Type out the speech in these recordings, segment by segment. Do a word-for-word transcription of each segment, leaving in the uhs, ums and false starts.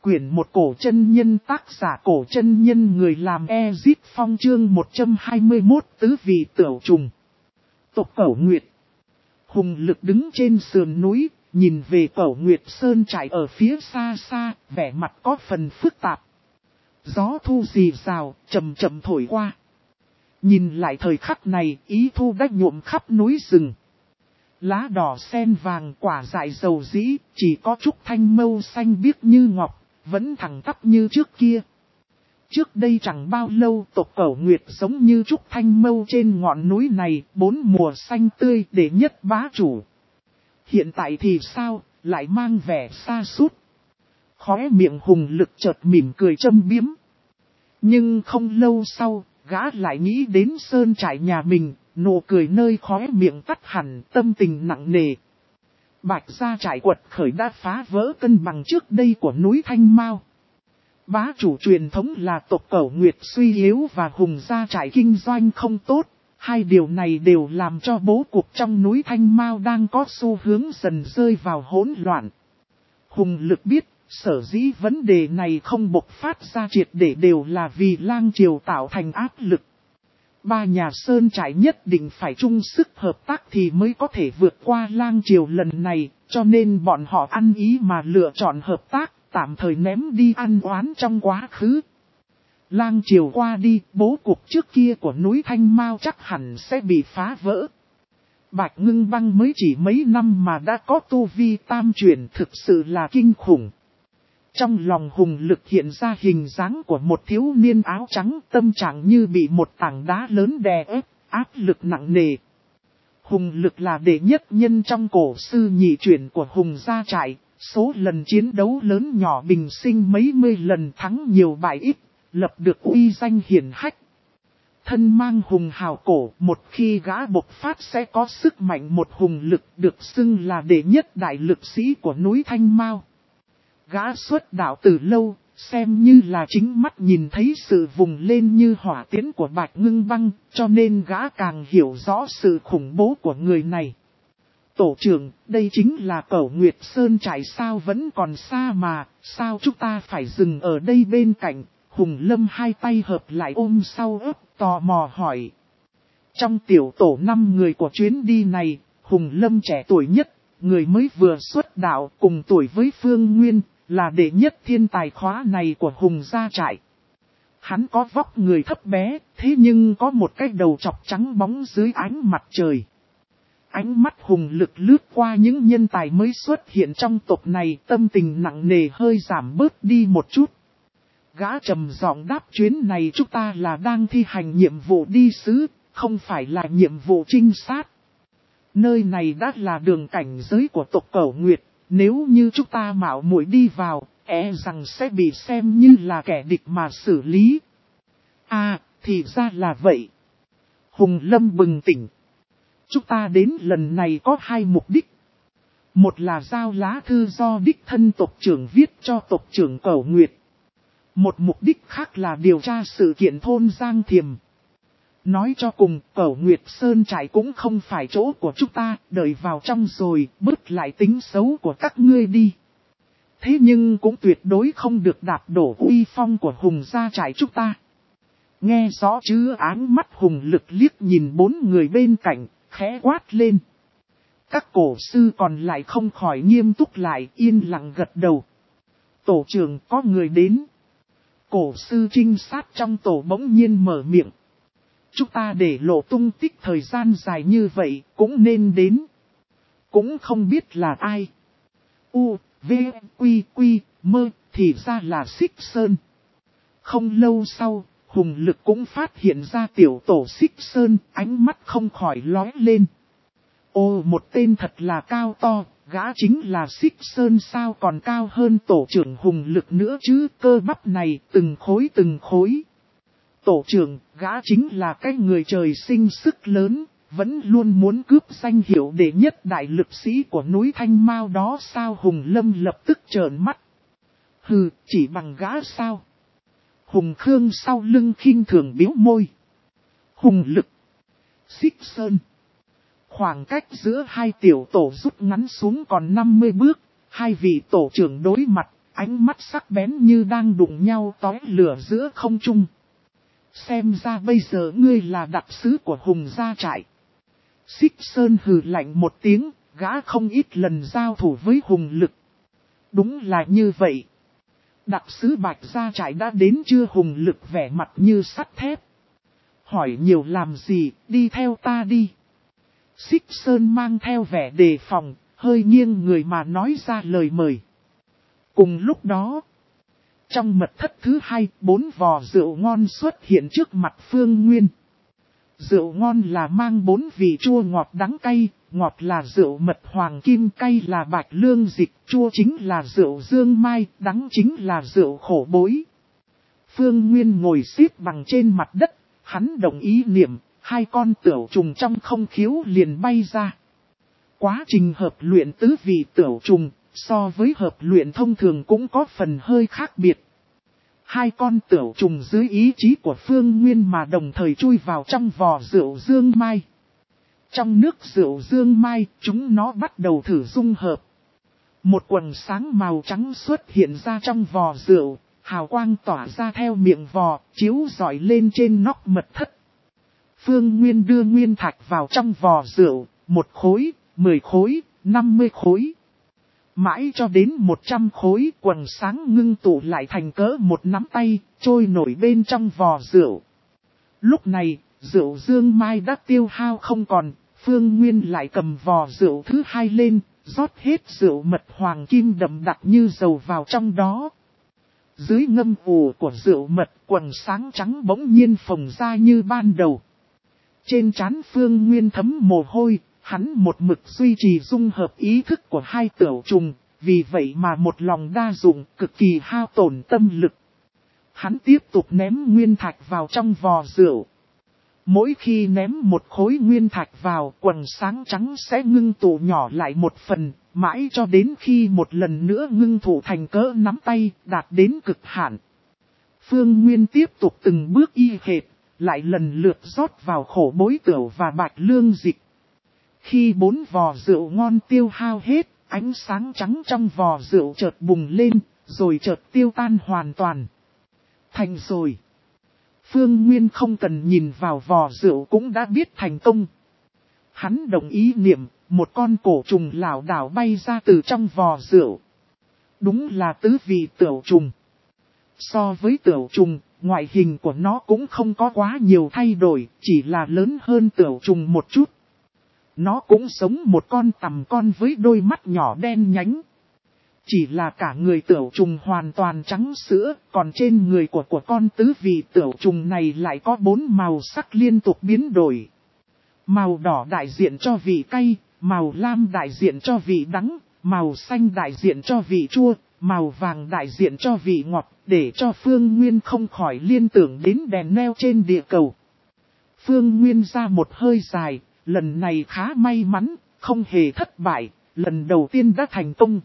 quyển một cổ chân nhân, tác giả cổ chân nhân, người làm Ezip Phong, chương một trăm hai mươi mốt tứ vị tửu trùng. Tộc Cẩu Nguyệt. Hùng Lực đứng trên sườn núi, nhìn về Cẩu Nguyệt Sơn trại ở phía xa xa, vẻ mặt có phần phức tạp. Gió thu rì rào, chậm chậm thổi qua. Nhìn lại thời khắc này, ý thu đã nhuộm khắp núi rừng. Lá đỏ sen vàng, quả dại dầu dĩ, chỉ có trúc thanh mâu xanh biếc như ngọc, vẫn thẳng tắp như trước kia. Trước đây chẳng bao lâu, tộc Cẩu Nguyệt giống như trúc thanh mâu trên ngọn núi này, bốn mùa xanh tươi để nhất bá chủ. Hiện tại thì sao, lại mang vẻ xa sút. Khóe miệng Hùng Lực chợt mỉm cười châm biếm. Nhưng không lâu sau, gã lại nghĩ đến sơn trại nhà mình, nụ cười nơi khóe miệng tắt hẳn, tâm tình nặng nề. Bạch gia trại quật khởi đã phá vỡ cân bằng trước đây của núi Thanh Mao. Bá chủ truyền thống là tộc Cẩu Nguyệt suy yếu và Hùng gia trại kinh doanh không tốt. Hai điều này đều làm cho bố cục trong núi Thanh Mao đang có xu hướng dần rơi vào hỗn loạn. Hùng Lực biết, sở dĩ vấn đề này không bộc phát ra triệt để đều là vì lang triều tạo thành áp lực. Ba nhà sơn trại nhất định phải chung sức hợp tác thì mới có thể vượt qua lang triều lần này, cho nên bọn họ ăn ý mà lựa chọn hợp tác, tạm thời ném đi ăn oán trong quá khứ. Lang triều qua đi, bố cục trước kia của núi Thanh Mao chắc hẳn sẽ bị phá vỡ. Bạch Ngưng Băng mới chỉ mấy năm mà đã có tu vi tam chuyển, thực sự là kinh khủng. Trong lòng Hùng Lực hiện ra hình dáng của một thiếu niên áo trắng, tâm trạng như bị một tảng đá lớn đè ép, áp lực nặng nề. Hùng Lực là đệ nhất nhân trong cổ sư nhị chuyển của Hùng gia trại, số lần chiến đấu lớn nhỏ bình sinh mấy mươi lần, thắng nhiều bại ít, lập được uy danh hiển hách. Thân mang hùng hào cổ, một khi gã bộc phát sẽ có sức mạnh một Hùng Lực, được xưng là đệ nhất đại lực sĩ của núi Thanh Mao. Gã xuất đạo từ lâu, xem như là chính mắt nhìn thấy sự vùng lên như hỏa tiễn của Bạch Ngưng Băng, cho nên gã càng hiểu rõ sự khủng bố của người này. Tổ trưởng, đây chính là Cẩu Nguyệt Sơn trại sao, vẫn còn xa mà, sao chúng ta phải dừng ở đây bên cạnh? Hùng Lâm hai tay hợp lại ôm sau ớt, tò mò hỏi. Trong tiểu tổ năm người của chuyến đi này, Hùng Lâm trẻ tuổi nhất, người mới vừa xuất đạo, cùng tuổi với Phương Nguyên, là đệ nhất thiên tài khóa này của Hùng gia trại. Hắn có vóc người thấp bé, thế nhưng có một cái đầu chọc trắng bóng dưới ánh mặt trời. Ánh mắt Hùng Lực lướt qua những nhân tài mới xuất hiện trong tộc này, tâm tình nặng nề hơi giảm bớt đi một chút. Gã trầm giọng đáp, chuyến này chúng ta là đang thi hành nhiệm vụ đi sứ, không phải là nhiệm vụ trinh sát. Nơi này đã là đường cảnh giới của tộc Cẩu Nguyệt, nếu như chúng ta mạo muội đi vào, e rằng sẽ bị xem như là kẻ địch mà xử lý. À, thì ra là vậy. Hùng Lâm bừng tỉnh. Chúng ta đến lần này có hai mục đích. Một là giao lá thư do đích thân tộc trưởng viết cho tộc trưởng Cẩu Nguyệt. Một mục đích khác là điều tra sự kiện thôn Giang Thiềm. Nói cho cùng, Cẩu Nguyệt Sơn trại cũng không phải chỗ của chúng ta, đợi vào trong rồi, bớt lại tính xấu của các ngươi đi. Thế nhưng cũng tuyệt đối không được đạp đổ uy phong của Hùng gia trại chúng ta. Nghe rõ chứ? Áng mắt Hùng Lực liếc nhìn bốn người bên cạnh, khẽ quát lên. Các cổ sư còn lại không khỏi nghiêm túc lại, yên lặng gật đầu. Tổ trưởng, có người đến. Cổ sư trinh sát trong tổ bỗng nhiên mở miệng. Chúng ta để lộ tung tích thời gian dài như vậy, cũng nên đến. Cũng không biết là ai. U, V, Quy, Quy, Mơ, thì ra là Xích Sơn. Không lâu sau, Hùng Lực cũng phát hiện ra tiểu tổ Xích Sơn, ánh mắt không khỏi lóe lên. Ồ, một tên thật là cao to, gã chính là Xích Sơn sao, còn cao hơn tổ trưởng Hùng Lực nữa chứ, cơ bắp này từng khối từng khối. Tổ trưởng, gã chính là cái người trời sinh sức lớn, vẫn luôn muốn cướp danh hiệu đệ nhất đại lực sĩ của núi Thanh Mao đó sao? Hùng Lâm lập tức trợn mắt. Hừ, chỉ bằng gã sao? Hùng Khương sau lưng khinh thường biếu môi. Hùng Lực, Xích Sơn. Khoảng cách giữa hai tiểu tổ rút ngắn xuống còn năm mươi bước, hai vị tổ trưởng đối mặt, ánh mắt sắc bén như đang đụng nhau tói lửa giữa không trung. Xem ra bây giờ ngươi là đặc sứ của Hùng gia trại. Xích Sơn hừ lạnh một tiếng, gã không ít lần giao thủ với Hùng Lực. Đúng là như vậy. Đặc sứ Bạch gia trại đã đến chưa? Hùng Lực vẻ mặt như sắt thép. Hỏi nhiều làm gì, đi theo ta đi. Xích Sơn mang theo vẻ đề phòng, hơi nghiêng người mà nói ra lời mời. Cùng lúc đó, trong mật thất thứ hai, bốn vò rượu ngon xuất hiện trước mặt Phương Nguyên. Rượu ngon là mang bốn vị chua ngọt đắng cay, ngọt là rượu mật hoàng kim, cay là bạch lương dịch, chua chính là rượu dương mai, đắng chính là rượu khổ bối. Phương Nguyên ngồi xếp bằng trên mặt đất, hắn đồng ý niệm, hai con tửu trùng trong không khiếu liền bay ra. Quá trình hợp luyện tứ vị tửu trùng, so với hợp luyện thông thường cũng có phần hơi khác biệt. Hai con tửu trùng dưới ý chí của Phương Nguyên mà đồng thời chui vào trong vò rượu dương mai. Trong nước rượu dương mai, chúng nó bắt đầu thử dung hợp. Một quầng sáng màu trắng xuất hiện ra trong vò rượu, hào quang tỏa ra theo miệng vò, chiếu rọi lên trên nóc mật thất. Phương Nguyên đưa nguyên thạch vào trong vò rượu, một khối, mười khối, năm mươi khối. Mãi cho đến một trăm khối, quầng sáng ngưng tụ lại thành cỡ một nắm tay, trôi nổi bên trong vò rượu. Lúc này, rượu dương mai đã tiêu hao không còn, Phương Nguyên lại cầm vò rượu thứ hai lên, rót hết rượu mật hoàng kim đậm đặc như dầu vào trong đó. Dưới ngâm ủ của rượu mật, quầng sáng trắng bỗng nhiên phồng ra như ban đầu. Trên trán Phương Nguyên thấm mồ hôi, hắn một mực duy trì dung hợp ý thức của hai tửu trùng, vì vậy mà một lòng đa dụng, cực kỳ hao tổn tâm lực. Hắn tiếp tục ném nguyên thạch vào trong vò rượu. Mỗi khi ném một khối nguyên thạch vào, quầng sáng trắng sẽ ngưng tụ nhỏ lại một phần, mãi cho đến khi một lần nữa ngưng tụ thành cỡ nắm tay, đạt đến cực hạn. Phương Nguyên tiếp tục từng bước y hệt, lại lần lượt rót vào khổ bối tửu và bạch lương dịch. Khi bốn vò rượu ngon tiêu hao hết, ánh sáng trắng trong vò rượu chợt bùng lên, rồi chợt tiêu tan hoàn toàn. Thành rồi. Phương Nguyên không cần nhìn vào vò rượu cũng đã biết thành công. Hắn đồng ý niệm, một con cổ trùng lảo đảo bay ra từ trong vò rượu. Đúng là tứ vị tửu trùng. So với tửu trùng, ngoại hình của nó cũng không có quá nhiều thay đổi, chỉ là lớn hơn tửu trùng một chút. Nó cũng giống một con tằm con với đôi mắt nhỏ đen nhánh. Chỉ là cả người tửu trùng hoàn toàn trắng sữa, còn trên người của của con tứ vị tửu trùng này lại có bốn màu sắc liên tục biến đổi. Màu đỏ đại diện cho vị cay, màu lam đại diện cho vị đắng, màu xanh đại diện cho vị chua, màu vàng đại diện cho vị ngọt, để cho Phương Nguyên không khỏi liên tưởng đến đèn neo trên địa cầu. Phương Nguyên ra một hơi dài, lần này khá may mắn, không hề thất bại, lần đầu tiên đã thành công.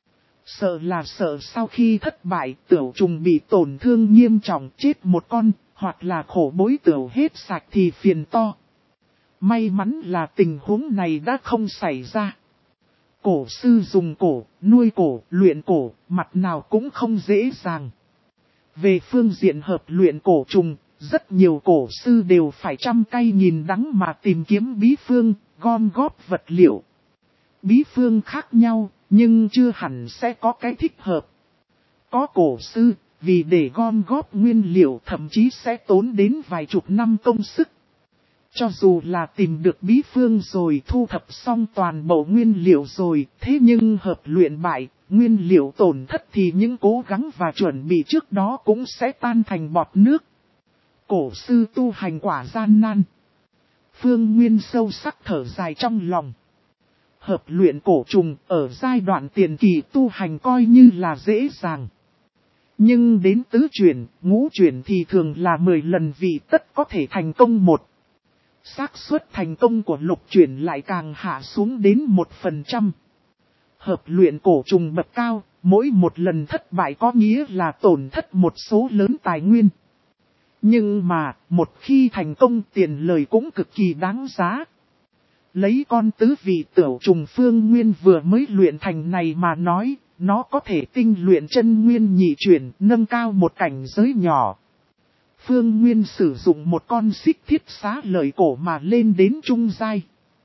Sợ là sợ sau khi thất bại, tửu trùng bị tổn thương nghiêm trọng chết một con, hoặc là khổ bối tửu hết sạch thì phiền to. May mắn là tình huống này đã không xảy ra. Cổ sư dùng cổ, nuôi cổ, luyện cổ, mặt nào cũng không dễ dàng. Về phương diện hợp luyện cổ trùng, rất nhiều cổ sư đều phải trăm cây nghìn đắng mà tìm kiếm bí phương, gom góp vật liệu. Bí phương khác nhau, nhưng chưa hẳn sẽ có cái thích hợp. Có cổ sư, vì để gom góp nguyên liệu thậm chí sẽ tốn đến vài chục năm công sức. Cho dù là tìm được bí phương rồi thu thập xong toàn bộ nguyên liệu rồi, thế nhưng hợp luyện bại, nguyên liệu tổn thất thì những cố gắng và chuẩn bị trước đó cũng sẽ tan thành bọt nước. Cổ sư tu hành quả gian nan. Phương Nguyên sâu sắc thở dài trong lòng. Hợp luyện cổ trùng ở giai đoạn tiền kỳ tu hành coi như là dễ dàng. Nhưng đến tứ chuyển, ngũ chuyển thì thường là mười lần vì tất có thể thành công một. Xác suất thành công của lục chuyển lại càng hạ xuống đến một phần trăm. Hợp luyện cổ trùng bậc cao, mỗi một lần thất bại có nghĩa là tổn thất một số lớn tài nguyên. Nhưng mà, một khi thành công tiền lời cũng cực kỳ đáng giá. Lấy con tứ vị tửu trùng Phương Nguyên vừa mới luyện thành này mà nói, nó có thể tinh luyện chân nguyên nhị chuyển, nâng cao một cảnh giới nhỏ. Phương Nguyên sử dụng một con xích thiết xá lợi cổ mà lên đến trung giai.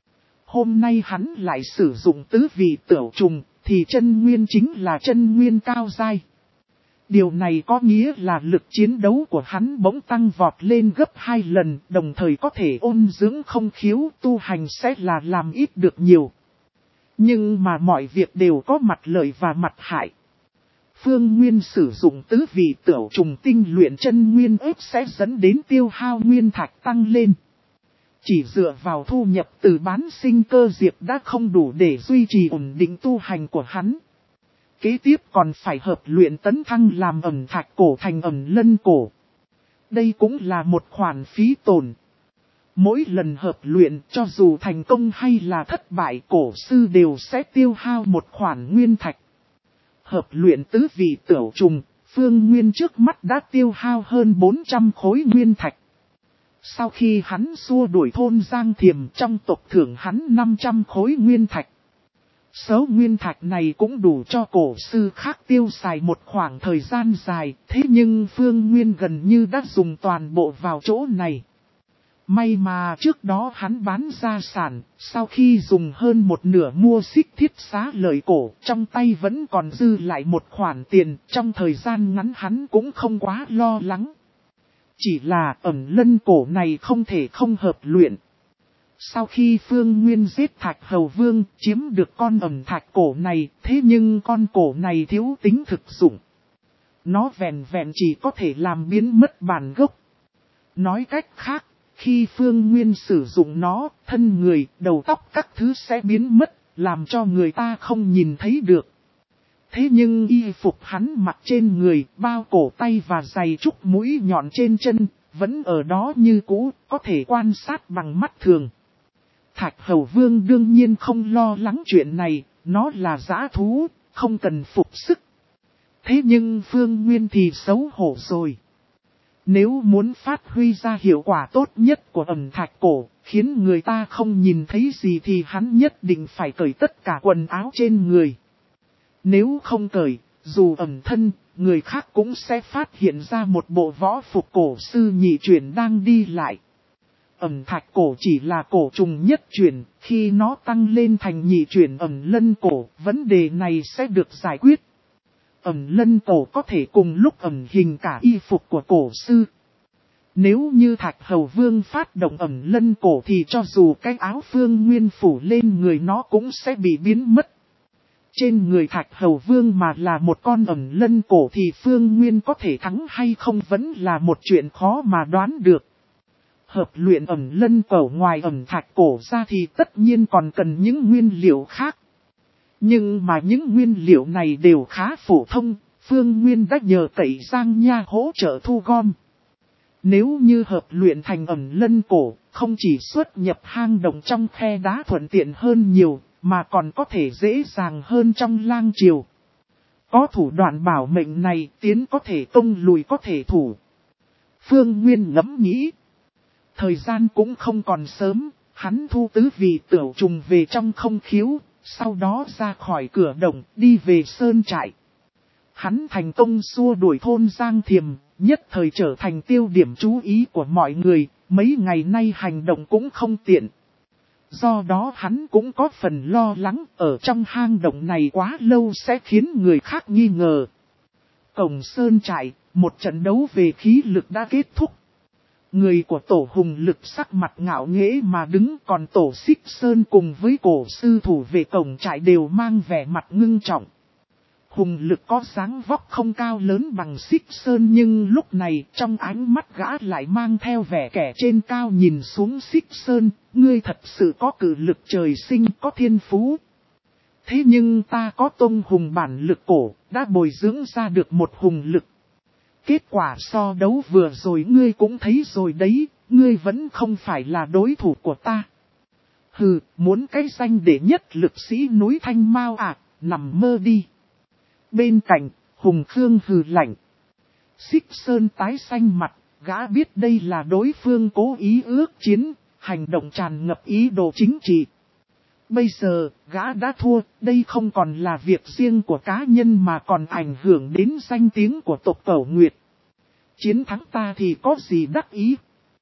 Hôm nay hắn lại sử dụng tứ vị tửu trùng, thì chân nguyên chính là chân nguyên cao giai. Điều này có nghĩa là lực chiến đấu của hắn bỗng tăng vọt lên gấp hai lần, đồng thời có thể ôn dưỡng không khiếu, tu hành sẽ là làm ít được nhiều. Nhưng mà mọi việc đều có mặt lợi và mặt hại. Phương Nguyên sử dụng tứ vị tửu trùng tinh luyện chân nguyên ếp sẽ dẫn đến tiêu hao nguyên thạch tăng lên. Chỉ dựa vào thu nhập từ bán sinh cơ diệp đã không đủ để duy trì ổn định tu hành của hắn. Kế tiếp còn phải hợp luyện tấn thăng làm ẩm thạch cổ thành ẩm lân cổ. Đây cũng là một khoản phí tổn. Mỗi lần hợp luyện cho dù thành công hay là thất bại, cổ sư đều sẽ tiêu hao một khoản nguyên thạch. Hợp luyện tứ vị tửu trùng, Phương Nguyên trước mắt đã tiêu hao hơn bốn trăm khối nguyên thạch. Sau khi hắn xua đuổi thôn Giang Thiềm, trong tộc thưởng hắn năm trăm khối nguyên thạch. Số nguyên thạch này cũng đủ cho cổ sư khác tiêu xài một khoảng thời gian dài, thế nhưng Phương Nguyên gần như đã dùng toàn bộ vào chỗ này. May mà trước đó hắn bán gia sản, sau khi dùng hơn một nửa mua xích thiết xá lợi cổ, trong tay vẫn còn dư lại một khoản tiền, trong thời gian ngắn hắn cũng không quá lo lắng. Chỉ là ẩm lân cổ này không thể không hợp luyện. Sau khi Phương Nguyên giết Thạch Hầu Vương, chiếm được con ẩm thạch cổ này, thế nhưng con cổ này thiếu tính thực dụng. Nó vẹn vẹn chỉ có thể làm biến mất bản gốc. Nói cách khác, khi Phương Nguyên sử dụng nó, thân người, đầu tóc các thứ sẽ biến mất, làm cho người ta không nhìn thấy được. Thế nhưng y phục hắn mặc trên người, bao cổ tay và giày trúc mũi nhọn trên chân, vẫn ở đó như cũ, có thể quan sát bằng mắt thường. Thạch Hầu Vương đương nhiên không lo lắng chuyện này, nó là dã thú, không cần phục sức. Thế nhưng Phương Nguyên thì xấu hổ rồi. Nếu muốn phát huy ra hiệu quả tốt nhất của ẩm thạch cổ, khiến người ta không nhìn thấy gì thì hắn nhất định phải cởi tất cả quần áo trên người. Nếu không cởi, dù ẩm thân, người khác cũng sẽ phát hiện ra một bộ võ phục cổ sư nhị chuyển đang đi lại. Ẩm thạch cổ chỉ là cổ trùng nhất chuyển, khi nó tăng lên thành nhị chuyển ẩm lân cổ, vấn đề này sẽ được giải quyết. Ẩm lân cổ có thể cùng lúc ẩm hình cả y phục của cổ sư. Nếu như Thạch Hầu Vương phát động ẩm lân cổ thì cho dù cái áo Phương Nguyên phủ lên người nó cũng sẽ bị biến mất. Trên người Thạch Hầu Vương mà là một con ẩm lân cổ thì Phương Nguyên có thể thắng hay không vẫn là một chuyện khó mà đoán được. Hợp luyện ẩm lân cổ ngoài ẩm thạch cổ ra thì tất nhiên còn cần những nguyên liệu khác. Nhưng mà những nguyên liệu này đều khá phổ thông, Phương Nguyên đã nhờ cậy Giang Nha hỗ trợ thu gom. Nếu như hợp luyện thành ẩm lân cổ, không chỉ xuất nhập hang động trong khe đá thuận tiện hơn nhiều, mà còn có thể dễ dàng hơn trong lang triều. Có thủ đoạn bảo mệnh này, tiến có thể công lùi có thể thủ. Phương Nguyên ngẫm nghĩ. Thời gian cũng không còn sớm, hắn thu tứ vị tửu trùng về trong không khiếu, sau đó ra khỏi cửa động, đi về sơn trại. Hắn thành công xua đuổi thôn Giang Thiềm, nhất thời trở thành tiêu điểm chú ý của mọi người, mấy ngày nay hành động cũng không tiện. Do đó hắn cũng có phần lo lắng, ở trong hang động này quá lâu sẽ khiến người khác nghi ngờ. Cổng sơn trại, một trận đấu về khí lực đã kết thúc. Người của tổ hùng lực sắc mặt ngạo nghễ mà đứng, còn tổ xích sơn cùng với cổ sư thủ về cổng trại đều mang vẻ mặt ngưng trọng. Hùng lực có dáng vóc không cao lớn bằng xích sơn, nhưng lúc này trong ánh mắt gã lại mang theo vẻ kẻ trên cao nhìn xuống xích sơn, ngươi thật sự có cử lực trời sinh, có thiên phú. Thế nhưng ta có tôn hùng bản lực cổ, đã bồi dưỡng ra được một hùng lực. Kết quả so đấu vừa rồi ngươi cũng thấy rồi đấy, ngươi vẫn không phải là đối thủ của ta. Hừ, muốn cái danh đệ nhất lực sĩ núi Thanh Mao à, nằm mơ đi. Bên cạnh, Hùng Khương hừ lạnh. Xích Sơn tái xanh mặt, gã biết đây là đối phương cố ý ước chiến, hành động tràn ngập ý đồ chính trị. Bây giờ, gã đã thua, đây không còn là việc riêng của cá nhân mà còn ảnh hưởng đến danh tiếng của tộc Cẩu Nguyệt. Chiến thắng ta thì có gì đắc ý?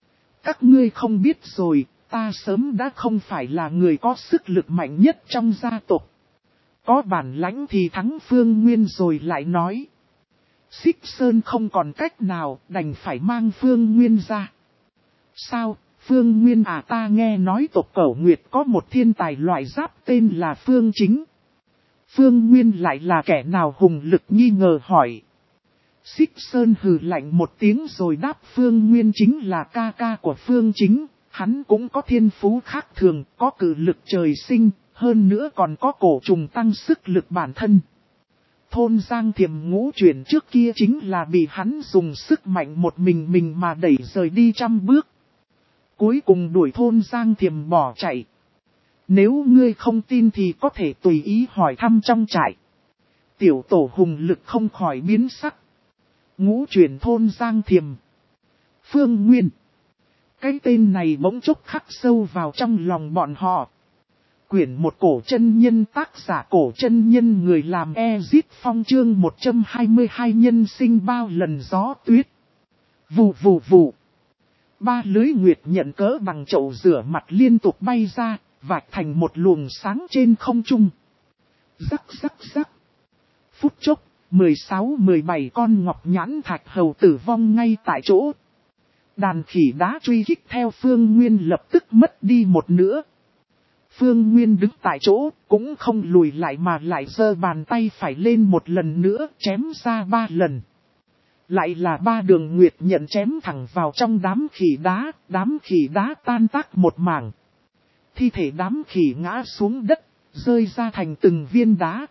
Các ngươi không biết rồi, ta sớm đã không phải là người có sức lực mạnh nhất trong gia tộc. Có bản lãnh thì thắng Phương Nguyên rồi lại nói. Xích Sơn không còn cách nào, đành phải mang Phương Nguyên ra. Sao, Phương Nguyên à, ta nghe nói tộc Cẩu Nguyệt có một thiên tài loại giáp tên là Phương Chính. Phương Nguyên lại là kẻ nào? Hùng Lực nghi ngờ hỏi. Xích Sơn hừ lạnh một tiếng rồi đáp, Phương Nguyên chính là ca ca của Phương Chính. Hắn cũng có thiên phú khác thường, có cử lực trời sinh, hơn nữa còn có cổ trùng tăng sức lực bản thân. Thôn Giang Thiềm ngũ chuyển trước kia chính là bị hắn dùng sức mạnh một mình mình mà đẩy rời đi trăm bước. Cuối cùng đuổi thôn Giang Thiềm bỏ chạy. Nếu ngươi không tin thì có thể tùy ý hỏi thăm trong trại. Tiểu tổ Hùng Lực không khỏi biến sắc. Ngũ chuyển thôn Giang Thiềm. Phương Nguyên. Cái tên này bỗng chốc khắc sâu vào trong lòng bọn họ. Quyển một cổ chân nhân, tác giả Cổ Chân Nhân, người làm Ezit Phong, chương một trăm hai mươi hai nhân sinh bao lần gió tuyết. Vù vù vù. Ba lưới nguyệt nhận cỡ bằng chậu rửa mặt liên tục bay ra, vạch thành một luồng sáng trên không trung. Rắc rắc rắc. Phút chốc, mười sáu mười bảy con ngọc nhãn thạch hầu tử vong ngay tại chỗ. Đàn khỉ đá truy kích theo Phương Nguyên lập tức mất đi một nửa. Phương Nguyên đứng tại chỗ, cũng không lùi lại mà lại giơ bàn tay phải lên một lần nữa, chém ra ba lần. Lại là ba đường nguyệt nhận chém thẳng vào trong đám khỉ đá, đám khỉ đá tan tác một mảng. Thi thể đám khỉ ngã xuống đất, rơi ra thành từng viên đá.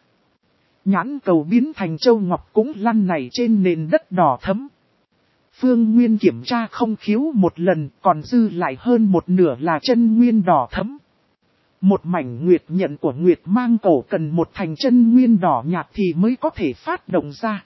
Nhãn cầu biến thành châu ngọc cũng lăn nảy trên nền đất đỏ thẫm. Phương Nguyên kiểm tra không khiếu một lần, còn dư lại hơn một nửa là chân nguyên đỏ thẫm. Một mảnh nguyệt nhận của nguyệt mang cổ cần một thành chân nguyên đỏ nhạt thì mới có thể phát động ra.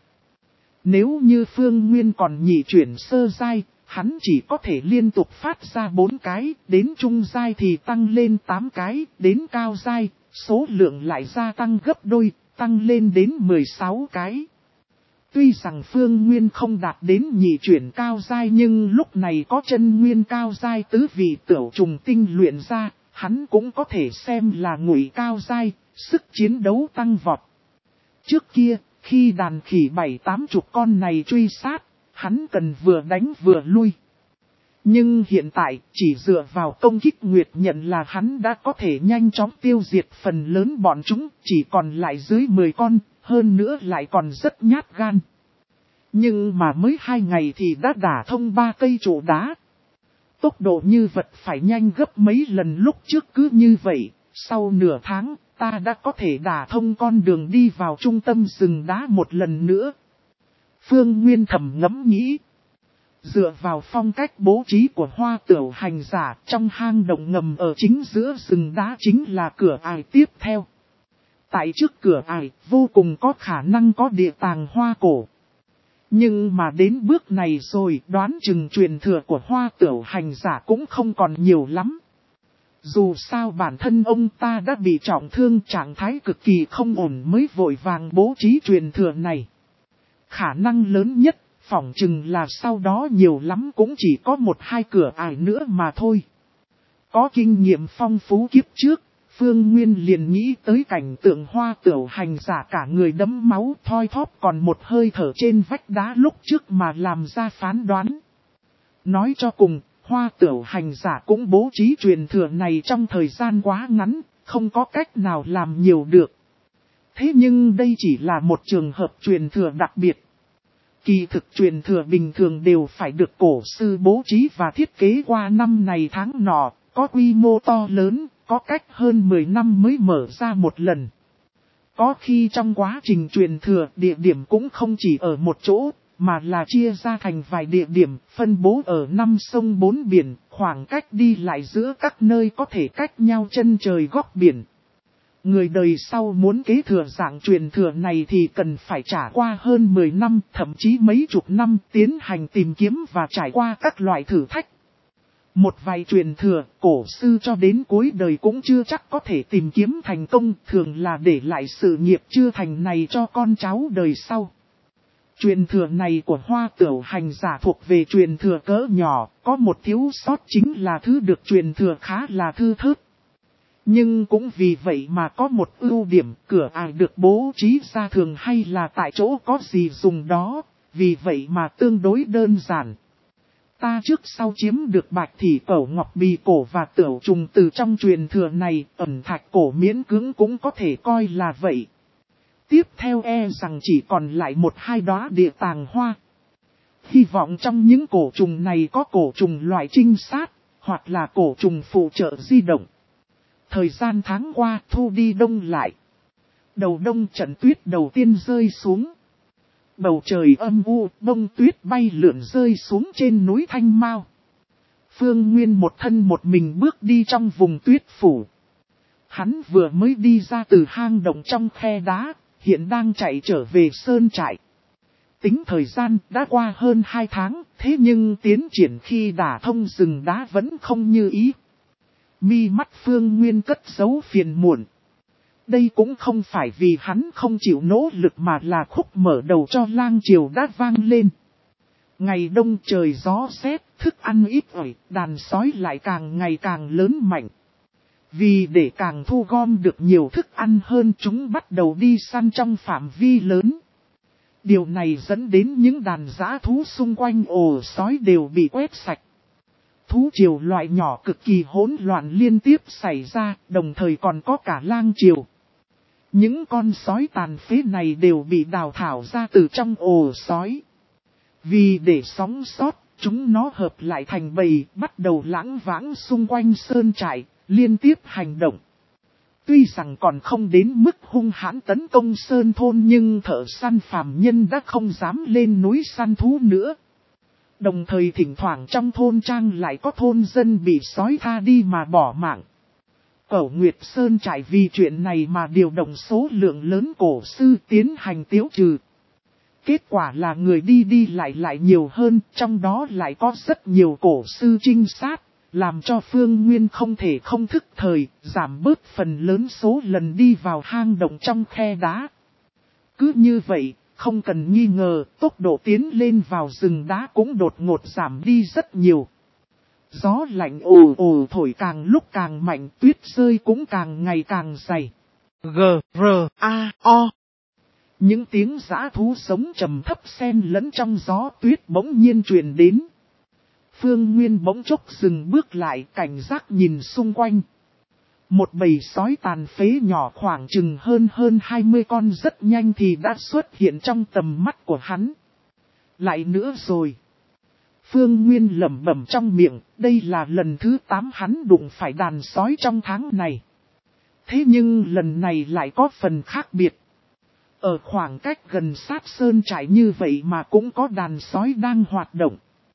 Nếu như Phương Nguyên còn nhị chuyển sơ giai, hắn chỉ có thể liên tục phát ra bốn cái, đến trung giai thì tăng lên tám cái, đến cao giai, số lượng lại gia tăng gấp đôi, tăng lên đến mười sáu cái. Tuy rằng Phương Nguyên không đạt đến nhị chuyển cao giai nhưng lúc này có chân nguyên cao giai tứ vị tửu trùng tinh luyện ra, hắn cũng có thể xem là ngụy cao giai, sức chiến đấu tăng vọt. Trước kia, khi đàn khỉ bảy tám chục con này truy sát, hắn cần vừa đánh vừa lui. Nhưng hiện tại, chỉ dựa vào công kích nguyệt nhận là hắn đã có thể nhanh chóng tiêu diệt phần lớn bọn chúng, chỉ còn lại dưới mười con, hơn nữa lại còn rất nhát gan. Nhưng mà mới hai ngày thì đã đả thông ba cây trụ đá. Tốc độ như vật phải nhanh gấp mấy lần lúc trước, cứ như vậy, sau nửa tháng, ta đã có thể đả thông con đường đi vào trung tâm rừng đá một lần nữa. Phương Nguyên thầm ngẫm nghĩ. Dựa vào phong cách bố trí của Hoa Tửu hành giả, trong hang động ngầm ở chính giữa rừng đá chính là cửa ải tiếp theo. Tại trước cửa ải, vô cùng có khả năng có địa tàng hoa cổ. Nhưng mà đến bước này rồi, đoán chừng truyền thừa của Hoa Tửu hành giả cũng không còn nhiều lắm. Dù sao bản thân ông ta đã bị trọng thương, trạng thái cực kỳ không ổn mới vội vàng bố trí truyền thừa này. Khả năng lớn nhất, phỏng chừng là sau đó nhiều lắm cũng chỉ có một hai cửa ải nữa mà thôi. Có kinh nghiệm phong phú kiếp trước, Phương Nguyên liền nghĩ tới cảnh tượng Hoa Tửu hành giả cả người đẫm máu thoi thóp còn một hơi thở trên vách đá lúc trước mà làm ra phán đoán. Nói cho cùng, Hoa Tửu hành giả cũng bố trí truyền thừa này trong thời gian quá ngắn, không có cách nào làm nhiều được. Thế nhưng đây chỉ là một trường hợp truyền thừa đặc biệt. Kỳ thực truyền thừa bình thường đều phải được cổ sư bố trí và thiết kế qua năm này tháng nọ, có quy mô to lớn, có cách hơn mười năm mới mở ra một lần. Có khi trong quá trình truyền thừa, địa điểm cũng không chỉ ở một chỗ, mà là chia ra thành vài địa điểm, phân bố ở năm sông bốn biển, khoảng cách đi lại giữa các nơi có thể cách nhau chân trời góc biển. Người đời sau muốn kế thừa dạng truyền thừa này thì cần phải trải qua hơn mười năm, thậm chí mấy chục năm tiến hành tìm kiếm và trải qua các loại thử thách. Một vài truyền thừa, cổ sư cho đến cuối đời cũng chưa chắc có thể tìm kiếm thành công, thường là để lại sự nghiệp chưa thành này cho con cháu đời sau. Truyền thừa này của Hoa Tửu hành giả thuộc về truyền thừa cỡ nhỏ, có một thiếu sót chính là thứ được truyền thừa khá là thư thớt. Nhưng cũng vì vậy mà có một ưu điểm, cửa ải được bố trí ra thường hay là tại chỗ có gì dùng đó, vì vậy mà tương đối đơn giản. Ta trước sau chiếm được bạch thị cẩu ngọc bì cổ và tửu trùng từ trong truyền thừa này, ẩn thạch cổ miễn cưỡng cũng có thể coi là vậy. Tiếp theo e rằng chỉ còn lại một hai đóa địa tàng hoa. Hy vọng trong những cổ trùng này có cổ trùng loại trinh sát, hoặc là cổ trùng phụ trợ di động. Thời gian tháng qua thu đi đông lại. Đầu đông trận tuyết đầu tiên rơi xuống. Bầu trời âm u, bông tuyết bay lượn rơi xuống trên núi Thanh Mao. Phương Nguyên một thân một mình bước đi trong vùng tuyết phủ. Hắn vừa mới đi ra từ hang động trong khe đá, hiện đang chạy trở về sơn trại. Tính thời gian đã qua hơn hai tháng, thế nhưng tiến triển khi đả thông rừng đá vẫn không như ý. Mi mắt Phương Nguyên cất giấu phiền muộn. Đây cũng không phải vì hắn không chịu nỗ lực mà là khúc mở đầu cho lang triều đã vang lên. Ngày đông trời gió rét, thức ăn ít ỏi, đàn sói lại càng ngày càng lớn mạnh. Vì để càng thu gom được nhiều thức ăn hơn, chúng bắt đầu đi săn trong phạm vi lớn. Điều này dẫn đến những đàn dã thú xung quanh ổ sói đều bị quét sạch. Thú triều loại nhỏ cực kỳ hỗn loạn liên tiếp xảy ra, đồng thời còn có cả lang triều. Những con sói tàn phế này đều bị đào thải ra từ trong ổ sói. Vì để sống sót, chúng nó hợp lại thành bầy, bắt đầu lãng vãng xung quanh sơn trại, liên tiếp hành động. Tuy rằng còn không đến mức hung hãn tấn công sơn thôn, nhưng thợ săn phàm nhân đã không dám lên núi săn thú nữa. Đồng thời thỉnh thoảng trong thôn trang lại có thôn dân bị sói tha đi mà bỏ mạng. Cẩu Nguyệt Sơn trại vì chuyện này mà điều động số lượng lớn cổ sư tiến hành tiêu trừ. Kết quả là người đi đi lại lại nhiều hơn, trong đó lại có rất nhiều cổ sư trinh sát, làm cho Phương Nguyên không thể không thức thời, giảm bớt phần lớn số lần đi vào hang động trong khe đá. Cứ như vậy, không cần nghi ngờ, tốc độ tiến lên vào rừng đá cũng đột ngột giảm đi rất nhiều. Gió lạnh ồ ồ thổi càng lúc càng mạnh, tuyết rơi cũng càng ngày càng dày. G, R, A, O. Những tiếng dã thú sống trầm thấp xen lẫn trong gió tuyết bỗng nhiên truyền đến. Phương Nguyên bỗng chốc dừng bước lại, cảnh giác nhìn xung quanh. Một bầy sói tàn phế nhỏ khoảng chừng hơn hơn hai mươi con rất nhanh thì đã xuất hiện trong tầm mắt của hắn. Lại nữa rồi. Phương Nguyên lẩm bẩm trong miệng, đây là lần thứ tám hắn đụng phải đàn sói trong tháng này. Thế nhưng lần này lại có phần khác biệt. Ở khoảng cách gần sát sơn trại như vậy mà cũng có đàn sói đang hoạt động.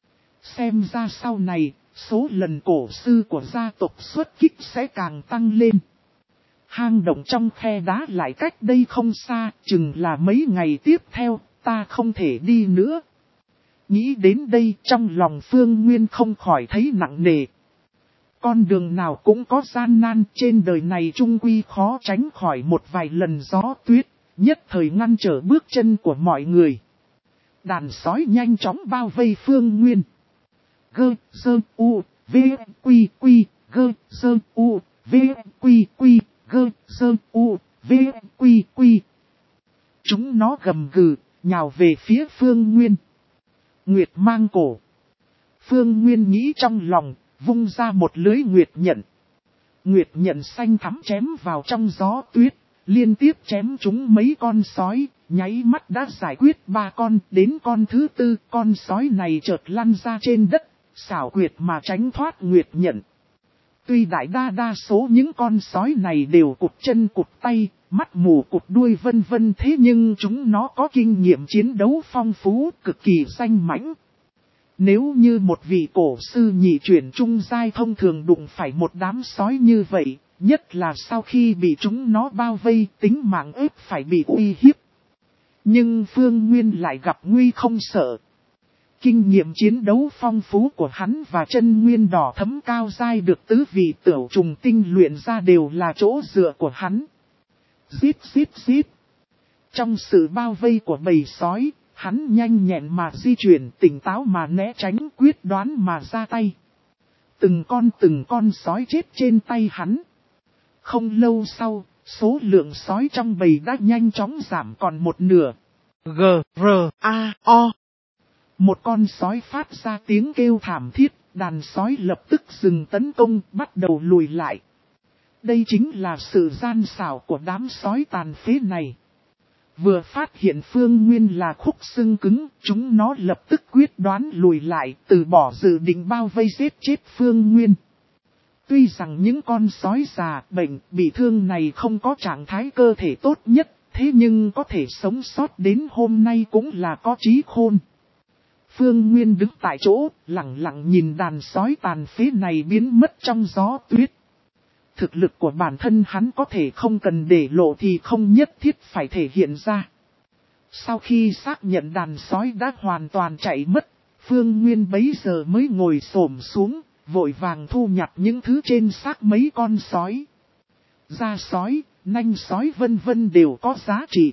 Xem ra sau này, số lần cổ sư của gia tộc xuất kích sẽ càng tăng lên. Hang động trong khe đá lại cách đây không xa, chừng là mấy ngày tiếp theo, ta không thể đi nữa. Nghĩ đến đây trong lòng Phương Nguyên không khỏi thấy nặng nề. Con đường nào cũng có gian nan, trên đời này chung quy khó tránh khỏi một vài lần gió tuyết, nhất thời ngăn trở bước chân của mọi người. Đàn sói nhanh chóng bao vây Phương Nguyên. Gơ, sơ, u, v, quy, quy, gơ, sơ, u, v, quy, quy, gơ, sơ, u, v, quy, quy. Chúng nó gầm gừ, nhào về phía Phương Nguyên. Nguyệt mang cổ. Phương Nguyên nghĩ trong lòng, vung ra một lưới nguyệt nhận. Nguyệt nhận xanh thắm chém vào trong gió tuyết, liên tiếp chém chúng mấy con sói, nháy mắt đã giải quyết ba con, đến con thứ tư, con sói này chợt lăn ra trên đất, xảo quyệt mà tránh thoát nguyệt nhận. Tuy đại đa đa số những con sói này đều cụt chân cụt tay, mắt mù cụt đuôi vân vân, thế nhưng chúng nó có kinh nghiệm chiến đấu phong phú, cực kỳ danh mãnh. Nếu như một vị cổ sư nhị chuyển trung giai thông thường đụng phải một đám sói như vậy, nhất là sau khi bị chúng nó bao vây, tính mạng ếp phải bị uy hiếp. Nhưng Phương Nguyên lại gặp nguy không sợ. Kinh nghiệm chiến đấu phong phú của hắn và chân nguyên đỏ thấm cao dai được tứ vị tửu trùng tinh luyện ra đều là chỗ dựa của hắn. Giết giết giết. Trong sự bao vây của bầy sói, hắn nhanh nhẹn mà di chuyển, tỉnh táo mà né tránh, quyết đoán mà ra tay. Từng con từng con sói chết trên tay hắn. Không lâu sau, số lượng sói trong bầy đã nhanh chóng giảm còn một nửa. G, R, A, O. Một con sói phát ra tiếng kêu thảm thiết, đàn sói lập tức dừng tấn công, bắt đầu lùi lại. Đây chính là sự gian xảo của đám sói tàn phế này. Vừa phát hiện Phương Nguyên là khúc xương cứng, chúng nó lập tức quyết đoán lùi lại, từ bỏ dự định bao vây giết chết Phương Nguyên. Tuy rằng những con sói già, bệnh, bị thương này không có trạng thái cơ thể tốt nhất, thế nhưng có thể sống sót đến hôm nay cũng là có trí khôn. Phương Nguyên đứng tại chỗ, lặng lặng nhìn đàn sói tàn phế này biến mất trong gió tuyết. Thực lực của bản thân hắn có thể không cần để lộ thì không nhất thiết phải thể hiện ra. Sau khi xác nhận đàn sói đã hoàn toàn chạy mất, Phương Nguyên bấy giờ mới ngồi xổm xuống, vội vàng thu nhặt những thứ trên xác mấy con sói. Da sói, nanh sói vân vân đều có giá trị.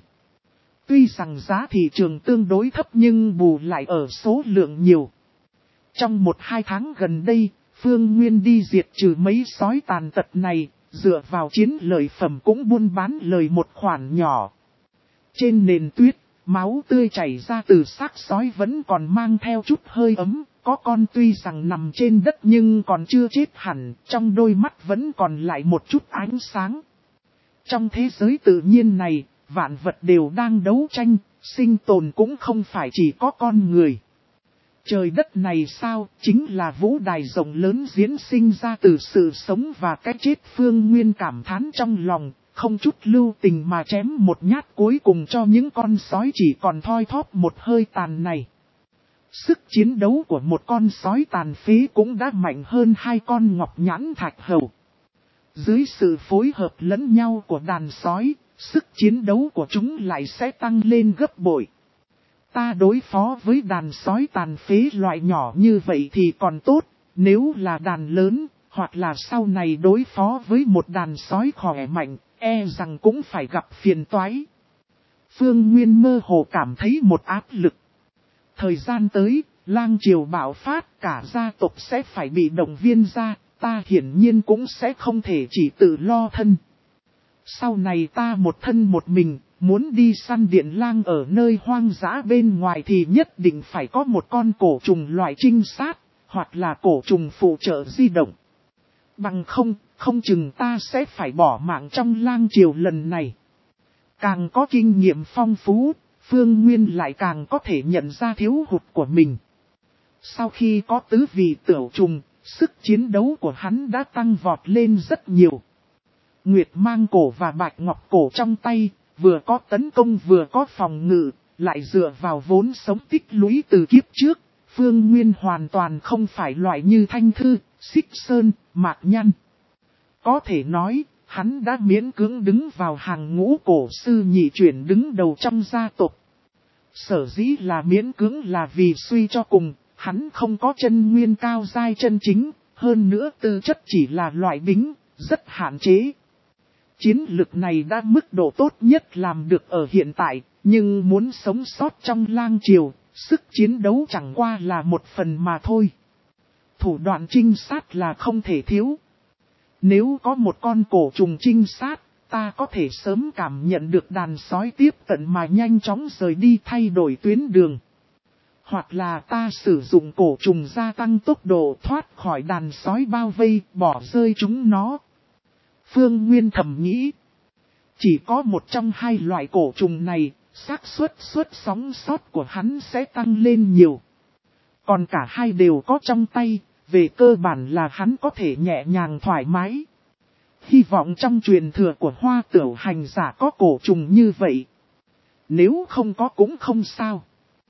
Tuy rằng giá thị trường tương đối thấp nhưng bù lại ở số lượng nhiều. Trong một hai tháng gần đây, Phương Nguyên đi diệt trừ mấy sói tàn tật này, dựa vào chiến lợi phẩm cũng buôn bán lời một khoản nhỏ. Trên nền tuyết, máu tươi chảy ra từ xác sói vẫn còn mang theo chút hơi ấm, có con tuy rằng nằm trên đất nhưng còn chưa chết hẳn, trong đôi mắt vẫn còn lại một chút ánh sáng. Trong thế giới tự nhiên này, vạn vật đều đang đấu tranh, sinh tồn cũng không phải chỉ có con người. Trời đất này sao, chính là vũ đài rộng lớn diễn sinh ra từ sự sống và cái chết. Phương Nguyên cảm thán trong lòng, không chút lưu tình mà chém một nhát cuối cùng cho những con sói chỉ còn thoi thóp một hơi tàn này. Sức chiến đấu của một con sói tàn phế cũng đã mạnh hơn hai con ngọc nhãn thạch hầu. Dưới sự phối hợp lẫn nhau của đàn sói, sức chiến đấu của chúng lại sẽ tăng lên gấp bội. Ta đối phó với đàn sói tàn phế loại nhỏ như vậy thì còn tốt, nếu là đàn lớn, hoặc là sau này đối phó với một đàn sói khỏe mạnh, e rằng cũng phải gặp phiền toái. Phương Nguyên mơ hồ cảm thấy một áp lực. Thời gian tới, lang triều bạo phát, cả gia tộc sẽ phải bị động viên ra, ta hiển nhiên cũng sẽ không thể chỉ tự lo thân. Sau này ta một thân một mình, muốn đi săn điện lang ở nơi hoang dã bên ngoài thì nhất định phải có một con cổ trùng loại trinh sát, hoặc là cổ trùng phụ trợ di động. Bằng không, không chừng ta sẽ phải bỏ mạng trong lang triều lần này. Càng có kinh nghiệm phong phú, Phương Nguyên lại càng có thể nhận ra thiếu hụt của mình. Sau khi có tứ vị tửu trùng, sức chiến đấu của hắn đã tăng vọt lên rất nhiều. Nguyệt mang cổ và bạch ngọc cổ trong tay, vừa có tấn công vừa có phòng ngự, lại dựa vào vốn sống tích lũy từ kiếp trước. Phương Nguyên hoàn toàn không phải loại như Thanh Thư, Xích Sơn, Mạc Nhăn. Có thể nói, hắn đã miễn cưỡng đứng vào hàng ngũ cổ sư nhị chuyển đứng đầu trong gia tộc. Sở dĩ là miễn cưỡng là vì suy cho cùng, hắn không có chân nguyên cao giai chân chính, hơn nữa tư chất chỉ là loại bính, rất hạn chế. Chiến lực này đã mức độ tốt nhất làm được ở hiện tại, nhưng muốn sống sót trong lang triều, sức chiến đấu chẳng qua là một phần mà thôi. Thủ đoạn trinh sát là không thể thiếu. Nếu có một con cổ trùng trinh sát, ta có thể sớm cảm nhận được đàn sói tiếp cận mà nhanh chóng rời đi thay đổi tuyến đường. Hoặc là ta sử dụng cổ trùng gia tăng tốc độ thoát khỏi đàn sói bao vây, bỏ rơi chúng nó. Phương Nguyên thầm nghĩ, chỉ có một trong hai loại cổ trùng này, xác suất suất sóng sót của hắn sẽ tăng lên nhiều. Còn cả hai đều có trong tay, về cơ bản là hắn có thể nhẹ nhàng thoải mái. Hy vọng trong truyền thừa của Hoa Tửu hành giả có cổ trùng như vậy. Nếu không có cũng không sao.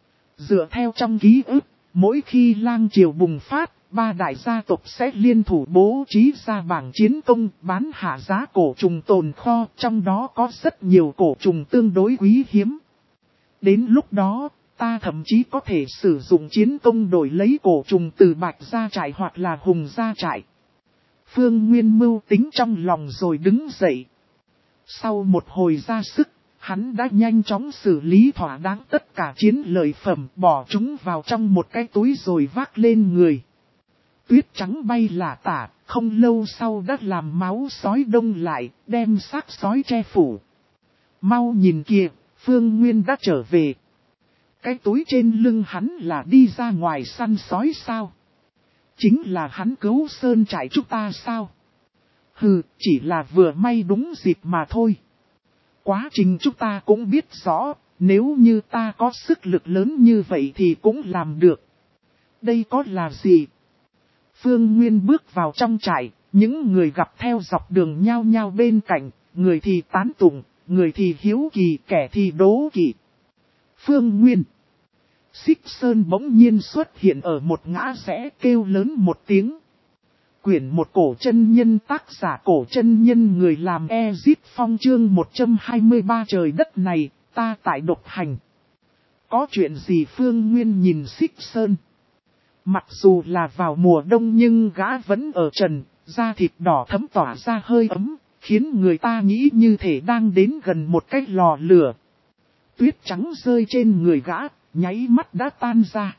Dựa theo trong ký ức, mỗi khi lang triều bùng phát, ba đại gia tộc sẽ liên thủ bố trí ra bảng chiến công bán hạ giá cổ trùng tồn kho, trong đó có rất nhiều cổ trùng tương đối quý hiếm. Đến lúc đó, ta thậm chí có thể sử dụng chiến công đổi lấy cổ trùng từ Bạch gia trại hoặc là Hùng gia trại. Phương Nguyên mưu tính trong lòng rồi đứng dậy. Sau một hồi ra sức, hắn đã nhanh chóng xử lý thỏa đáng tất cả chiến lợi phẩm, bỏ chúng vào trong một cái túi rồi vác lên người. Tuyết trắng bay lả tả, không lâu sau đã làm máu sói đông lại, đem xác sói che phủ. Mau nhìn kìa, Phương Nguyên đã trở về. Cái túi trên lưng hắn là đi ra ngoài săn sói sao? Chính là hắn cứu sơn trại chúng ta sao? Hừ, chỉ là vừa may đúng dịp mà thôi. Quá trình chúng ta cũng biết rõ, nếu như ta có sức lực lớn như vậy thì cũng làm được. Đây có là gì? Phương Nguyên bước vào trong trại, những người gặp theo dọc đường nhao nhao bên cạnh, người thì tán tụng, người thì hiếu kỳ, kẻ thì đố kỵ. Phương Nguyên. Xích Sơn bỗng nhiên xuất hiện ở một ngã rẽ, kêu lớn một tiếng. Quyển một cổ chân nhân, tác giả cổ chân nhân, người làm Ezip Phong, chương một trăm hai mươi ba trời đất này, ta tại độc hành. Có chuyện gì? Phương Nguyên nhìn Xích Sơn. Mặc dù là vào mùa đông nhưng gã vẫn ở trần, da thịt đỏ thấm tỏa ra hơi ấm, khiến người ta nghĩ như thể đang đến gần một cái lò lửa. Tuyết trắng rơi trên người gã, nháy mắt đã tan ra.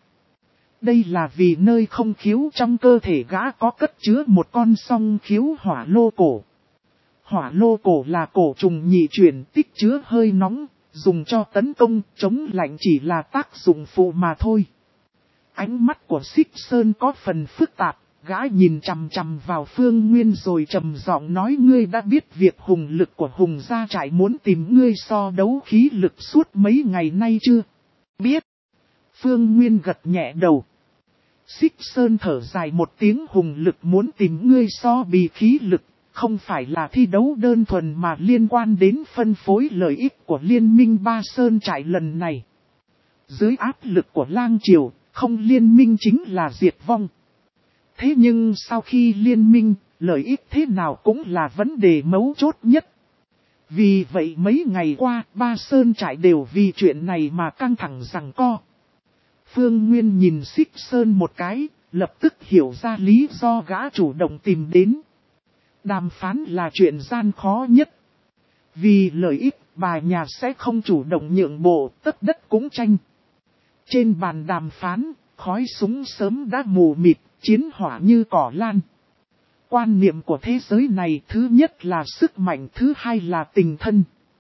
Đây là vì nơi không khiếu trong cơ thể gã có cất chứa một con song khiếu hỏa lô cổ. Hỏa lô cổ là cổ trùng nhị chuyển, tích chứa hơi nóng, dùng cho tấn công, chống lạnh chỉ là tác dụng phụ mà thôi. Ánh mắt của Xích Sơn có phần phức tạp, gã nhìn chằm chằm vào Phương Nguyên rồi trầm giọng nói: ngươi đã biết việc hùng lực của Hùng gia trại muốn tìm ngươi so đấu khí lực suốt mấy ngày nay chưa? Biết. Phương Nguyên gật nhẹ đầu. Xích Sơn thở dài một tiếng: hùng lực muốn tìm ngươi so bì khí lực, không phải là thi đấu đơn thuần mà liên quan đến phân phối lợi ích của liên minh Ba Sơn trại lần này. Dưới áp lực của lang triều, không liên minh chính là diệt vong. Thế nhưng sau khi liên minh, lợi ích thế nào cũng là vấn đề mấu chốt nhất. Vì vậy mấy ngày qua, Ba Sơn trại đều vì chuyện này mà căng thẳng giằng co. Phương Nguyên nhìn Xích Sơn một cái, lập tức hiểu ra lý do gã chủ động tìm đến. Đàm phán là chuyện gian khó nhất. Vì lợi ích, bà nhà sẽ không chủ động nhượng bộ, tất đất cũng tranh. Trên bàn đàm phán, khói súng sớm đã mù mịt, chiến hỏa như cỏ lan. Quan niệm của thế giới này, thứ nhất là sức mạnh, thứ hai là tình thân.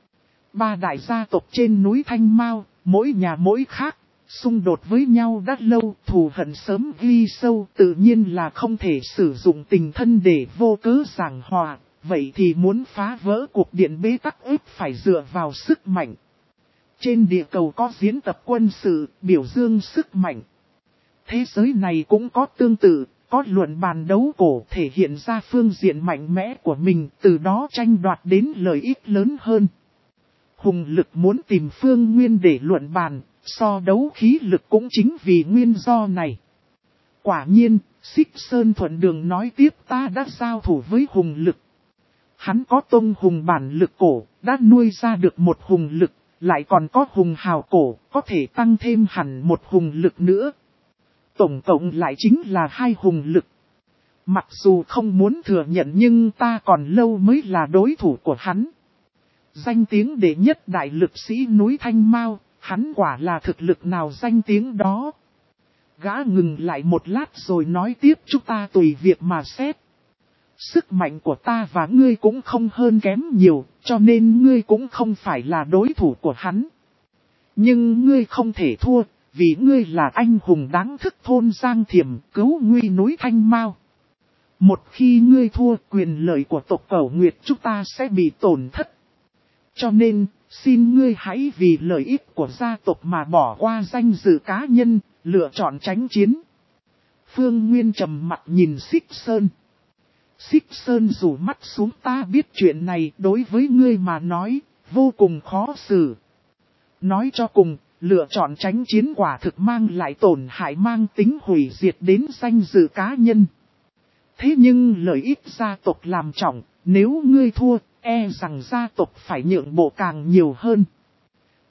Ba đại gia tộc trên núi Thanh Mao, mỗi nhà mỗi khác, xung đột với nhau đã lâu, thù hận sớm ghi sâu, tự nhiên là không thể sử dụng tình thân để vô cớ giảng hòa. Vậy thì muốn phá vỡ cuộc điện bế tắc ếp phải dựa vào sức mạnh. Trên địa cầu có diễn tập quân sự, biểu dương sức mạnh. Thế giới này cũng có tương tự, có luận bàn đấu cổ thể hiện ra phương diện mạnh mẽ của mình, từ đó tranh đoạt đến lợi ích lớn hơn. Hùng lực muốn tìm Phương Nguyên để luận bàn, so đấu khí lực cũng chính vì nguyên do này. Quả nhiên, Xích Sơn thuận đường nói tiếp: ta đã giao thủ với hùng lực. Hắn có tông hùng bản lực cổ, đã nuôi ra được một hùng lực, lại còn có hùng hào cổ, có thể tăng thêm hẳn một hùng lực nữa. Tổng cộng lại chính là hai hùng lực. Mặc dù không muốn thừa nhận nhưng ta còn lâu mới là đối thủ của hắn. Danh tiếng đệ nhất đại lực sĩ núi Thanh Mao, hắn quả là thực lực nào danh tiếng đó. Gã ngừng lại một lát rồi nói tiếp: chúng ta tùy việc mà xét. Sức mạnh của ta và ngươi cũng không hơn kém nhiều, cho nên ngươi cũng không phải là đối thủ của hắn. Nhưng ngươi không thể thua, vì ngươi là anh hùng đáng thức thôn Giang Thiểm, cứu nguy núi Thanh Mao. Một khi ngươi thua, quyền lợi của tộc Cẩu Nguyệt chúng ta sẽ bị tổn thất. Cho nên, xin ngươi hãy vì lợi ích của gia tộc mà bỏ qua danh dự cá nhân, lựa chọn tránh chiến. Phương Nguyên trầm mặt nhìn Xích Sơn. Xích Sơn rủ mắt xuống: ta biết chuyện này đối với ngươi mà nói, vô cùng khó xử. Nói cho cùng, lựa chọn tránh chiến quả thực mang lại tổn hại mang tính hủy diệt đến danh dự cá nhân. Thế nhưng lợi ích gia tộc làm trọng, nếu ngươi thua, e rằng gia tộc phải nhượng bộ càng nhiều hơn.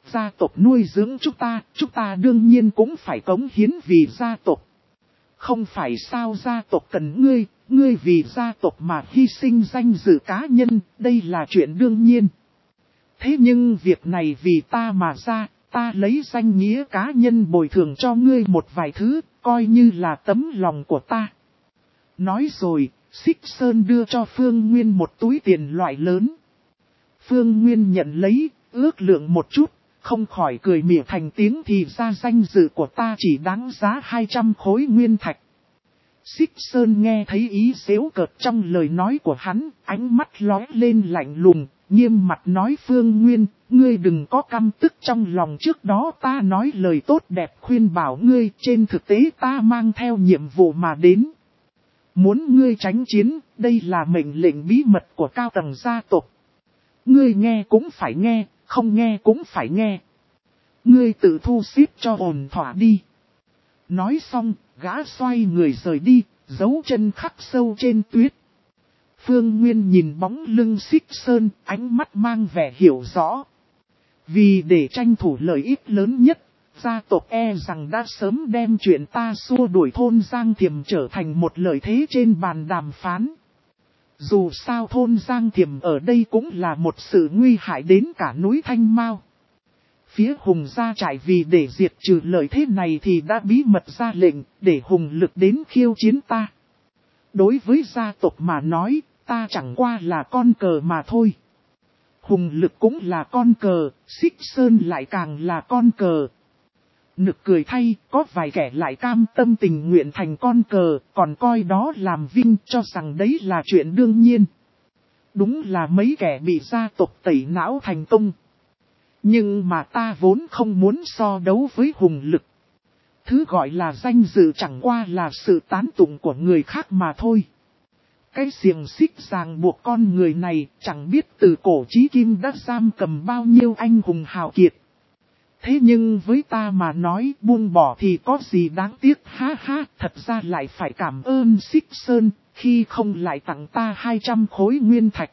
gia tộc nuôi dưỡng chúng ta, chúng ta đương nhiên cũng phải cống hiến vì gia tộc. Không phải sao gia tộc cần ngươi, ngươi vì gia tộc mà hy sinh danh dự cá nhân, đây là chuyện đương nhiên. Thế nhưng việc này vì ta mà ra, ta lấy danh nghĩa cá nhân bồi thường cho ngươi một vài thứ, coi như là tấm lòng của ta. Nói rồi, Xích Sơn đưa cho Phương Nguyên một túi tiền loại lớn. Phương Nguyên nhận lấy, ước lượng một chút, không khỏi cười mỉa thành tiếng thì ra danh dự của ta chỉ đáng giá hai trăm khối nguyên thạch. Xích Sơn nghe thấy ý giễu cợt trong lời nói của hắn, ánh mắt lóe lên lạnh lùng, nghiêm mặt nói Phương Nguyên, ngươi đừng có căm tức trong lòng, trước đó ta nói lời tốt đẹp khuyên bảo ngươi, trên thực tế ta mang theo nhiệm vụ mà đến. Muốn ngươi tránh chiến, đây là mệnh lệnh bí mật của cao tầng gia tộc. Ngươi nghe cũng phải nghe, không nghe cũng phải nghe. Ngươi tự thu xếp cho ổn thỏa đi. Nói xong, gã xoay người rời đi, dấu chân khắc sâu trên tuyết. Phương Nguyên nhìn bóng lưng Xích Sơn, ánh mắt mang vẻ hiểu rõ. Vì để tranh thủ lợi ích lớn nhất, gia tộc e rằng đã sớm đem chuyện ta xua đuổi thôn Giang Thiềm trở thành một lợi thế trên bàn đàm phán. Dù sao thôn Giang Thiềm ở đây cũng là một sự nguy hại đến cả núi Thanh Mao. Phía Hùng gia trại vì để diệt trừ lợi thế này thì đã bí mật ra lệnh để Hùng Lực đến khiêu chiến ta. Đối với gia tộc mà nói, ta chẳng qua là con cờ mà thôi. Hùng Lực cũng là con cờ, Xích Sơn lại càng là con cờ. Nực cười thay, có vài kẻ lại cam tâm tình nguyện thành con cờ, còn coi đó làm vinh, cho rằng đấy là chuyện đương nhiên. Đúng là mấy kẻ bị gia tộc tẩy não thành công. Nhưng mà ta vốn không muốn so đấu với Hùng Lực. Thứ gọi là danh dự chẳng qua là sự tán tụng của người khác mà thôi. Cái xiềng xích ràng buộc con người này chẳng biết từ cổ chí kim đã giam cầm bao nhiêu anh hùng hào kiệt. Thế nhưng với ta mà nói buông bỏ thì có gì đáng tiếc, ha ha, thật ra lại phải cảm ơn Xích Sơn, khi không lại tặng ta hai trăm khối nguyên thạch.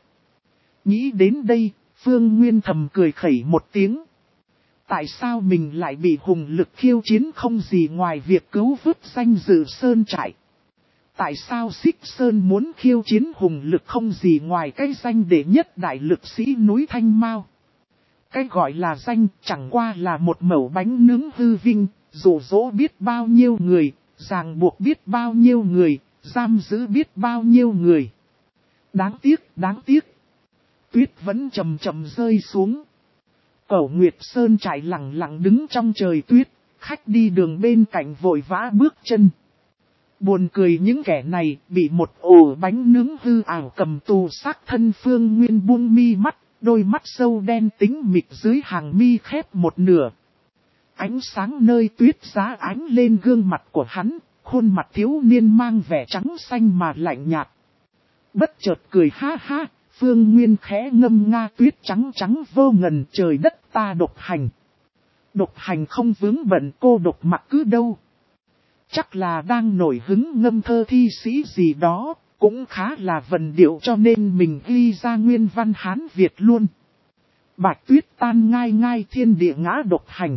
Nghĩ đến đây, Phương Nguyên thầm cười khẩy một tiếng. Tại sao mình lại bị Hùng Lực khiêu chiến không gì ngoài việc cứu vớt danh dự Sơn trại? Tại sao Xích Sơn muốn khiêu chiến Hùng Lực không gì ngoài cái danh đệ nhất đại lực sĩ núi Thanh Mao? Cái gọi là danh chẳng qua là một mẩu bánh nướng hư vinh, dụ dỗ biết bao nhiêu người, ràng buộc biết bao nhiêu người, giam giữ biết bao nhiêu người. Đáng tiếc, đáng tiếc. Tuyết vẫn chậm chậm rơi xuống. Cẩu Nguyệt Sơn trại lặng lặng đứng trong trời tuyết, khách đi đường bên cạnh vội vã bước chân. Buồn cười những kẻ này bị một ổ bánh nướng hư ảo cầm tù xác thân. Phương Nguyên buông mi mắt, đôi mắt sâu đen tính mịt dưới hàng mi khép một nửa. Ánh sáng nơi tuyết giá ánh lên gương mặt của hắn, khuôn mặt thiếu niên mang vẻ trắng xanh mà lạnh nhạt. Bất chợt cười ha ha, Phương Nguyên khẽ ngâm nga tuyết trắng trắng vô ngần, trời đất ta độc hành. Độc hành không vướng bận, cô độc mặc cứ đâu. Chắc là đang nổi hứng ngâm thơ thi sĩ gì đó, cũng khá là vần điệu cho nên mình ghi ra nguyên văn Hán Việt luôn. Bạch tuyết tan ngai ngai thiên địa ngã độc hành.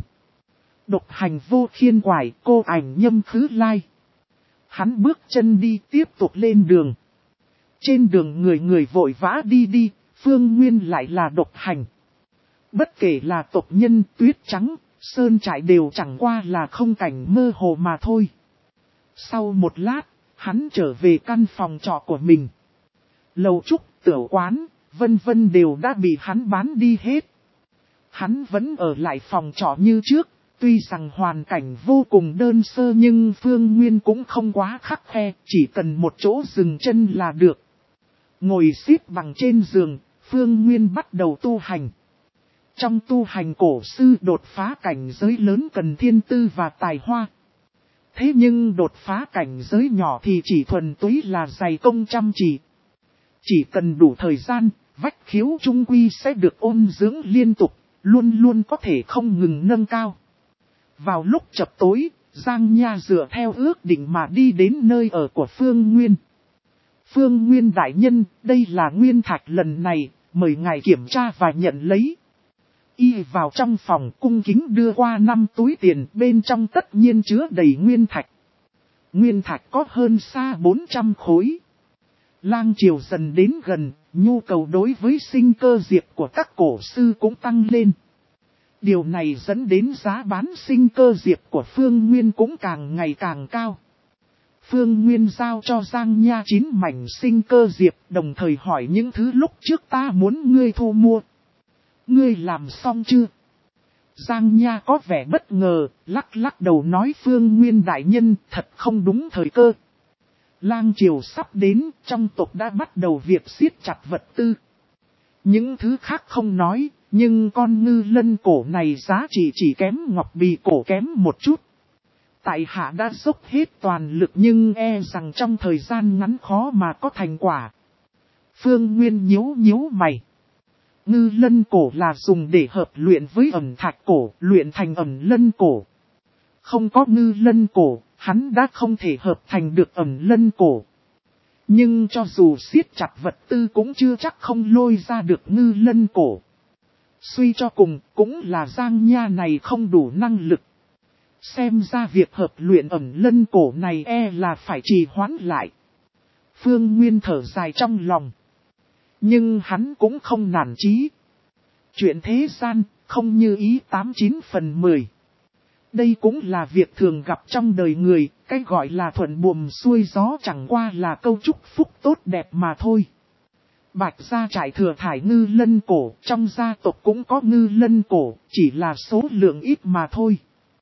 Độc hành vô khiên quải, cô ảnh nhâm khứ lai. Hắn bước chân đi tiếp tục lên đường. Trên đường người người vội vã đi đi, Phương Nguyên lại là độc hành. Bất kể là tộc nhân, tuyết trắng, sơn trại đều chẳng qua là không cảnh mơ hồ mà thôi. Sau một lát, hắn trở về căn phòng trọ của mình. Lầu trúc, tửu quán, vân vân đều đã bị hắn bán đi hết. Hắn vẫn ở lại phòng trọ như trước, tuy rằng hoàn cảnh vô cùng đơn sơ nhưng Phương Nguyên cũng không quá khắt khe, chỉ cần một chỗ dừng chân là được. Ngồi xếp bằng trên giường, Phương Nguyên bắt đầu tu hành. Trong tu hành cổ sư đột phá cảnh giới lớn cần thiên tư và tài hoa. Thế nhưng đột phá cảnh giới nhỏ thì chỉ thuần túy là dày công chăm chỉ. Chỉ cần đủ thời gian, vách khiếu trung quy sẽ được ôn dưỡng liên tục, luôn luôn có thể không ngừng nâng cao. Vào lúc chập tối, Giang Nha dựa theo ước định mà đi đến nơi ở của Phương Nguyên. Phương Nguyên đại nhân, đây là nguyên thạch lần này, mời ngài kiểm tra và nhận lấy. y vào trong phòng cung kính đưa qua năm túi tiền, bên trong tất nhiên chứa đầy nguyên thạch. Nguyên thạch có hơn xa bốn trăm khối. Lang triều dần đến gần, nhu cầu đối với sinh cơ diệp của các cổ sư cũng tăng lên. Điều này dẫn đến giá bán sinh cơ diệp của Phương Nguyên cũng càng ngày càng cao. Phương Nguyên giao cho Giang Nha chín mảnh sinh cơ diệp, đồng thời hỏi những thứ lúc trước ta muốn ngươi thu mua. Ngươi làm xong chưa? Giang Nha có vẻ bất ngờ, lắc lắc đầu nói Phương Nguyên đại nhân thật không đúng thời cơ. Lang triều sắp đến, trong tộc đã bắt đầu việc siết chặt vật tư. Những thứ khác không nói, nhưng con ngư lân cổ này giá trị chỉ kém ngọc bì cổ kém một chút. Tại hạ đã dốc hết toàn lực nhưng e rằng trong thời gian ngắn khó mà có thành quả. Phương Nguyên nhíu nhíu mày. Ngư lân cổ là dùng để hợp luyện với ẩm thạch cổ, luyện thành ẩm lân cổ. Không có ngư lân cổ, hắn đã không thể hợp thành được ẩm lân cổ. Nhưng cho dù siết chặt vật tư cũng chưa chắc không lôi ra được ngư lân cổ. Suy cho cùng, cũng là Giang Nha này không đủ năng lực. Xem ra việc hợp luyện ẩm lân cổ này e là phải trì hoãn lại. Phương Nguyên thở dài trong lòng. Nhưng hắn cũng không nản chí. Chuyện thế gian, không như ý tám chín phần mười. Đây cũng là việc thường gặp trong đời người, cái gọi là thuận buồm xuôi gió chẳng qua là câu chúc phúc tốt đẹp mà thôi. Bạch gia trại thừa thải ngư lân cổ, trong gia tộc cũng có ngư lân cổ, chỉ là số lượng ít mà thôi.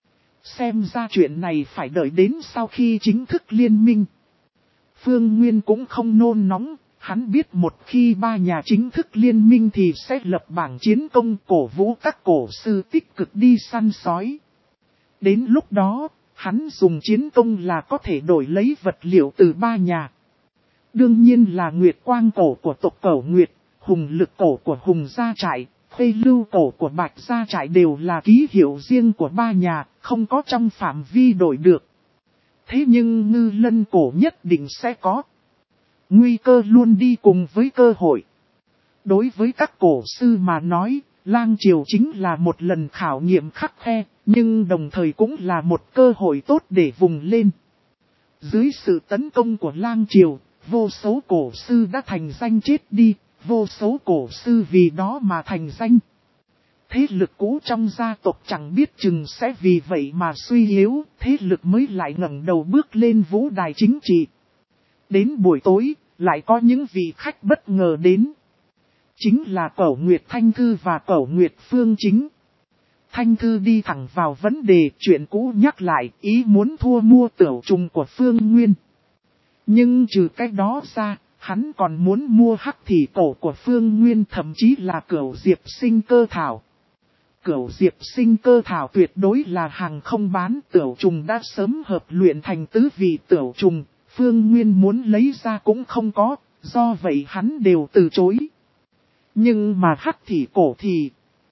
Xem ra chuyện này phải đợi đến sau khi chính thức liên minh. Phương Nguyên cũng không nôn nóng, hắn biết một khi ba nhà chính thức liên minh thì sẽ lập bảng chiến công cổ vũ các cổ sư tích cực đi săn sói. Đến lúc đó, hắn dùng chiến công là có thể đổi lấy vật liệu từ ba nhà. Đương nhiên là Nguyệt Quang cổ của tộc Cẩu Nguyệt, Hùng Lực cổ của Hùng Gia Trại, Khuê Lưu cổ của Bạch Gia Trại đều là ký hiệu riêng của ba nhà, không có trong phạm vi đổi được. Thế nhưng ngư lân cổ nhất định sẽ có. Nguy cơ luôn đi cùng với cơ hội. Đối với các cổ sư mà nói, Lang triều chính là một lần khảo nghiệm khắc khe, nhưng đồng thời cũng là một cơ hội tốt để vùng lên. Dưới sự tấn công của Lang triều, vô số cổ sư đã thành danh chết đi, vô số cổ sư vì đó mà thành danh. Thế lực cũ trong gia tộc chẳng biết chừng sẽ vì vậy mà suy yếu, thế lực mới lại ngẩng đầu bước lên vũ đài chính trị. Đến buổi tối, lại có những vị khách bất ngờ đến. Chính là Cẩu Nguyệt Thanh Thư và Cẩu Nguyệt Phương Chính. Thanh Thư đi thẳng vào vấn đề, chuyện cũ nhắc lại, ý muốn thua mua tửu trùng của Phương Nguyên. Nhưng trừ cái đó ra, hắn còn muốn mua hắc thủy cổ của Phương Nguyên, thậm chí là Cửu Diệp Sinh Cơ Thảo. Cửu Diệp Sinh Cơ Thảo tuyệt đối là hàng không bán, tửu trùng đã sớm hợp luyện thành tứ vị tửu trùng, Phương Nguyên muốn lấy ra cũng không có, do vậy hắn đều từ chối. Nhưng mà hắc thủy cổ thì,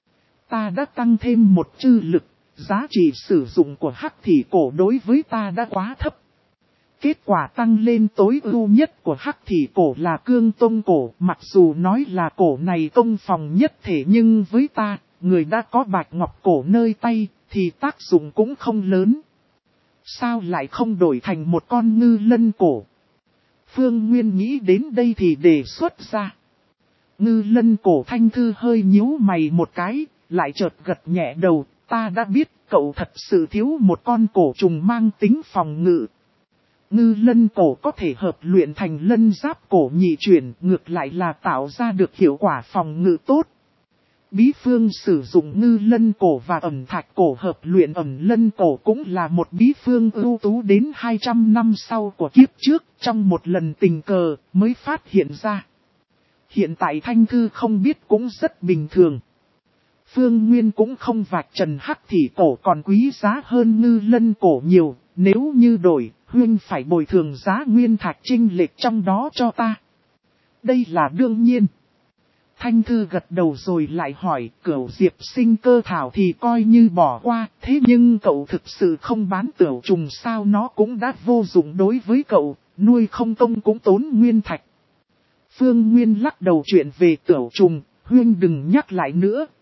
ta đã tăng thêm một chư lực, giá trị sử dụng của hắc thủy cổ đối với ta đã quá thấp. Kết quả tăng lên tối ưu nhất của hắc thủy cổ là cương tông cổ, mặc dù nói là cổ này công phòng nhất thể nhưng với ta, người đã có bạch ngọc cổ nơi tay, thì tác dụng cũng không lớn. Sao lại không đổi thành một con ngư lân cổ? Phương Nguyên nghĩ đến đây thì đề xuất ra. Ngư lân cổ Thanh Thư hơi nhíu mày một cái, lại chợt gật nhẹ đầu, ta đã biết cậu thật sự thiếu một con cổ trùng mang tính phòng ngự. Ngư lân cổ có thể hợp luyện thành lân giáp cổ nhị chuyển, ngược lại là tạo ra được hiệu quả phòng ngự tốt. Bí phương sử dụng ngư lân cổ và ẩm thạch cổ hợp luyện ẩm lân cổ cũng là một bí phương ưu tú đến hai trăm năm sau của kiếp trước, trong một lần tình cờ mới phát hiện ra. Hiện tại Thanh Thư không biết cũng rất bình thường. Phương Nguyên cũng không vạch trần hắc thủy cổ còn quý giá hơn ngư lân cổ nhiều, nếu như đổi, huynh phải bồi thường giá nguyên thạch chênh lệch trong đó cho ta. Đây là đương nhiên. Thanh Thư gật đầu rồi lại hỏi, Cửu Diệp Sinh Cơ Thảo thì coi như bỏ qua, thế nhưng cậu thực sự không bán tửu trùng sao? Nó cũng đã vô dụng đối với cậu, nuôi không công cũng tốn nguyên thạch. Phương Nguyên lắc đầu, chuyện về tửu trùng, huynh đừng nhắc lại nữa,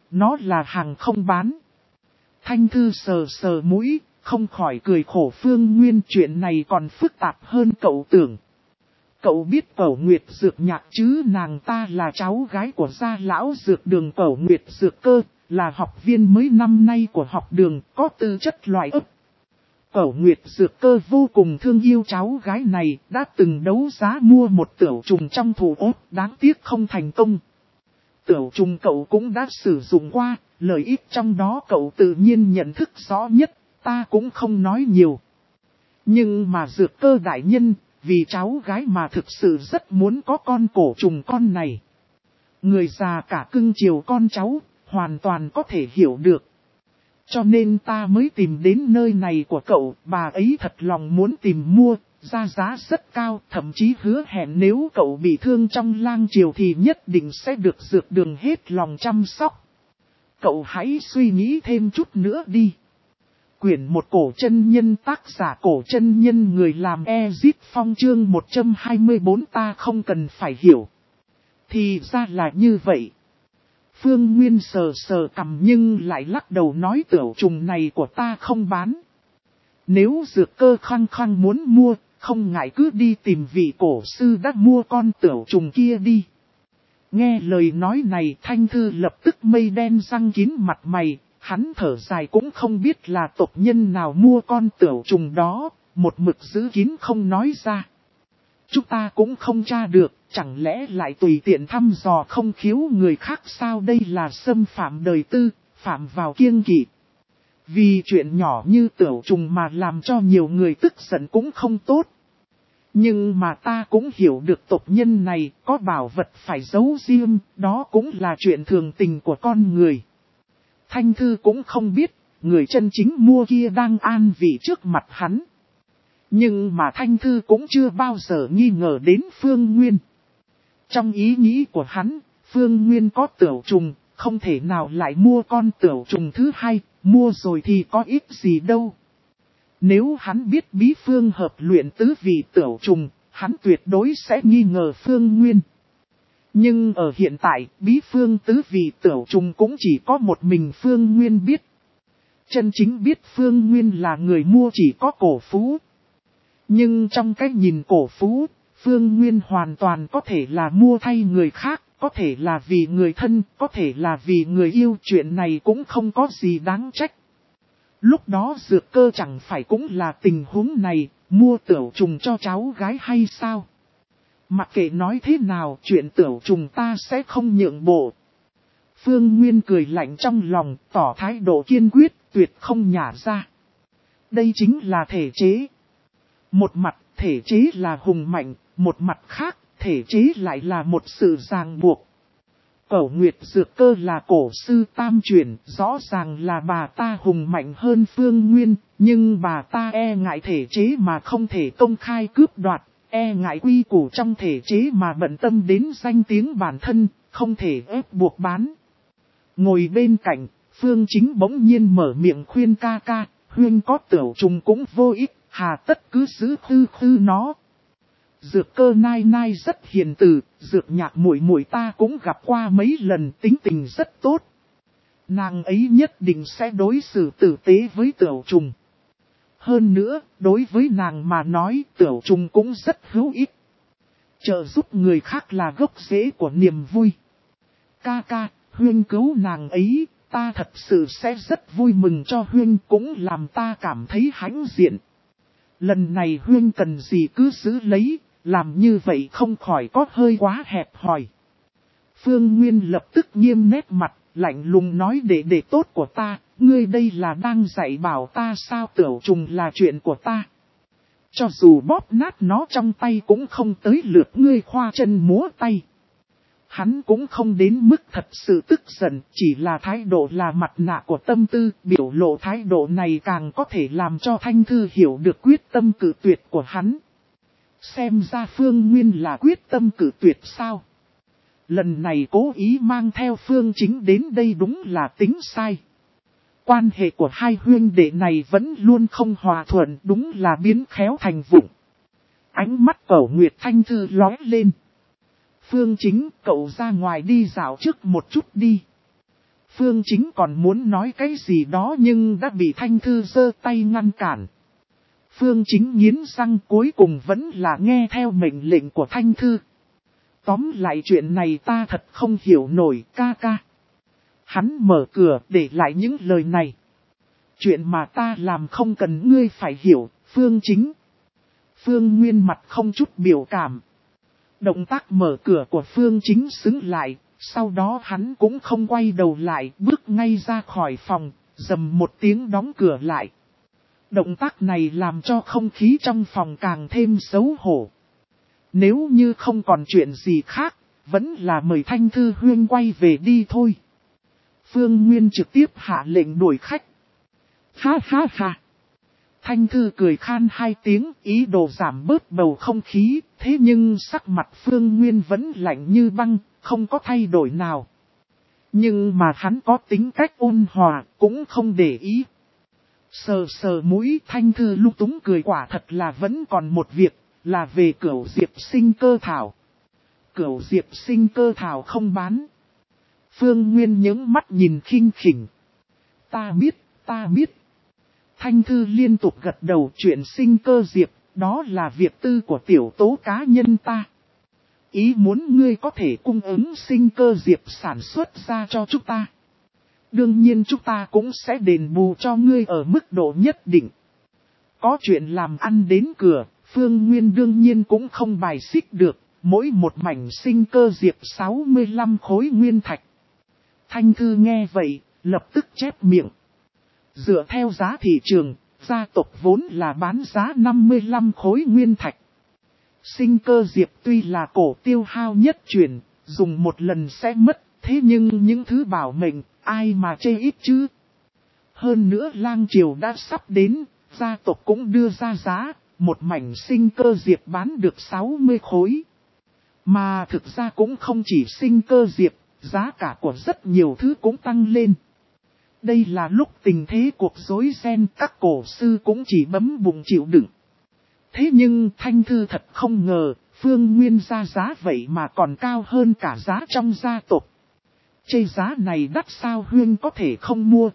nó là hàng không bán. Thanh Thư sờ sờ mũi, không khỏi cười khổ Phương Nguyên, chuyện này còn phức tạp hơn cậu tưởng. Cậu biết Cẩu Nguyệt Dược Nhạc chứ, nàng ta là cháu gái của gia lão dược đường Cẩu Nguyệt Dược Cơ, là học viên mới năm nay của học đường, có tư chất loại ấp. Cẩu Nguyệt Dược Cơ vô cùng thương yêu cháu gái này, đã từng đấu giá mua một tửu trùng trong thủ ốt, đáng tiếc không thành công. Tửu trùng cậu cũng đã sử dụng qua, lợi ích trong đó cậu tự nhiên nhận thức rõ nhất, ta cũng không nói nhiều. Nhưng mà Dược Cơ đại nhân, vì cháu gái mà thực sự rất muốn có con cổ trùng con này. Người già cả cưng chiều con cháu, hoàn toàn có thể hiểu được. Cho nên ta mới tìm đến nơi này của cậu, bà ấy thật lòng muốn tìm mua, ra giá rất cao, thậm chí hứa hẹn nếu cậu bị thương trong lang triều thì nhất định sẽ được dược đường hết lòng chăm sóc. Cậu hãy suy nghĩ thêm chút nữa đi. Quyển một cổ chân nhân, tác giả cổ chân nhân, người làm Ezit Phong, chương một trăm hai mươi bốn, ta không cần phải hiểu. Thì ra là như vậy. Phương Nguyên sờ sờ cằm nhưng lại lắc đầu nói tửu trùng này của ta không bán. Nếu Dược Cơ khăng khăng muốn mua, không ngại cứ đi tìm vị cổ sư đã mua con tửu trùng kia đi. Nghe lời nói này, Thanh Thư lập tức mây đen răng kín mặt mày, hắn thở dài cũng không biết là tộc nhân nào mua con tửu trùng đó, một mực giữ kín không nói ra. Chúng ta cũng không tra được, chẳng lẽ lại tùy tiện thăm dò không khiếu người khác sao, đây là xâm phạm đời tư, phạm vào kiêng kỵ. Vì chuyện nhỏ như tửu trùng mà làm cho nhiều người tức giận cũng không tốt. Nhưng mà ta cũng hiểu được tộc nhân này có bảo vật phải giấu riêng, đó cũng là chuyện thường tình của con người. Thanh Thư cũng không biết, người chân chính mua kia đang an vị trước mặt hắn. Nhưng mà Thanh Thư cũng chưa bao giờ nghi ngờ đến Phương Nguyên. Trong ý nghĩ của hắn, Phương Nguyên có tửu trùng, không thể nào lại mua con tửu trùng thứ hai, mua rồi thì có ích gì đâu. Nếu hắn biết bí phương hợp luyện tứ vị tửu trùng, hắn tuyệt đối sẽ nghi ngờ Phương Nguyên. Nhưng ở hiện tại, bí phương tứ vị tửu trùng cũng chỉ có một mình Phương Nguyên biết. Chân chính biết Phương Nguyên là người mua chỉ có Cổ Phú. Nhưng trong cách nhìn Cổ Phú, Phương Nguyên hoàn toàn có thể là mua thay người khác, có thể là vì người thân, có thể là vì người yêu, chuyện này cũng không có gì đáng trách. Lúc đó Dược Cơ chẳng phải cũng là tình huống này, mua tửu trùng cho cháu gái hay sao? Mặc kệ nói thế nào, chuyện tửu trùng ta sẽ không nhượng bộ. Phương Nguyên cười lạnh trong lòng, tỏ thái độ kiên quyết, tuyệt không nhả ra. Đây chính là thể chế. Một mặt, thể chế là hùng mạnh, một mặt khác, thể chế lại là một sự ràng buộc. Cẩu Nguyệt Dược Cơ là cổ sư tam truyền, rõ ràng là bà ta hùng mạnh hơn Phương Nguyên, nhưng bà ta e ngại thể chế mà không thể công khai cướp đoạt, e ngại quy củ trong thể chế mà bận tâm đến danh tiếng bản thân, không thể ép buộc bán. Ngồi bên cạnh, Phương Chính bỗng nhiên mở miệng khuyên ca ca, Huyên có tửu trùng cũng vô ích, hà tất cứ giữ khư khư nó. Dược Cơ nai nai rất hiền từ, Dược Nhạc muội muội ta cũng gặp qua mấy lần, tính tình rất tốt. Nàng ấy nhất định sẽ đối xử tử tế với tửu trùng. Hơn nữa, đối với nàng mà nói, tửu trùng cũng rất hữu ích. Trợ giúp người khác là gốc rễ của niềm vui. Ca ca, Huyên cứu nàng ấy, ta thật sự sẽ rất vui mừng cho Huyên, cũng làm ta cảm thấy hãnh diện. Lần này Huyên cần gì cứ giữ lấy, làm như vậy không khỏi có hơi quá hẹp hòi. Phương Nguyên lập tức nghiêm nét mặt, lạnh lùng nói đệ đệ tốt của ta, ngươi đây là đang dạy bảo ta sao, tửu trùng là chuyện của ta. Cho dù bóp nát nó trong tay cũng không tới lượt ngươi khoa chân múa tay. Hắn cũng không đến mức thật sự tức giận, chỉ là thái độ là mặt nạ của tâm tư, biểu lộ thái độ này càng có thể làm cho Thanh Thư hiểu được quyết tâm cự tuyệt của hắn. Xem ra Phương Nguyên là quyết tâm cự tuyệt sao? Lần này cố ý mang theo Phương Chính đến đây đúng là tính sai. Quan hệ của hai huynh đệ này vẫn luôn không hòa thuận, đúng là biến khéo thành vụng. Ánh mắt Cẩu Nguyệt Thanh Thư lóe lên. Phương Chính, cậu ra ngoài đi dạo trước một chút đi. Phương Chính còn muốn nói cái gì đó nhưng đã bị Thanh Thư giơ tay ngăn cản. Phương Chính nghiến răng cuối cùng vẫn là nghe theo mệnh lệnh của Thanh Thư. Tóm lại chuyện này ta thật không hiểu nổi ca ca. Hắn mở cửa để lại những lời này. Chuyện mà ta làm không cần ngươi phải hiểu, Phương Chính. Phương Nguyên mặt không chút biểu cảm. Động tác mở cửa của Phương Chính xứng lại, sau đó hắn cũng không quay đầu lại, bước ngay ra khỏi phòng, rầm một tiếng đóng cửa lại. Động tác này làm cho không khí trong phòng càng thêm xấu hổ. Nếu như không còn chuyện gì khác, vẫn là mời Thanh Thư Huyên quay về đi thôi. Phương Nguyên trực tiếp hạ lệnh đuổi khách. Ha ha ha. Thanh Thư cười khan hai tiếng, ý đồ giảm bớt bầu không khí, thế nhưng sắc mặt Phương Nguyên vẫn lạnh như băng, không có thay đổi nào. Nhưng mà hắn có tính cách ôn hòa, cũng không để ý. Sờ sờ mũi, Thanh Thư lung túng cười, quả thật là vẫn còn một việc, là về Cửu Diệp Sinh Cơ Thảo. Cửu Diệp Sinh Cơ Thảo không bán. Phương Nguyên nhướng mắt nhìn khinh khỉnh. Ta biết, ta biết. Thanh Thư liên tục gật đầu, chuyện sinh cơ diệp, đó là việc tư của tiểu tố cá nhân ta. Ý muốn ngươi có thể cung ứng sinh cơ diệp sản xuất ra cho chúng ta. Đương nhiên chúng ta cũng sẽ đền bù cho ngươi ở mức độ nhất định. Có chuyện làm ăn đến cửa, Phương Nguyên đương nhiên cũng không bài xích được, mỗi một mảnh sinh cơ diệp sáu mươi lăm khối nguyên thạch. Thanh Thư nghe vậy, lập tức chép miệng. Dựa theo giá thị trường, gia tộc vốn là bán giá năm mươi lăm khối nguyên thạch. Sinh cơ diệp tuy là cổ tiêu hao nhất chuyển, dùng một lần sẽ mất, thế nhưng những thứ bảo mệnh, ai mà chê ít chứ. Hơn nữa lang triều đã sắp đến, gia tộc cũng đưa ra giá, một mảnh sinh cơ diệp bán được sáu mươi khối. Mà thực ra cũng không chỉ sinh cơ diệp, giá cả của rất nhiều thứ cũng tăng lên. Đây là lúc tình thế cuộc rối ren, các cổ sư cũng chỉ bấm bụng chịu đựng. Thế nhưng Thanh Thư thật không ngờ, Phương Nguyên ra giá vậy mà còn cao hơn cả giá trong gia tộc. Chê giá này đắt sao Huyên có thể không mua.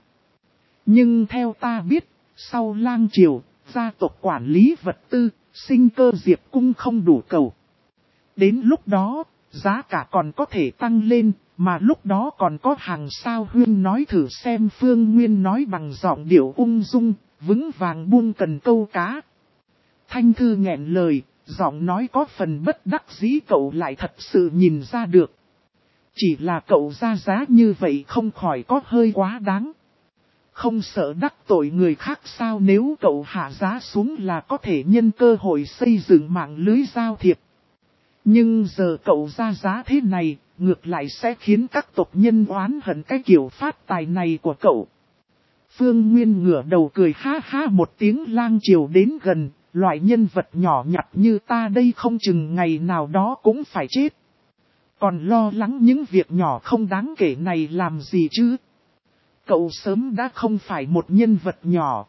Nhưng theo ta biết, sau lang triều, gia tộc quản lý vật tư, sinh cơ diệp cung không đủ cầu. Đến lúc đó, giá cả còn có thể tăng lên, mà lúc đó còn có hàng sao Huyên nói thử xem. Phương Nguyên nói bằng giọng điệu ung dung, vững vàng buông cần câu cá. Thanh Thư nghẹn lời, giọng nói có phần bất đắc dĩ, cậu lại thật sự nhìn ra được. Chỉ là cậu ra giá như vậy không khỏi có hơi quá đáng. Không sợ đắc tội người khác sao? Nếu cậu hạ giá xuống là có thể nhân cơ hội xây dựng mạng lưới giao thiệp. Nhưng giờ cậu ra giá thế này, ngược lại sẽ khiến các tộc nhân oán hận cái kiểu phát tài này của cậu. Phương Nguyên ngửa đầu cười ha ha một tiếng. Lang triều đến gần, loại nhân vật nhỏ nhặt như ta đây không chừng ngày nào đó cũng phải chết. Còn lo lắng những việc nhỏ không đáng kể này làm gì chứ? Cậu sớm đã không phải một nhân vật nhỏ.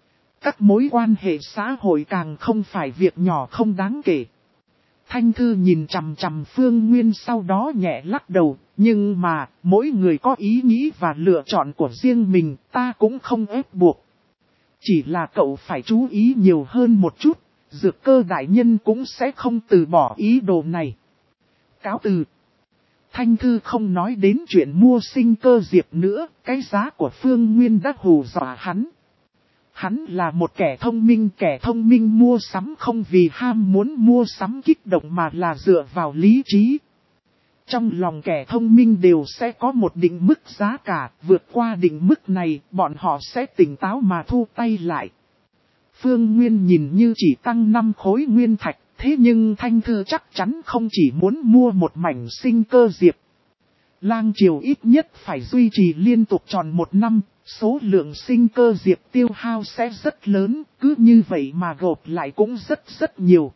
Các mối quan hệ xã hội càng không phải việc nhỏ không đáng kể. Thanh Thư nhìn chằm chằm Phương Nguyên, sau đó nhẹ lắc đầu, nhưng mà, mỗi người có ý nghĩ và lựa chọn của riêng mình, ta cũng không ép buộc. Chỉ là cậu phải chú ý nhiều hơn một chút, Dược Cơ đại nhân cũng sẽ không từ bỏ ý đồ này. Cáo từ. Thanh Thư không nói đến chuyện mua sinh cơ diệp nữa, cái giá của Phương Nguyên đã hù dọa hắn. Hắn là một kẻ thông minh, kẻ thông minh mua sắm không vì ham muốn mua sắm kích động mà là dựa vào lý trí. Trong lòng kẻ thông minh đều sẽ có một định mức giá cả, vượt qua định mức này, bọn họ sẽ tỉnh táo mà thu tay lại. Phương Nguyên nhìn như chỉ tăng năm khối nguyên thạch, thế nhưng Thanh Thư chắc chắn không chỉ muốn mua một mảnh sinh cơ diệp. Lang triều ít nhất phải duy trì liên tục tròn một năm, số lượng sinh cơ diệp tiêu hao sẽ rất lớn, cứ như vậy mà gộp lại cũng rất rất nhiều.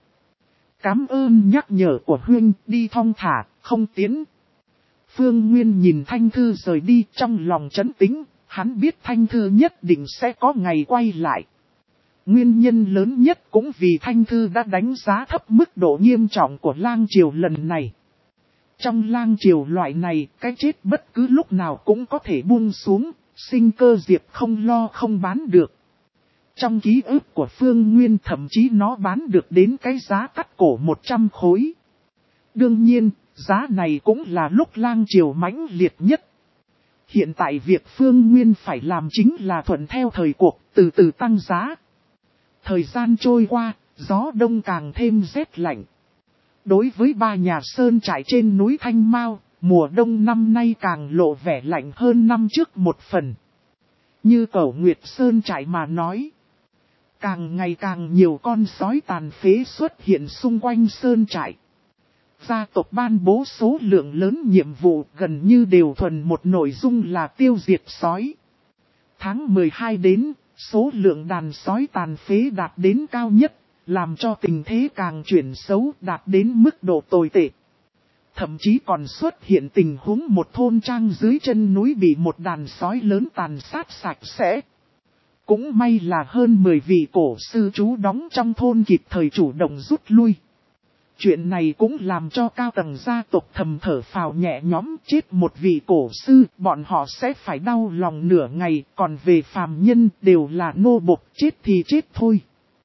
Cảm ơn nhắc nhở của Huyên, đi thong thả, không tiến. Phương Nguyên nhìn Thanh Thư rời đi, trong lòng trấn tĩnh, hắn biết Thanh Thư nhất định sẽ có ngày quay lại. Nguyên nhân lớn nhất cũng vì Thanh Thư đã đánh giá thấp mức độ nghiêm trọng của lang triều lần này. Trong lang triều loại này, cái chết bất cứ lúc nào cũng có thể buông xuống, sinh cơ diệp không lo không bán được. Trong ký ức của Phương Nguyên thậm chí nó bán được đến cái giá cắt cổ một trăm khối. Đương nhiên, giá này cũng là lúc lang triều mãnh liệt nhất. Hiện tại việc Phương Nguyên phải làm chính là thuận theo thời cuộc, từ từ tăng giá. Thời gian trôi qua, gió đông càng thêm rét lạnh. Đối với ba nhà sơn trại trên núi Thanh Mao, mùa đông năm nay càng lộ vẻ lạnh hơn năm trước một phần. Như Cẩu Nguyệt Sơn trại mà nói, càng ngày càng nhiều con sói tàn phế xuất hiện xung quanh sơn trại. Gia tộc ban bố số lượng lớn nhiệm vụ gần như đều thuần một nội dung là tiêu diệt sói. Tháng mười hai đến, số lượng đàn sói tàn phế đạt đến cao nhất, làm cho tình thế càng chuyển xấu đạt đến mức độ tồi tệ. Thậm chí còn xuất hiện tình huống một thôn trang dưới chân núi bị một đàn sói lớn tàn sát sạch sẽ. Cũng may là hơn mười vị cổ sư trú đóng trong thôn kịp thời chủ động rút lui. Chuyện này cũng làm cho cao tầng gia tộc thầm thở phào nhẹ nhõm, chết một vị cổ sư, bọn họ sẽ phải đau lòng nửa ngày, còn về phàm nhân đều là nô bộc, chết thì chết thôi.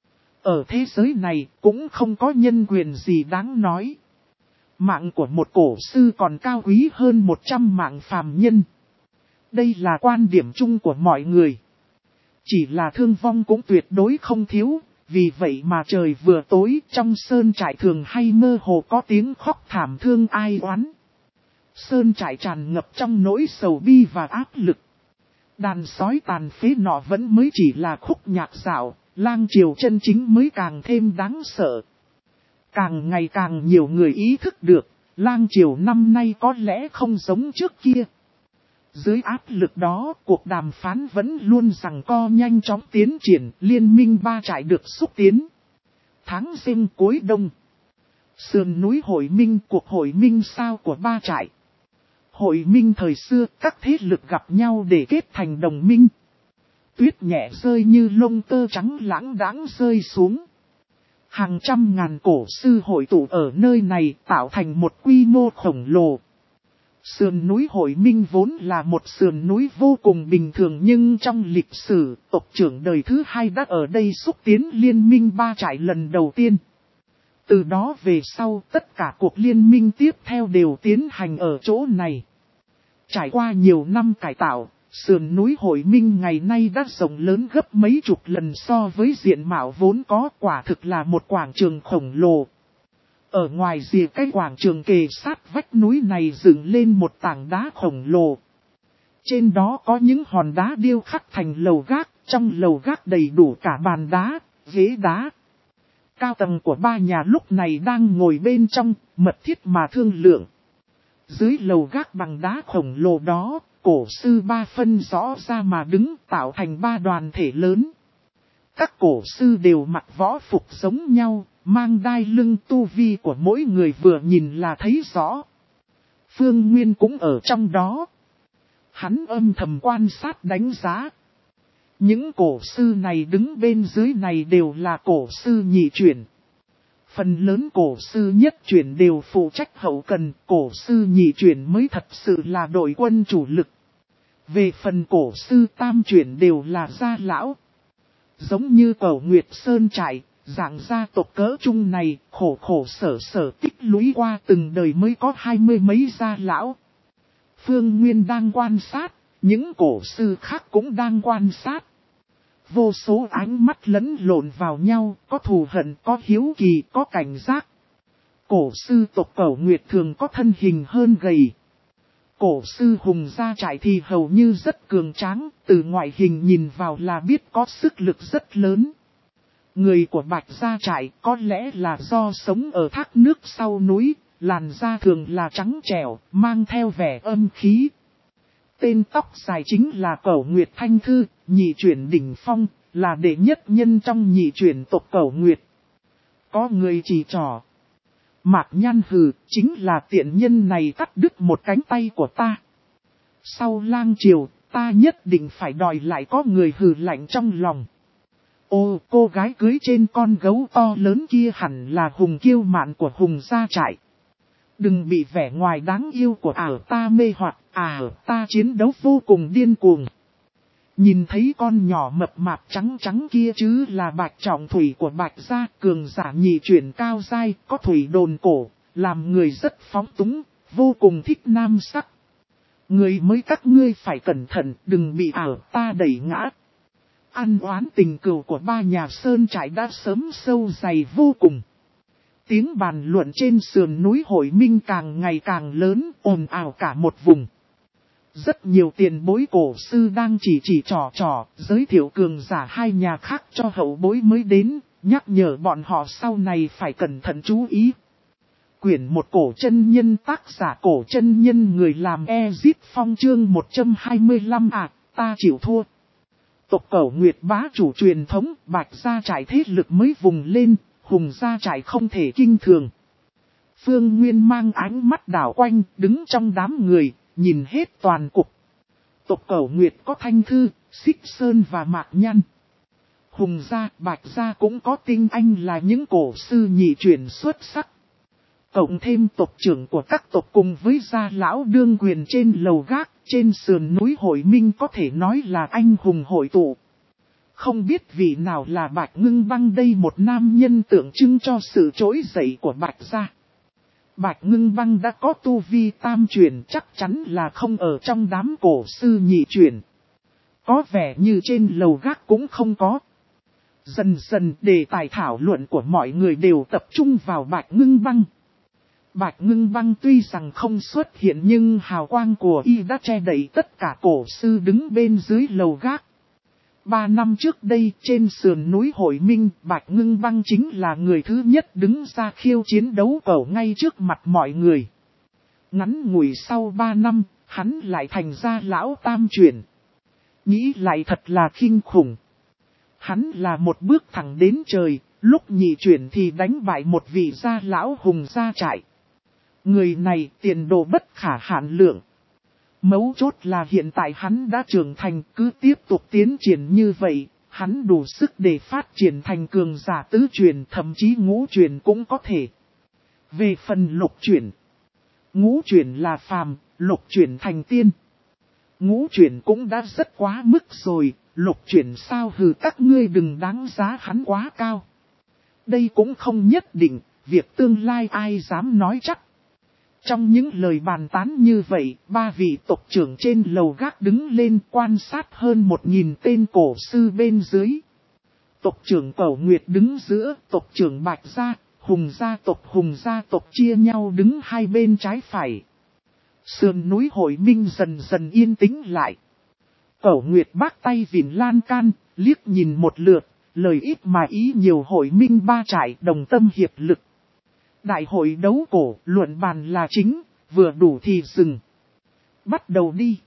Ở thế giới này cũng không có nhân quyền gì đáng nói. Mạng của một cổ sư còn cao quý hơn một trăm mạng phàm nhân. Đây là quan điểm chung của mọi người. Chỉ là thương vong cũng tuyệt đối không thiếu, vì vậy mà trời vừa tối trong sơn trại thường hay mơ hồ có tiếng khóc thảm thương ai oán. Sơn trại tràn ngập trong nỗi sầu bi và áp lực. Đàn sói tàn phế nọ vẫn mới chỉ là khúc nhạc dạo, lang triều chân chính mới càng thêm đáng sợ. Càng ngày càng nhiều người ý thức được, lang triều năm nay có lẽ không giống trước kia. Dưới áp lực đó, cuộc đàm phán vẫn luôn giằng co nhanh chóng tiến triển, liên minh ba trại được xúc tiến. Tháng Giêng cuối đông, sườn núi hội minh, cuộc hội minh sao của ba trại. Hội minh thời xưa, các thế lực gặp nhau để kết thành đồng minh. Tuyết nhẹ rơi như lông tơ trắng lãng đãng rơi xuống. Hàng trăm ngàn cổ sư hội tụ ở nơi này tạo thành một quy mô khổng lồ. Sườn núi Hội Minh vốn là một sườn núi vô cùng bình thường, nhưng trong lịch sử, tộc trưởng đời thứ hai đã ở đây xúc tiến liên minh ba trại lần đầu tiên. Từ đó về sau, tất cả cuộc liên minh tiếp theo đều tiến hành ở chỗ này. Trải qua nhiều năm cải tạo, sườn núi Hội Minh ngày nay đã rộng lớn gấp mấy chục lần so với diện mạo vốn có, quả thực là một quảng trường khổng lồ. Ở ngoài rìa cái quảng trường kề sát vách núi này dựng lên một tảng đá khổng lồ. Trên đó có những hòn đá điêu khắc thành lầu gác, trong lầu gác đầy đủ cả bàn đá, ghế đá. Cao tầng của ba nhà lúc này đang ngồi bên trong, mật thiết mà thương lượng. Dưới lầu gác bằng đá khổng lồ đó, cổ sư ba phân rõ ra mà đứng tạo thành ba đoàn thể lớn. Các cổ sư đều mặc võ phục giống nhau, mang đai lưng, tu vi của mỗi người vừa nhìn là thấy rõ. Phương Nguyên cũng ở trong đó. Hắn âm thầm quan sát đánh giá. Những cổ sư này đứng bên dưới này đều là cổ sư nhị chuyển. Phần lớn cổ sư nhất chuyển đều phụ trách hậu cần, cổ sư nhị chuyển mới thật sự là đội quân chủ lực. Về phần cổ sư tam chuyển đều là gia lão. Giống như Cẩu Nguyệt Sơn trại, dạng gia tộc cỡ trung này, khổ khổ sở sở tích lũy qua từng đời mới có hai mươi mấy gia lão. Phương Nguyên đang quan sát, những cổ sư khác cũng đang quan sát. Vô số ánh mắt lẫn lộn vào nhau, có thù hận, có hiếu kỳ, có cảnh giác. Cổ sư tộc Cẩu Nguyệt thường có thân hình hơn gầy. Cổ sư Hùng gia trại thì hầu như rất cường tráng, từ ngoại hình nhìn vào là biết có sức lực rất lớn. Người của Bạch gia trại có lẽ là do sống ở thác nước sau núi, làn da thường là trắng trẻo, mang theo vẻ âm khí. Tên tóc dài chính là Cẩu Nguyệt Thanh Thư, nhị chuyển đỉnh phong, là đệ nhất nhân trong nhị chuyển tộc Cẩu Nguyệt. Có người chỉ trỏ. Mạc Nhan hừ, chính là tiện nhân này cắt đứt một cánh tay của ta. Sau lang triều, ta nhất định phải đòi lại, có người hừ lạnh trong lòng. Ô, cô gái cưới trên con gấu to lớn kia hẳn là Hùng Kiêu Mạn của Hùng gia trại. Đừng bị vẻ ngoài đáng yêu của ảo ta mê hoặc, ảo ta chiến đấu vô cùng điên cuồng. Nhìn thấy con nhỏ mập mạp trắng trắng kia chứ là Bạch Trọng Thủy của Bạch gia, cường giả nhị chuyển cao giai, có thủy đồn cổ, làm người rất phóng túng, vô cùng thích nam sắc. Người mới các ngươi phải cẩn thận, đừng bị ảo ta đẩy ngã. Ăn oán tình cừu của ba nhà sơn trại đã sớm sâu dày vô cùng. Tiếng bàn luận trên sườn núi Hội Minh càng ngày càng lớn, ồn ào cả một vùng. Rất nhiều tiền bối cổ sư đang chỉ chỉ trò trò, giới thiệu cường giả hai nhà khác cho hậu bối mới đến, nhắc nhở bọn họ sau này phải cẩn thận chú ý. Quyển một cổ chân nhân, tác giả cổ chân nhân, người làm Ezip Phong, chương một trăm hai mươi lăm à, ta chịu thua. Tộc Cẩu Nguyệt bá chủ truyền thống, Bạch gia trại thế lực mới vùng lên, Hùng gia trại không thể kinh thường. Phương Nguyên mang ánh mắt đảo quanh, đứng trong đám người, nhìn hết toàn cục. Tộc Cẩu Nguyệt có Thanh Thư, Xích Sơn và Mạc Nhăn. Hùng gia, Bạch gia cũng có tinh anh là những cổ sư nhị chuyển xuất sắc. Cộng thêm tộc trưởng của các tộc cùng với gia lão đương quyền trên lầu gác, trên sườn núi Hội Minh có thể nói là anh hùng hội tụ. Không biết vị nào là Bạch Ngưng Băng đây, một nam nhân tượng trưng cho sự trỗi dậy của Bạch gia. Bạch Ngưng Băng đã có tu vi tam chuyển, chắc chắn là không ở trong đám cổ sư nhị chuyển. Có vẻ như trên lầu gác cũng không có. Dần dần đề tài thảo luận của mọi người đều tập trung vào Bạch Ngưng Băng. Bạch Ngưng Băng tuy rằng không xuất hiện nhưng hào quang của y đã che đậy tất cả cổ sư đứng bên dưới lầu gác. Ba năm trước đây trên sườn núi Hội Minh, Bạch Ngưng Băng chính là người thứ nhất đứng ra khiêu chiến đấu cẩu ngay trước mặt mọi người. Ngắn ngủi sau ba năm, hắn lại thành ra lão tam chuyển. Nghĩ lại thật là kinh khủng. Hắn là một bước thẳng đến trời, lúc nhị chuyển thì đánh bại một vị gia lão Hùng gia trại. Người này tiền đồ bất khả hạn lượng. Mấu chốt là hiện tại hắn đã trưởng thành, cứ tiếp tục tiến triển như vậy, hắn đủ sức để phát triển thành cường giả tứ truyền, thậm chí ngũ truyền cũng có thể. Về phần lục truyền, ngũ truyền là phàm, lục truyền thành tiên. Ngũ truyền cũng đã rất quá mức rồi, lục truyền sao hừ, các ngươi đừng đáng giá hắn quá cao. Đây cũng không nhất định, việc tương lai ai dám nói chắc. Trong những lời bàn tán như vậy, ba vị tộc trưởng trên lầu gác đứng lên quan sát hơn một nghìn tên cổ sư bên dưới. Tộc trưởng Cẩu Nguyệt đứng giữa, tộc trưởng Bạch gia, Hùng gia tộc Hùng gia tộc chia nhau đứng hai bên trái phải. Sườn núi Hội Minh dần dần yên tĩnh lại. Cẩu Nguyệt bắt tay vịn lan can, liếc nhìn một lượt, lời ít mà ý nhiều. Hội Minh ba trại đồng tâm hiệp lực. Đại hội đấu cổ, luận bàn là chính, vừa đủ thì dừng. Bắt đầu đi.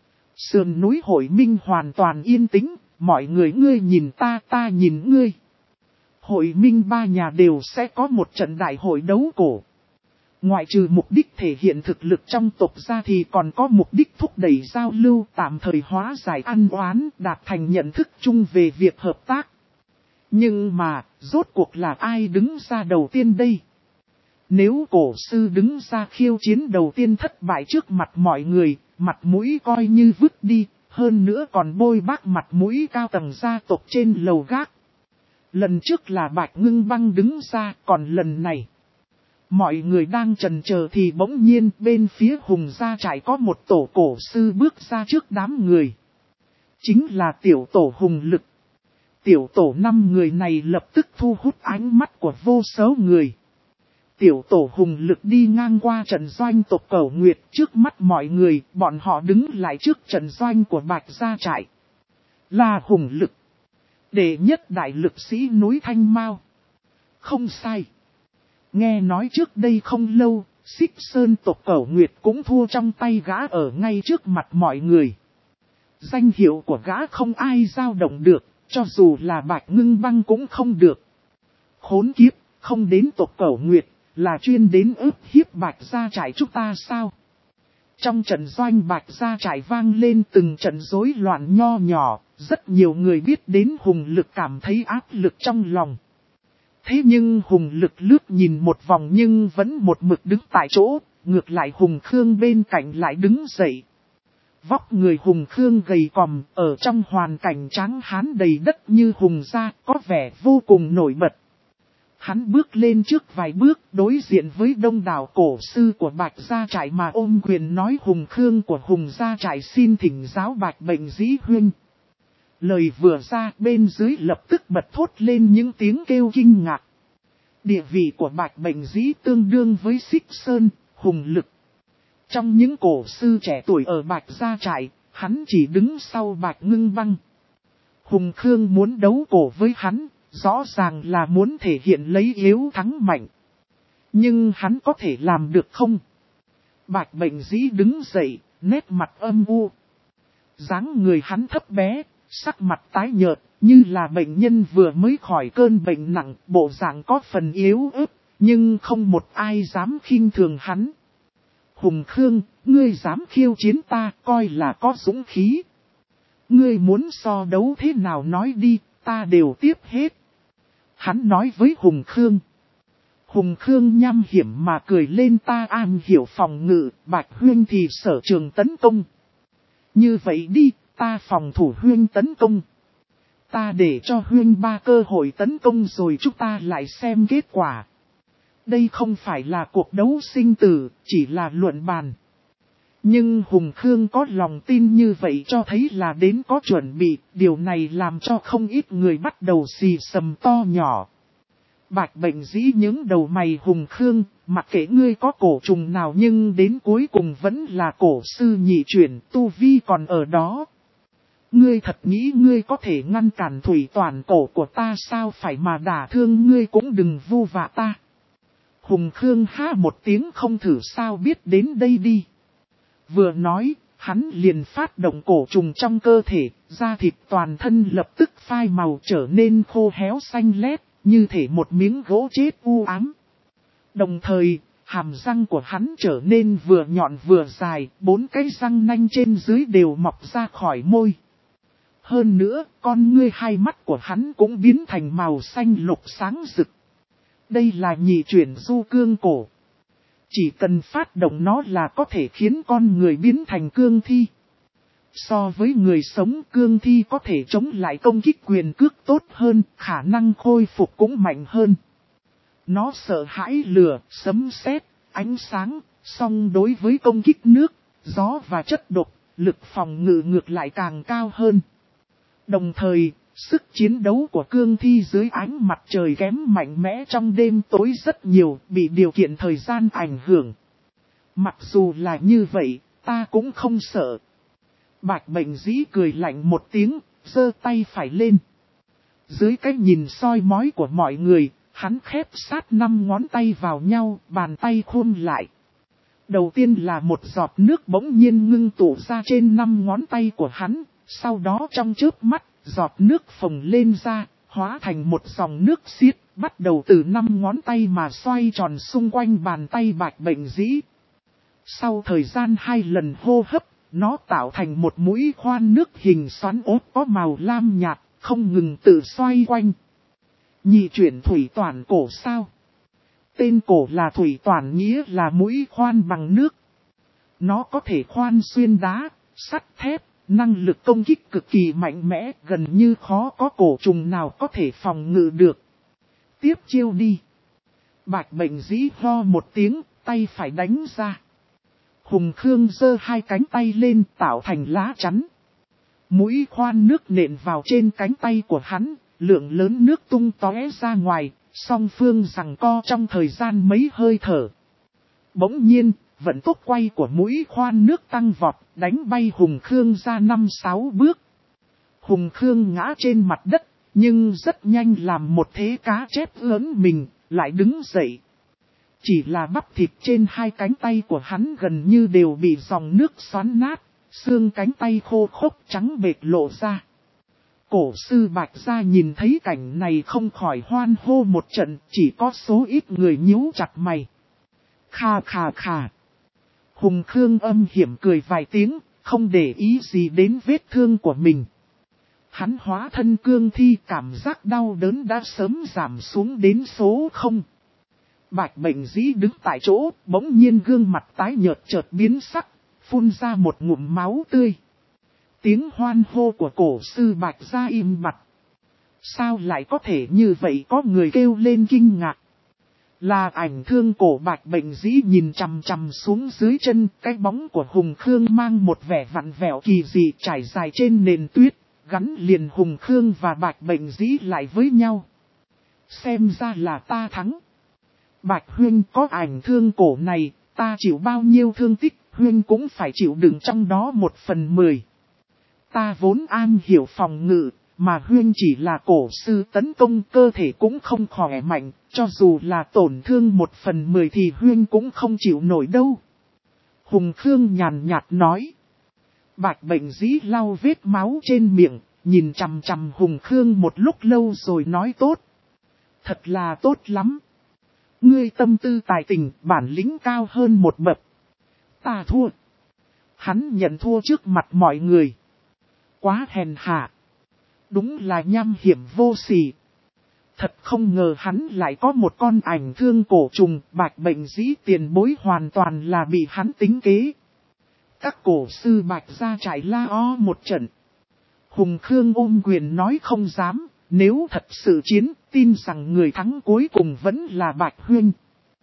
Sườn núi Hội Minh hoàn toàn yên tĩnh, mọi người ngươi nhìn ta, ta nhìn ngươi. Hội Minh ba nhà đều sẽ có một trận đại hội đấu cổ. Ngoại trừ mục đích thể hiện thực lực trong tộc ra thì còn có mục đích thúc đẩy giao lưu, tạm thời hóa giải ăn oán, đạt thành nhận thức chung về việc hợp tác. Nhưng mà, rốt cuộc là ai đứng ra đầu tiên đây? Nếu cổ sư đứng ra khiêu chiến đầu tiên thất bại trước mặt mọi người, mặt mũi coi như vứt đi, hơn nữa còn bôi bác mặt mũi cao tầng gia tộc trên lầu gác. Lần trước là Bạch Ngưng Băng đứng ra, còn lần này, mọi người đang chần chờ thì bỗng nhiên bên phía Hùng gia trại có một tổ cổ sư bước ra trước đám người. Chính là tiểu tổ Hùng Lực. Tiểu tổ năm người này lập tức thu hút ánh mắt của vô số người. Tiểu tổ Hùng Lực đi ngang qua trận doanh tộc Cẩu Nguyệt, trước mắt mọi người, bọn họ đứng lại trước trận doanh của Bạch gia trại. Là Hùng Lực, đệ nhất đại lực sĩ núi Thanh Mao. Không sai. Nghe nói trước đây không lâu, Xích Sơn tộc Cẩu Nguyệt cũng thua trong tay gã ở ngay trước mặt mọi người. Danh hiệu của gã không ai dao động được, cho dù là Bạch Ngưng Băng cũng không được. Khốn kiếp, không đến tộc Cẩu Nguyệt, là chuyên đến ức hiếp Bạch gia trại chúng ta sao? Trong trận doanh Bạch gia trại vang lên từng trận rối loạn nho nhỏ, rất nhiều người biết đến Hùng Lực cảm thấy áp lực trong lòng. Thế nhưng Hùng Lực lướt nhìn một vòng nhưng vẫn một mực đứng tại chỗ, ngược lại Hùng Khương bên cạnh lại đứng dậy. Vóc người Hùng Khương gầy còm, ở trong hoàn cảnh tráng hán đầy đất như Hùng gia, có vẻ vô cùng nổi bật. Hắn bước lên trước vài bước, đối diện với đông đảo cổ sư của Bạch Gia Trại mà ôm quyền nói Hùng Khương của Hùng Gia Trại xin thỉnh giáo Bạch Bệnh Dĩ huynh. Lời vừa ra, bên dưới lập tức bật thốt lên những tiếng kêu kinh ngạc. Địa vị của Bạch Bệnh Dĩ tương đương với Xích Sơn, Hùng Lực. Trong những cổ sư trẻ tuổi ở Bạch Gia Trại, hắn chỉ đứng sau Bạch Ngưng Băng. Hùng Khương muốn đấu cổ với hắn, rõ ràng là muốn thể hiện lấy yếu thắng mạnh. Nhưng hắn có thể làm được không? Bạch Bệnh Dĩ đứng dậy, nét mặt âm u. Dáng người hắn thấp bé, sắc mặt tái nhợt, như là bệnh nhân vừa mới khỏi cơn bệnh nặng, bộ dạng có phần yếu ớt, nhưng không một ai dám khinh thường hắn. Hùng Khương, ngươi dám khiêu chiến ta, coi là có dũng khí. Ngươi muốn so đấu thế nào nói đi, ta đều tiếp hết. Hắn nói với Hùng Khương. Hùng Khương nham hiểm mà cười lên, ta an hiểu phòng ngự, Bạch huynh thì sở trường tấn công. Như vậy đi, ta phòng thủ huynh tấn công. Ta để cho huynh ba cơ hội tấn công rồi chúng ta lại xem kết quả. Đây không phải là cuộc đấu sinh tử, chỉ là luận bàn. Nhưng Hùng Khương có lòng tin như vậy cho thấy là đến có chuẩn bị, điều này làm cho không ít người bắt đầu xì xầm to nhỏ. Bạch Bệnh Dĩ những đầu mày Hùng Khương, mặc kệ ngươi có cổ trùng nào nhưng đến cuối cùng vẫn là cổ sư nhị chuyển, tu vi còn ở đó. Ngươi thật nghĩ ngươi có thể ngăn cản thủy toàn cổ của ta sao, phải mà đả thương ngươi cũng đừng vu vạ ta. Hùng Khương ha một tiếng không thử sao biết đến đây đi. Vừa nói, hắn liền phát động cổ trùng trong cơ thể, da thịt toàn thân lập tức phai màu trở nên khô héo xanh lét, như thể một miếng gỗ chết u ám. Đồng thời, hàm răng của hắn trở nên vừa nhọn vừa dài, bốn cái răng nanh trên dưới đều mọc ra khỏi môi. Hơn nữa, con ngươi hai mắt của hắn cũng biến thành màu xanh lục sáng rực. Đây là nhị chuyển du cương cổ. Chỉ cần phát động nó là có thể khiến con người biến thành cương thi. So với người sống, cương thi có thể chống lại công kích quyền cước tốt hơn, khả năng khôi phục cũng mạnh hơn. Nó sợ hãi lửa, sấm sét, ánh sáng, song đối với công kích nước, gió và chất độc, lực phòng ngự ngược lại càng cao hơn. Đồng thời, sức chiến đấu của cương thi dưới ánh mặt trời kém mạnh mẽ trong đêm tối rất nhiều, bị điều kiện thời gian ảnh hưởng. Mặc dù là như vậy, ta cũng không sợ. Bạch Bệnh Dĩ cười lạnh một tiếng, giơ tay phải lên. Dưới cái nhìn soi mói của mọi người, hắn khép sát năm ngón tay vào nhau, bàn tay khum lại. Đầu tiên là một giọt nước bỗng nhiên ngưng tụ ra trên năm ngón tay của hắn, sau đó trong chớp mắt, giọt nước phồng lên ra, hóa thành một dòng nước xiết, bắt đầu từ năm ngón tay mà xoay tròn xung quanh bàn tay Bạch Bệnh Dĩ. Sau thời gian hai lần hô hấp, nó tạo thành một mũi khoan nước hình xoắn ốp có màu lam nhạt, không ngừng tự xoay quanh. Nhị chuyển thủy toàn cổ sao? Tên cổ là thủy toàn, nghĩa là mũi khoan bằng nước. Nó có thể khoan xuyên đá, sắt thép, năng lực công kích cực kỳ mạnh mẽ, gần như khó có cổ trùng nào có thể phòng ngự được. Tiếp chiêu đi. Bạch Bệnh Dĩ ho một tiếng, tay phải đánh ra. Hùng Khương giơ hai cánh tay lên tạo thành lá chắn. Mũi khoan nước nện vào trên cánh tay của hắn, lượng lớn nước tung tóe ra ngoài, song phương giằng co trong thời gian mấy hơi thở. Bỗng nhiên, vận tốc quay của mũi khoan nước tăng vọt, đánh bay Hùng Khương ra năm sáu bước. Hùng Khương ngã trên mặt đất, nhưng rất nhanh làm một thế cá chép lớn mình, lại đứng dậy. Chỉ là bắp thịt trên hai cánh tay của hắn gần như đều bị dòng nước xoắn nát, xương cánh tay khô khốc trắng bệt lộ ra. Cổ sư Bạch Gia nhìn thấy cảnh này không khỏi hoan hô một trận, chỉ có số ít người nhíu chặt mày. Khà khà khà. Hùng Khương âm hiểm cười vài tiếng, không để ý gì đến vết thương của mình. Hắn hóa thân cương thi, cảm giác đau đớn đã sớm giảm xuống đến số không. Bạch Bệnh Dĩ đứng tại chỗ, bỗng nhiên gương mặt tái nhợt chợt biến sắc, phun ra một ngụm máu tươi. Tiếng hoan hô của cổ sư Bạch Gia im bặt. Sao lại có thể như vậy, có người kêu lên kinh ngạc. Là Ảnh Thương cổ. Bạch Bệnh Dĩ nhìn chằm chằm xuống dưới chân, cái bóng của Hùng Khương mang một vẻ vặn vẹo kỳ dị trải dài trên nền tuyết, gắn liền Hùng Khương và Bạch Bệnh Dĩ lại với nhau. Xem ra là ta thắng. Bạch Huynh, có Ảnh Thương cổ này, ta chịu bao nhiêu thương tích, Huynh cũng phải chịu đựng trong đó một phần mười. Ta vốn an hiểu phòng ngự, mà Huynh chỉ là cổ sư tấn công, cơ thể cũng không khỏe mạnh, cho dù là tổn thương một phần mười thì Huynh cũng không chịu nổi đâu. Hùng Khương nhàn nhạt nói. Bạch Bệnh Dĩ lau vết máu trên miệng, nhìn chằm chằm Hùng Khương một lúc lâu rồi nói tốt. Thật là tốt lắm. Ngươi tâm tư tài tình, bản lĩnh cao hơn một bậc. Ta thua. Hắn nhận thua trước mặt mọi người. Quá hèn hạ. Đúng là nham hiểm vô sỉ. Thật không ngờ hắn lại có một con Ảnh Thương cổ trùng. Bạch Bệnh Dĩ tiền bối hoàn toàn là bị hắn tính kế. Các cổ sư Bạch Gia trải la o một trận. Hùng Khương ôm quyền nói không dám. Nếu thật sự chiến, tin rằng người thắng cuối cùng vẫn là Bạch Huynh.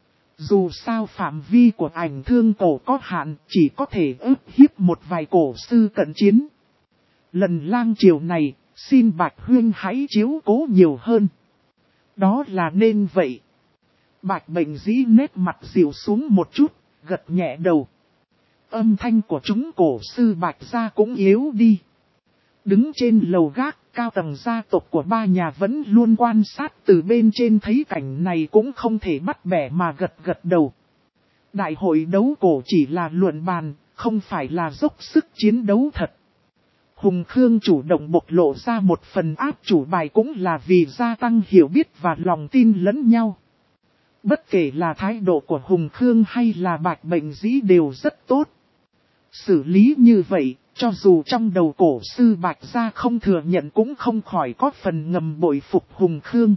Dù sao phạm vi của Ảnh Thương cổ có hạn, chỉ có thể ức hiếp một vài cổ sư cận chiến. Lần lang triều này, xin Bạch Huynh hãy chiếu cố nhiều hơn. Đó là nên vậy. Bạch Bệnh Dĩ nét mặt dịu xuống một chút, gật nhẹ đầu. Âm thanh của chúng cổ sư Bạch Gia cũng yếu đi. Đứng trên lầu gác, cao tầng gia tộc của ba nhà vẫn luôn quan sát từ bên trên, thấy cảnh này cũng không thể bắt bẻ mà gật gật đầu. Đại hội đấu cổ chỉ là luận bàn, không phải là dốc sức chiến đấu thật. Hùng Khương chủ động bộc lộ ra một phần áp chủ bài cũng là vì gia tăng hiểu biết và lòng tin lẫn nhau. Bất kể là thái độ của Hùng Khương hay là Bạch Bệnh Dĩ đều rất tốt. Xử lý như vậy, cho dù trong đầu cổ sư Bạch Gia không thừa nhận cũng không khỏi có phần ngầm bội phục Hùng Khương.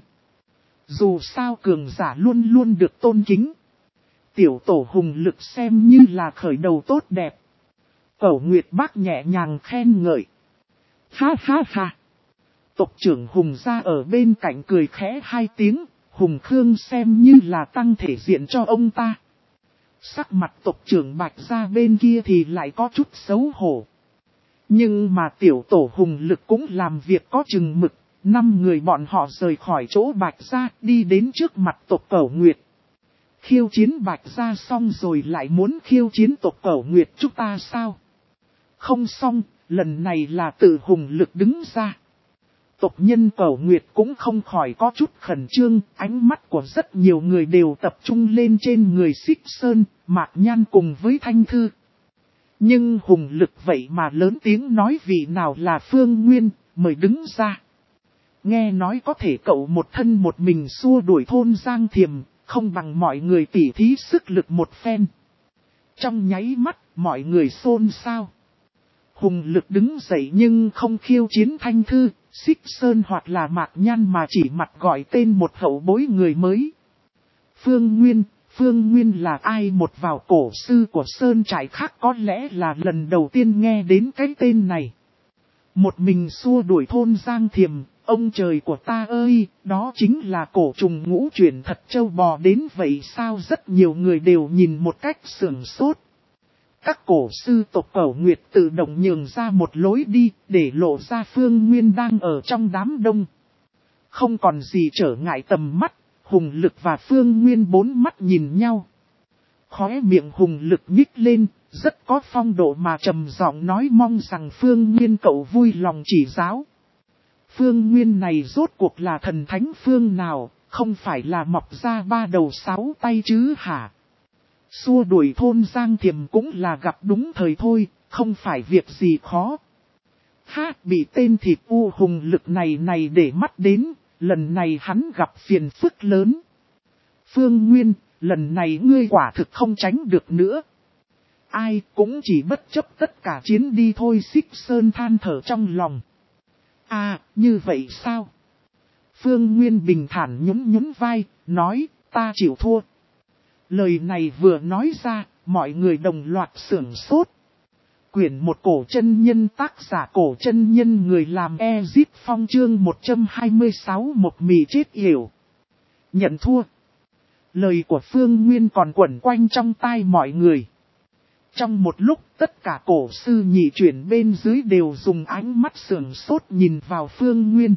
Dù sao cường giả luôn luôn được tôn kính. Tiểu tổ Hùng Lực xem như là khởi đầu tốt đẹp. Cẩu Nguyệt Bác nhẹ nhàng khen ngợi. Ha ha ha. Tộc trưởng Hùng Gia ở bên cạnh cười khẽ hai tiếng, Hùng Khương xem như là tăng thể diện cho ông ta. Sắc mặt tộc trưởng Bạch Gia bên kia thì lại có chút xấu hổ. Nhưng mà tiểu tổ Hùng Lực cũng làm việc có chừng mực, năm người bọn họ rời khỏi chỗ Bạch Gia đi đến trước mặt tộc Cẩu Nguyệt. Khiêu chiến Bạch Gia xong rồi lại muốn khiêu chiến tộc Cẩu Nguyệt chúng ta sao? Không xong, lần này là tự Hùng Lực đứng ra. Tộc nhân Cẩu Nguyệt cũng không khỏi có chút khẩn trương, ánh mắt của rất nhiều người đều tập trung lên trên người Xích Sơn, Mạc Nhan cùng với Thanh Thư. Nhưng Hùng Lực vậy mà lớn tiếng nói vị nào là Phương Nguyên, mời đứng ra. Nghe nói có thể cậu một thân một mình xua đuổi thôn Giang Thiềm, không bằng mọi người tỉ thí sức lực một phen. Trong nháy mắt, mọi người xôn xao. Hùng Lực đứng dậy nhưng không khiêu chiến Thanh Thư, Xích Sơn hoặc là Mạc Nhan mà chỉ mặt gọi tên một hậu bối người mới. Phương Nguyên, Phương Nguyên là ai? Một vào cổ sư của Sơn Trại khác có lẽ là lần đầu tiên nghe đến cái tên này. Một mình xua đuổi thôn Giang Thiềm, ông trời của ta ơi, đó chính là cổ trùng ngũ chuyển thật châu bò đến vậy sao? Rất nhiều người đều nhìn một cách sửng sốt. Các cổ sư tộc Cẩu Nguyệt tự động nhường ra một lối đi, để lộ ra Phương Nguyên đang ở trong đám đông. Không còn gì trở ngại tầm mắt, Hùng Lực và Phương Nguyên bốn mắt nhìn nhau. Khóe miệng Hùng Lực nhích lên, rất có phong độ mà trầm giọng nói mong rằng Phương Nguyên cậu vui lòng chỉ giáo. Phương Nguyên này rốt cuộc là thần thánh phương nào, không phải là mọc ra ba đầu sáu tay chứ hả? Xua đuổi thôn Giang Thiềm cũng là gặp đúng thời thôi, không phải việc gì khó. Ha, bị tên thịt u Hùng Lực này này để mắt đến, lần này hắn gặp phiền phức lớn. Phương Nguyên, lần này ngươi quả thực không tránh được nữa. Ai cũng chỉ bất chấp tất cả chiến đi thôi. Xích Sơn than thở trong lòng. À, như vậy sao? Phương Nguyên bình thản nhún nhún vai, nói, ta chịu thua. Lời này vừa nói ra, mọi người đồng loạt sửng sốt. Quyển một cổ chân nhân tác giả cổ chân nhân người làm Ezip Phong chương một trăm hai mươi sáu một mì chết yểu. Nhận thua. Lời của Phương Nguyên còn quẩn quanh trong tai mọi người. Trong một lúc tất cả cổ sư nhị chuyển bên dưới đều dùng ánh mắt sửng sốt nhìn vào Phương Nguyên.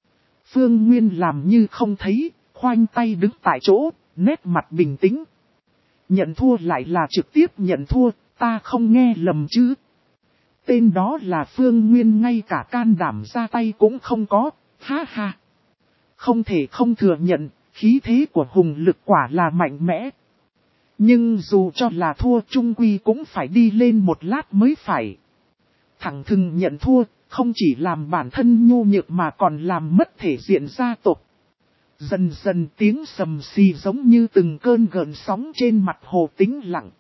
Phương Nguyên làm như không thấy, khoanh tay đứng tại chỗ, nét mặt bình tĩnh. Nhận thua lại là trực tiếp nhận thua, ta không nghe lầm chứ. Tên đó là Phương Nguyên, ngay cả can đảm ra tay cũng không có, ha ha. Không thể không thừa nhận, khí thế của hùng lực quả là mạnh mẽ. Nhưng dù cho là thua trung quy cũng phải đi lên một lát mới phải. Thẳng thừng nhận thua, không chỉ làm bản thân nhu nhược mà còn làm mất thể diện gia tộc. Dần dần tiếng sầm xì giống như từng cơn gợn sóng trên mặt hồ tĩnh lặng.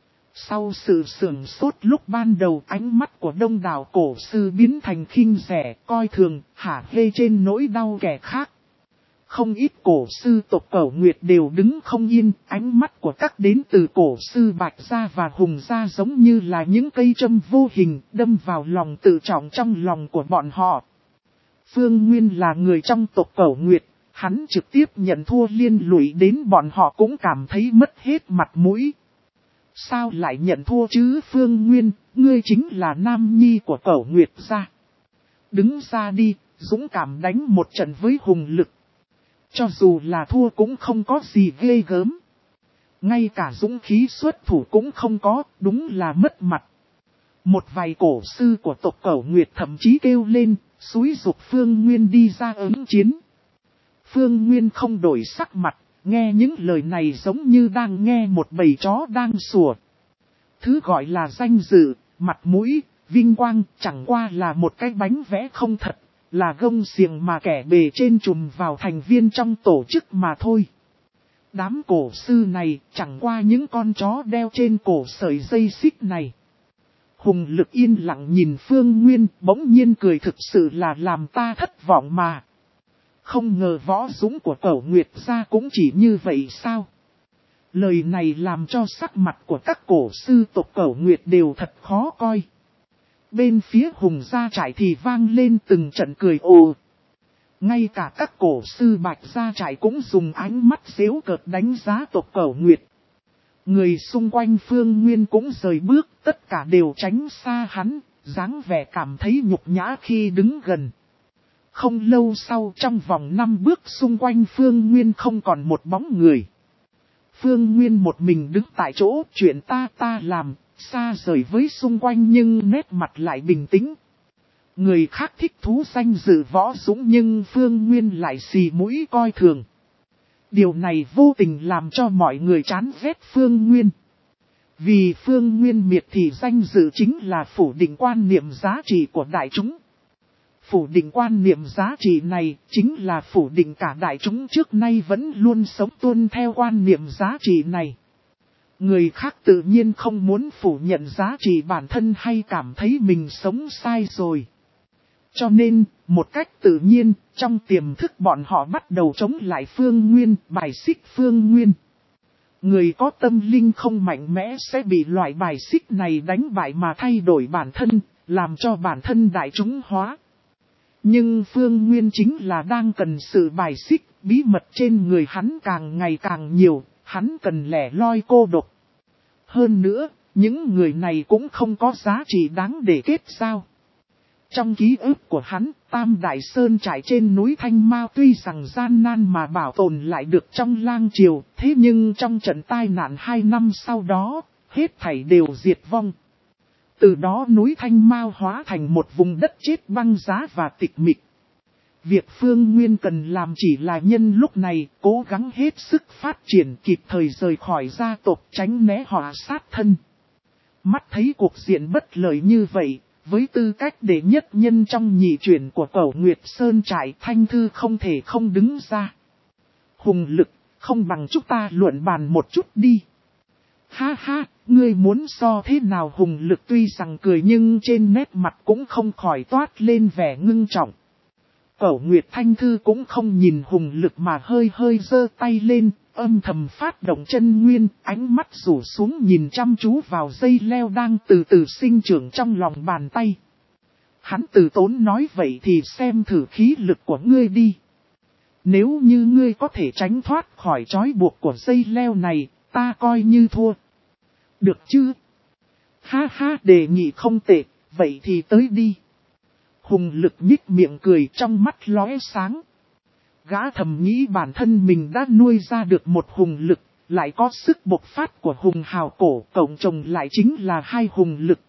Sau sự sửng sốt lúc ban đầu, ánh mắt của đông đảo cổ sư biến thành khinh rẻ, coi thường, hả hê trên nỗi đau kẻ khác. Không ít cổ sư tộc Cẩu Nguyệt đều đứng không yên, ánh mắt của các đến từ cổ sư Bạch Gia và Hùng Gia giống như là những cây châm vô hình đâm vào lòng tự trọng trong lòng của bọn họ. Phương Nguyên là người trong tộc Cẩu Nguyệt, hắn trực tiếp nhận thua liên lụy đến bọn họ cũng cảm thấy mất hết mặt mũi. Sao lại nhận thua chứ Phương Nguyên, ngươi chính là nam nhi của Cẩu Nguyệt Gia. Đứng ra đi, dũng cảm đánh một trận với hùng lực. Cho dù là thua cũng không có gì ghê gớm. Ngay cả dũng khí xuất thủ cũng không có, đúng là mất mặt. Một vài cổ sư của tộc Cẩu Nguyệt thậm chí kêu lên, xúi giục Phương Nguyên đi ra ứng chiến. Phương Nguyên không đổi sắc mặt, nghe những lời này giống như đang nghe một bầy chó đang sủa. Thứ gọi là danh dự, mặt mũi, vinh quang chẳng qua là một cái bánh vẽ không thật. Là gông xiềng mà kẻ bề trên trùm vào thành viên trong tổ chức mà thôi. Đám cổ sư này chẳng qua những con chó đeo trên cổ sợi dây xích này. Hùng lực yên lặng nhìn Phương Nguyên, bỗng nhiên cười, thực sự là làm ta thất vọng mà. Không ngờ võ dũng của Cẩu Nguyệt Gia cũng chỉ như vậy sao? Lời này làm cho sắc mặt của các cổ sư tộc Cẩu Nguyệt đều thật khó coi. Bên phía Hùng Gia Trại thì vang lên từng trận cười ồ. Ngay cả các cổ sư Bạch Gia Trại cũng dùng ánh mắt giễu cợt đánh giá tộc Cẩu Nguyệt. Người xung quanh Phương Nguyên cũng rời bước, tất cả đều tránh xa hắn, dáng vẻ cảm thấy nhục nhã khi đứng gần. Không lâu sau, trong vòng năm bước xung quanh Phương Nguyên không còn một bóng người. Phương Nguyên một mình đứng tại chỗ, chuyện ta ta làm. Xa rời với xung quanh nhưng nét mặt lại bình tĩnh. Người khác thích thú danh dự võ dũng nhưng Phương Nguyên lại xì mũi coi thường. Điều này vô tình làm cho mọi người chán ghét Phương Nguyên. Vì Phương Nguyên miệt thì danh dự chính là phủ định quan niệm giá trị của đại chúng. Phủ định quan niệm giá trị này chính là phủ định cả đại chúng trước nay vẫn luôn sống tuân theo quan niệm giá trị này. Người khác tự nhiên không muốn phủ nhận giá trị bản thân hay cảm thấy mình sống sai rồi. Cho nên, một cách tự nhiên, trong tiềm thức bọn họ bắt đầu chống lại Phương Nguyên, bài xích Phương Nguyên. Người có tâm linh không mạnh mẽ sẽ bị loại bài xích này đánh bại mà thay đổi bản thân, làm cho bản thân đại chúng hóa. Nhưng Phương Nguyên chính là đang cần sự bài xích, bí mật trên người hắn càng ngày càng nhiều. Hắn cần lẻ loi cô độc. Hơn nữa, những người này cũng không có giá trị đáng để kết giao. Trong ký ức của hắn, Tam Đại Sơn trải trên núi Thanh Mao tuy rằng gian nan mà bảo tồn lại được trong lang triều, thế nhưng trong trận tai nạn hai năm sau đó, hết thảy đều diệt vong. Từ đó núi Thanh Mao hóa thành một vùng đất chết băng giá và tịch mịch. Việc Phương Nguyên cần làm chỉ là nhân lúc này cố gắng hết sức phát triển kịp thời rời khỏi gia tộc tránh né họa sát thân. Mắt thấy cuộc diện bất lợi như vậy, với tư cách đệ nhất nhân trong nhị chuyển của Cẩu Nguyệt Sơn Trại, Thanh Thư không thể không đứng ra. Hùng lực, không bằng chúng ta luận bàn một chút đi. Ha ha, ngươi muốn so thế nào? Hùng lực tuy rằng cười nhưng trên nét mặt cũng không khỏi toát lên vẻ ngưng trọng. Cẩu Nguyệt Thanh Thư cũng không nhìn Hùng Lực mà hơi hơi giơ tay lên, âm thầm phát động chân nguyên, ánh mắt rủ xuống nhìn chăm chú vào dây leo đang từ từ sinh trưởng trong lòng bàn tay. Hắn từ tốn nói vậy thì xem thử khí lực của ngươi đi. Nếu như ngươi có thể tránh thoát khỏi trói buộc của dây leo này, ta coi như thua. Được chứ? Ha ha, đề nghị không tệ, vậy thì tới đi. Hùng Lực nhích miệng cười, trong mắt lóe sáng. Gã thầm nghĩ bản thân mình đã nuôi ra được một hùng lực, lại có sức bộc phát của hùng hào cổ, cộng chồng lại chính là hai hùng lực.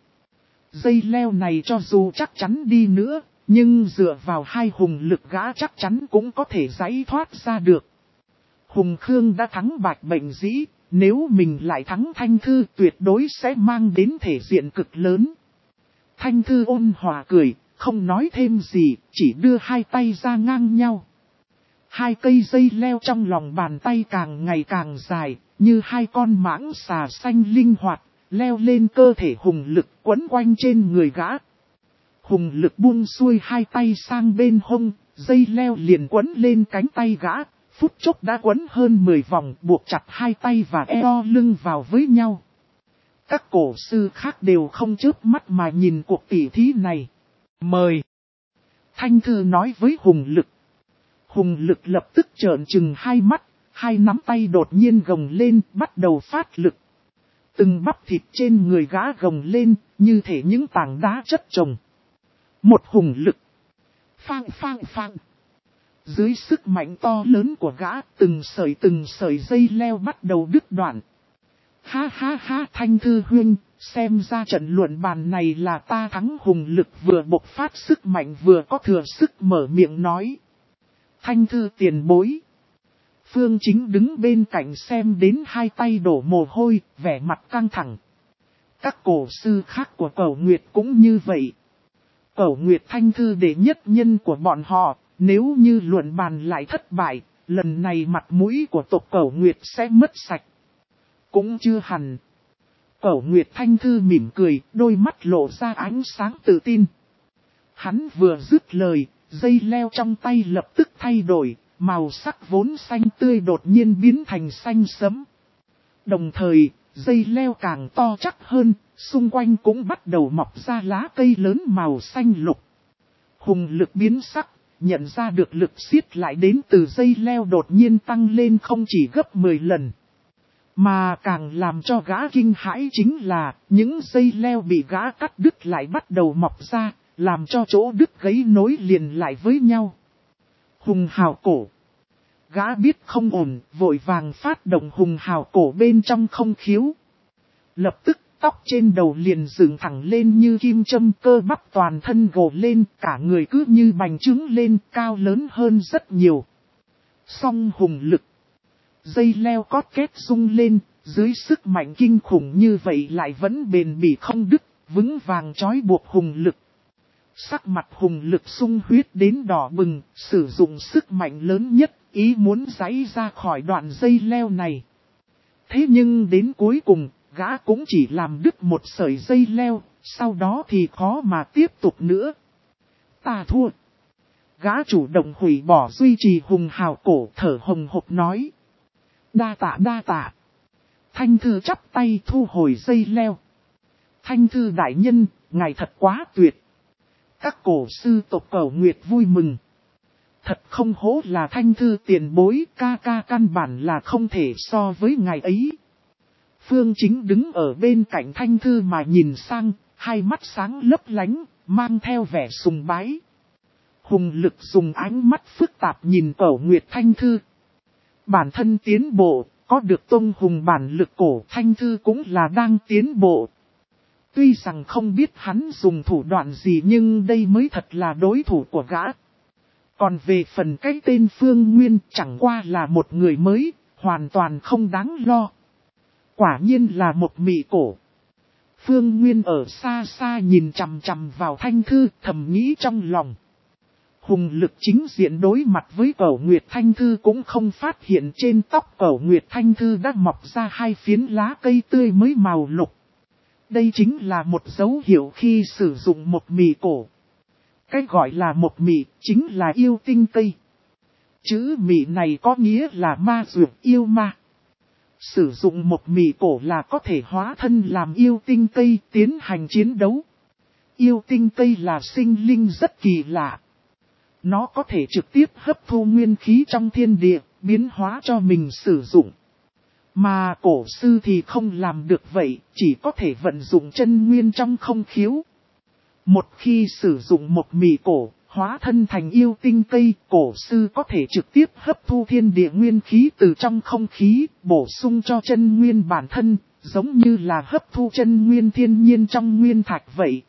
Dây leo này cho dù chắc chắn đi nữa, nhưng dựa vào hai hùng lực gã chắc chắn cũng có thể giải thoát ra được. Hùng Khương đã thắng Bạch Bệnh Dĩ, nếu mình lại thắng Thanh Thư tuyệt đối sẽ mang đến thể diện cực lớn. Thanh Thư ôn hòa cười, không nói thêm gì, chỉ đưa hai tay ra ngang nhau. Hai cây dây leo trong lòng bàn tay càng ngày càng dài, như hai con mãng xà xanh linh hoạt, leo lên cơ thể Hùng Lực quấn quanh trên người gã. Hùng Lực buông xuôi hai tay sang bên hông, dây leo liền quấn lên cánh tay gã, phút chốc đã quấn hơn mười vòng buộc chặt hai tay và eo lưng vào với nhau. Các cổ sư khác đều không chớp mắt mà nhìn cuộc tỉ thí này. Mời! Thanh Thư nói với Hùng Lực. Hùng Lực lập tức trợn trừng hai mắt, hai nắm tay đột nhiên gồng lên, bắt đầu phát lực. Từng bắp thịt trên người gã gồng lên, như thể những tảng đá chất chồng. Một Hùng Lực. Phang phang phang. Dưới sức mạnh to lớn của gã, từng sợi từng sợi dây leo bắt đầu đứt đoạn. Ha ha ha, Thanh Thư huynh, xem ra trận luận bàn này là ta thắng. Hùng Lực vừa bộc phát sức mạnh vừa có thừa sức mở miệng nói. Thanh Thư tiền bối. Phương Chính đứng bên cạnh xem đến hai tay đổ mồ hôi, vẻ mặt căng thẳng. Các cổ sư khác của Cẩu Nguyệt cũng như vậy. Cẩu Nguyệt Thanh Thư đệ nhất nhân của bọn họ, nếu như luận bàn lại thất bại, lần này mặt mũi của tộc Cẩu Nguyệt sẽ mất sạch. Cũng chưa hẳn. Cẩu Nguyệt Thanh Thư mỉm cười, đôi mắt lộ ra ánh sáng tự tin. Hắn vừa dứt lời, dây leo trong tay lập tức thay đổi, màu sắc vốn xanh tươi đột nhiên biến thành xanh sẫm. Đồng thời, dây leo càng to chắc hơn, xung quanh cũng bắt đầu mọc ra lá cây lớn màu xanh lục. Hùng Lực biến sắc, nhận ra được lực xiết lại đến từ dây leo đột nhiên tăng lên không chỉ gấp mười lần. Mà càng làm cho gã kinh hãi chính là, những dây leo bị gã cắt đứt lại bắt đầu mọc ra, làm cho chỗ đứt gãy nối liền lại với nhau. Hùng hào cổ. Gã biết không ổn, vội vàng phát động hùng hào cổ bên trong không khiếu. Lập tức tóc trên đầu liền dựng thẳng lên như kim châm, cơ bắp toàn thân gồ lên, cả người cứ như bành trướng lên, cao lớn hơn rất nhiều. Song Hùng Lực. Dây leo cót két rung lên, dưới sức mạnh kinh khủng như vậy lại vẫn bền bỉ không đứt, vững vàng trói buộc Hùng Lực. Sắc mặt Hùng Lực sung huyết đến đỏ bừng, sử dụng sức mạnh lớn nhất, ý muốn giãy ra khỏi đoạn dây leo này. Thế nhưng đến cuối cùng, gã cũng chỉ làm đứt một sợi dây leo, sau đó thì khó mà tiếp tục nữa. Ta thua. Gã chủ động hủy bỏ duy trì hùng hào cổ, thở hồng hộc nói. Đa tạ đa tạ. Thanh Thư chắp tay thu hồi dây leo. Thanh Thư đại nhân, ngài thật quá tuyệt. Các cổ sư tộc Cẩu Nguyệt vui mừng. Thật không hổ là Thanh Thư tiền bối, ca ca căn bản là không thể so với ngài ấy. Phương Chính đứng ở bên cạnh Thanh Thư mà nhìn sang, hai mắt sáng lấp lánh, mang theo vẻ sùng bái. Hùng Lực dùng ánh mắt phức tạp nhìn Cẩu Nguyệt Thanh Thư. Bản thân tiến bộ, có được tôn hùng bản lực cổ Thanh Thư cũng là đang tiến bộ. Tuy rằng không biết hắn dùng thủ đoạn gì nhưng đây mới thật là đối thủ của gã. Còn về phần cái tên Phương Nguyên chẳng qua là một người mới, hoàn toàn không đáng lo. Quả nhiên là một mị cổ. Phương Nguyên ở xa xa nhìn chằm chằm vào Thanh Thư, thầm nghĩ trong lòng. Hùng Lực chính diện đối mặt với Cẩu Nguyệt Thanh Thư cũng không phát hiện trên tóc Cẩu Nguyệt Thanh Thư đã mọc ra hai phiến lá cây tươi mới màu lục. Đây chính là một dấu hiệu khi sử dụng một mị cổ. Cái gọi là một mị, chính là yêu tinh Tây. Chữ mị này có nghĩa là ma dược yêu ma. Sử dụng một mị cổ là có thể hóa thân làm yêu tinh Tây tiến hành chiến đấu. Yêu tinh Tây là sinh linh rất kỳ lạ. Nó có thể trực tiếp hấp thu nguyên khí trong thiên địa, biến hóa cho mình sử dụng. Mà cổ sư thì không làm được vậy, chỉ có thể vận dụng chân nguyên trong không khiếu. Một khi sử dụng một mị cổ, hóa thân thành yêu tinh Tây, cổ sư có thể trực tiếp hấp thu thiên địa nguyên khí từ trong không khí, bổ sung cho chân nguyên bản thân, giống như là hấp thu chân nguyên thiên nhiên trong nguyên thạch vậy.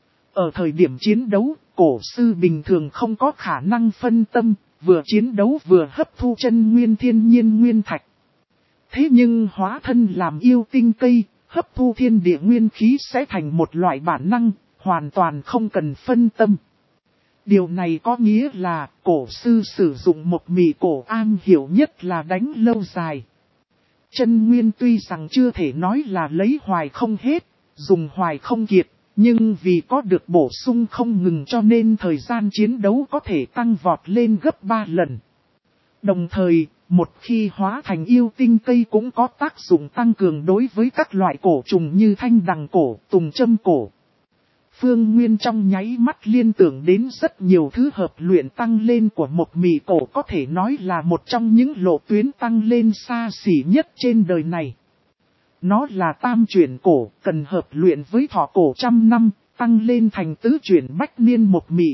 Ở thời điểm chiến đấu, cổ sư bình thường không có khả năng phân tâm, vừa chiến đấu vừa hấp thu chân nguyên thiên nhiên nguyên thạch. Thế nhưng hóa thân làm yêu tinh Tây, hấp thu thiên địa nguyên khí sẽ thành một loại bản năng, hoàn toàn không cần phân tâm. Điều này có nghĩa là cổ sư sử dụng một mị cổ an hiểu nhất là đánh lâu dài. Chân nguyên tuy rằng chưa thể nói là lấy hoài không hết, dùng hoài không kiệt, nhưng vì có được bổ sung không ngừng cho nên thời gian chiến đấu có thể tăng vọt lên gấp ba lần. Đồng thời, một khi hóa thành yêu tinh Tây cũng có tác dụng tăng cường đối với các loại cổ trùng như thanh đằng cổ, tùng châm cổ. Phương Nguyên trong nháy mắt liên tưởng đến rất nhiều thứ hợp luyện tăng lên của một mị cổ có thể nói là một trong những lộ tuyến tăng lên xa xỉ nhất trên đời này. Nó là tam chuyển cổ, cần hợp luyện với thọ cổ trăm năm, tăng lên thành tứ chuyển bách niên một mị.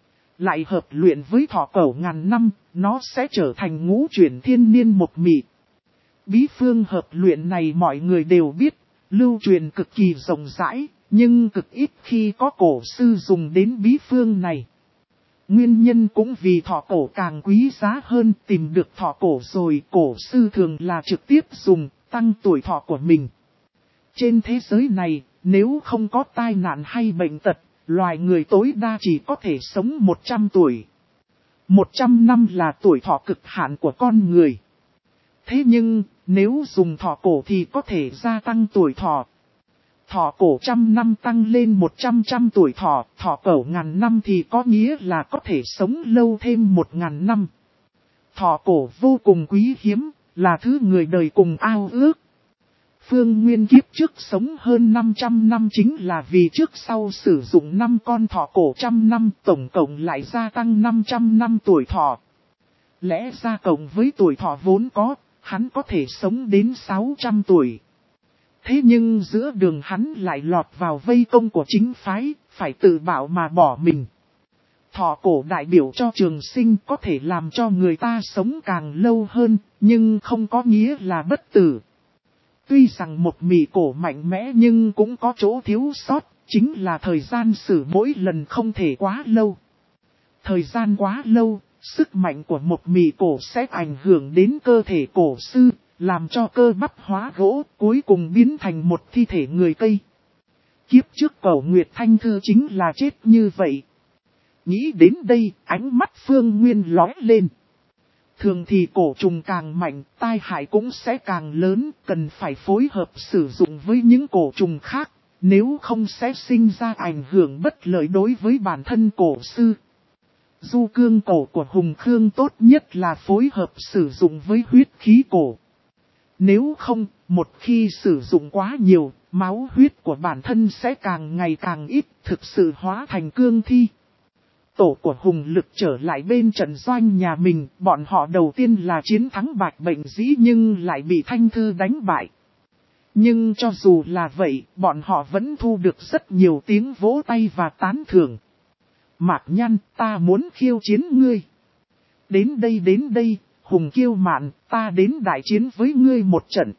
Lại hợp luyện với thọ cổ ngàn năm, nó sẽ trở thành ngũ chuyển thiên niên một mị. Bí phương hợp luyện này mọi người đều biết, lưu truyền cực kỳ rộng rãi. Nhưng cực ít khi có cổ sư dùng đến bí phương này. Nguyên nhân cũng vì thọ cổ càng quý giá hơn, tìm được thọ cổ rồi cổ sư thường là trực tiếp dùng, tăng tuổi thọ của mình. Trên thế giới này, nếu không có tai nạn hay bệnh tật, loài người tối đa chỉ có thể sống một trăm tuổi. một trăm năm là tuổi thọ cực hạn của con người. Thế nhưng, nếu dùng thọ cổ thì có thể gia tăng tuổi thọ. Thọ cổ trăm năm tăng lên một trăm trăm tuổi thọ, thọ cổ ngàn năm thì có nghĩa là có thể sống lâu thêm một ngàn năm. Thọ cổ vô cùng quý hiếm, là thứ người đời cùng ao ước. Phương Nguyên kiếp trước sống hơn năm trăm năm chính là vì trước sau sử dụng năm con thọ cổ trăm năm, tổng cộng lại gia tăng năm trăm năm tuổi thọ. Lẽ ra cộng với tuổi thọ vốn có, hắn có thể sống đến sáu trăm tuổi. Thế nhưng giữa đường hắn lại lọt vào vây công của chính phái, phải tự bảo mà bỏ mình. Thọ cổ đại biểu cho trường sinh có thể làm cho người ta sống càng lâu hơn, nhưng không có nghĩa là bất tử. Tuy rằng một mị cổ mạnh mẽ nhưng cũng có chỗ thiếu sót, chính là thời gian sử mỗi lần không thể quá lâu. Thời gian quá lâu, sức mạnh của một mị cổ sẽ ảnh hưởng đến cơ thể cổ sư. Làm cho cơ bắp hóa gỗ, cuối cùng biến thành một thi thể người cây. Kiếp trước Cẩu Nguyệt Thanh Thư chính là chết như vậy. Nghĩ đến đây, ánh mắt Phương Nguyên lóe lên. Thường thì cổ trùng càng mạnh, tai hại cũng sẽ càng lớn, cần phải phối hợp sử dụng với những cổ trùng khác, nếu không sẽ sinh ra ảnh hưởng bất lợi đối với bản thân cổ sư. Du cương cổ của Hùng Khương tốt nhất là phối hợp sử dụng với huyết khí cổ. Nếu không, một khi sử dụng quá nhiều, máu huyết của bản thân sẽ càng ngày càng ít, thực sự hóa thành cương thi. Tổ của Hùng Lực trở lại bên trận doanh nhà mình, bọn họ đầu tiên là chiến thắng Bạch Bệnh Dĩ nhưng lại bị Thanh Thư đánh bại. Nhưng cho dù là vậy, bọn họ vẫn thu được rất nhiều tiếng vỗ tay và tán thưởng. Mạc Nhan, ta muốn khiêu chiến ngươi. Đến đây đến đây. Hùng Kiêu Mạn, ta đến đại chiến với ngươi một trận.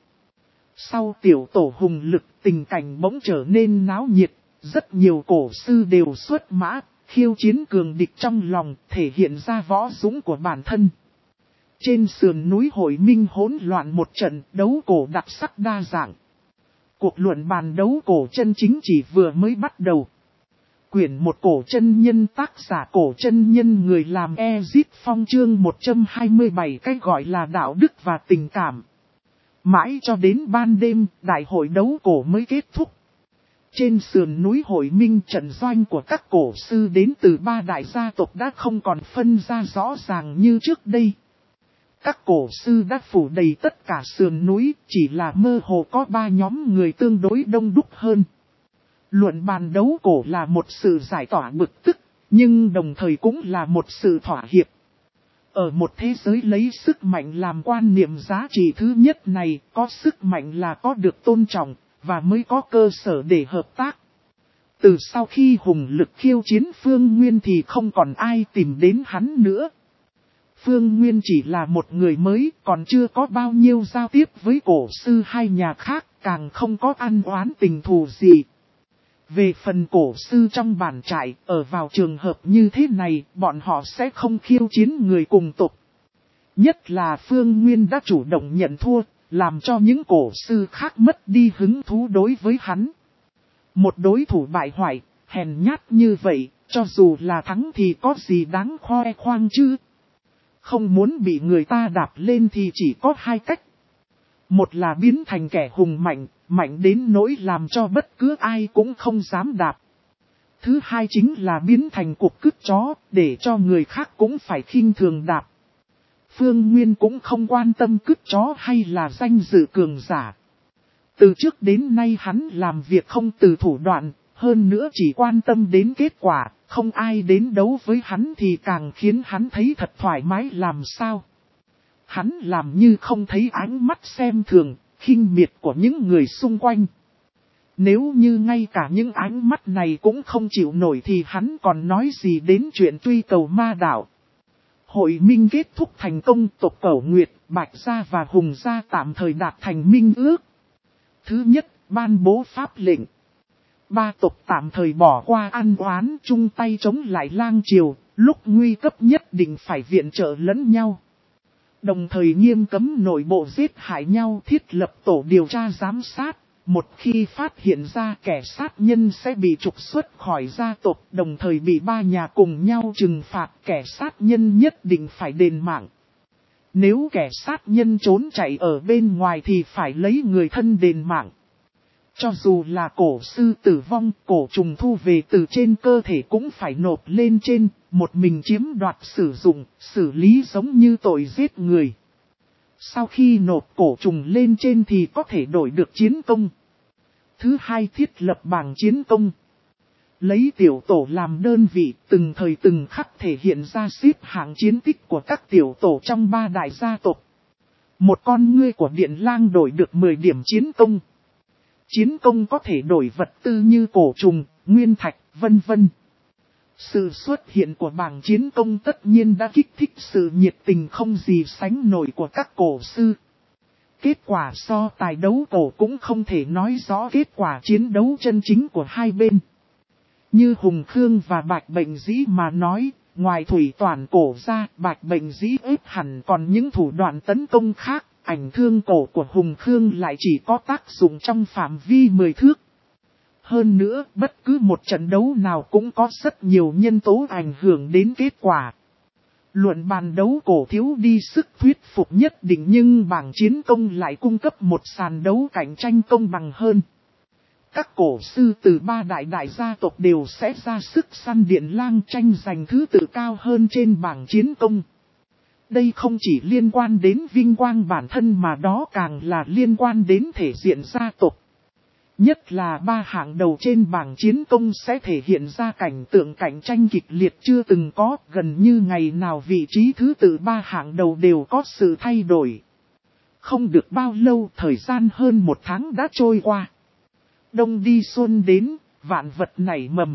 Sau tiểu tổ Hùng Lực, tình cảnh bỗng trở nên náo nhiệt, rất nhiều cổ sư đều xuất mã, khiêu chiến cường địch trong lòng, thể hiện ra võ dũng của bản thân. Trên sườn núi Hội Minh hỗn loạn một trận, đấu cổ đặc sắc đa dạng. Cuộc luận bàn đấu cổ chân chính chỉ vừa mới bắt đầu. Quyển một cổ chân nhân tác giả cổ chân nhân người làm Ezit Phong chương một trăm hai mươi bảy cái gọi là đạo đức và tình cảm. Mãi cho đến ban đêm, đại hội đấu cổ mới kết thúc. Trên sườn núi Hội Minh trận doanh của các cổ sư đến từ ba đại gia tộc đã không còn phân ra rõ ràng như trước đây. Các cổ sư đã phủ đầy tất cả sườn núi, chỉ là mơ hồ có ba nhóm người tương đối đông đúc hơn. Luận bàn đấu cổ là một sự giải tỏa bực tức, nhưng đồng thời cũng là một sự thỏa hiệp. Ở một thế giới lấy sức mạnh làm quan niệm giá trị thứ nhất này, có sức mạnh là có được tôn trọng, và mới có cơ sở để hợp tác. Từ sau khi hùng lực khiêu chiến Phương Nguyên thì không còn ai tìm đến hắn nữa. Phương Nguyên chỉ là một người mới, còn chưa có bao nhiêu giao tiếp với cổ sư hai nhà khác, càng không có ăn oán tình thù gì. Về phần cổ sư trong bản trại, ở vào trường hợp như thế này, bọn họ sẽ không khiêu chiến người cùng tộc. Nhất là Phương Nguyên đã chủ động nhận thua, làm cho những cổ sư khác mất đi hứng thú đối với hắn. Một đối thủ bại hoại, hèn nhát như vậy, cho dù là thắng thì có gì đáng khoe khoang chứ. Không muốn bị người ta đạp lên thì chỉ có hai cách. Một là biến thành kẻ hùng mạnh, mạnh đến nỗi làm cho bất cứ ai cũng không dám đạp. Thứ hai chính là biến thành cục cứt chó, để cho người khác cũng phải khinh thường đạp. Phương Nguyên cũng không quan tâm cứt chó hay là danh dự cường giả. Từ trước đến nay hắn làm việc không từ thủ đoạn, hơn nữa chỉ quan tâm đến kết quả, không ai đến đấu với hắn thì càng khiến hắn thấy thật thoải mái làm sao. Hắn làm như không thấy ánh mắt xem thường, khinh miệt của những người xung quanh. Nếu như ngay cả những ánh mắt này cũng không chịu nổi thì hắn còn nói gì đến chuyện truy cầu ma đạo. Hội minh kết thúc thành công, tộc Cẩu Nguyệt, Bạch Gia và Hùng Gia tạm thời đạt thành minh ước. Thứ nhất, ban bố pháp lệnh. Ba tộc tạm thời bỏ qua ăn oán, chung tay chống lại lang triều, lúc nguy cấp nhất định phải viện trợ lẫn nhau. Đồng thời nghiêm cấm nội bộ giết hại nhau, thiết lập tổ điều tra giám sát. Một khi phát hiện ra kẻ sát nhân sẽ bị trục xuất khỏi gia tộc, đồng thời bị ba nhà cùng nhau trừng phạt, kẻ sát nhân nhất định phải đền mạng. Nếu kẻ sát nhân trốn chạy ở bên ngoài thì phải lấy người thân đền mạng. Cho dù là cổ sư tử vong, cổ trùng thu về từ trên cơ thể cũng phải nộp lên trên, một mình chiếm đoạt sử dụng, xử lý giống như tội giết người. Sau khi nộp cổ trùng lên trên thì có thể đổi được chiến công. Thứ hai, thiết lập bảng chiến công. Lấy tiểu tổ làm đơn vị, từng thời từng khắc thể hiện ra xếp hạng chiến tích của các tiểu tổ trong ba đại gia tộc. Một con ngươi của Điện Lang đổi được mười điểm chiến công. Chiến công có thể đổi vật tư như cổ trùng, nguyên thạch, vân vân. Sự xuất hiện của bảng chiến công tất nhiên đã kích thích sự nhiệt tình không gì sánh nổi của các cổ sư. Kết quả so tài đấu cổ cũng không thể nói rõ kết quả chiến đấu chân chính của hai bên. Như Hùng Khương và Bạch Bệnh Dĩ mà nói, ngoài thủy toàn cổ ra, Bạch Bệnh Dĩ ít hẳn còn những thủ đoạn tấn công khác, ảnh thương cổ của Hùng Khương lại chỉ có tác dụng trong phạm vi mười thước. Hơn nữa, bất cứ một trận đấu nào cũng có rất nhiều nhân tố ảnh hưởng đến kết quả. Luận bàn đấu cổ thiếu đi sức thuyết phục nhất định, nhưng bảng chiến công lại cung cấp một sàn đấu cạnh tranh công bằng hơn. Các cổ sư từ ba đại đại gia tộc đều sẽ ra sức săn Điện Lang tranh giành thứ tự cao hơn trên bảng chiến công. Đây không chỉ liên quan đến vinh quang bản thân mà đó càng là liên quan đến thể diện gia tộc. Nhất là ba hạng đầu trên bảng chiến công sẽ thể hiện ra cảnh tượng cạnh tranh kịch liệt chưa từng có, gần như ngày nào vị trí thứ tự ba hạng đầu đều có sự thay đổi. Không được bao lâu, thời gian hơn một tháng đã trôi qua. Đông đi xuân đến, vạn vật nảy mầm.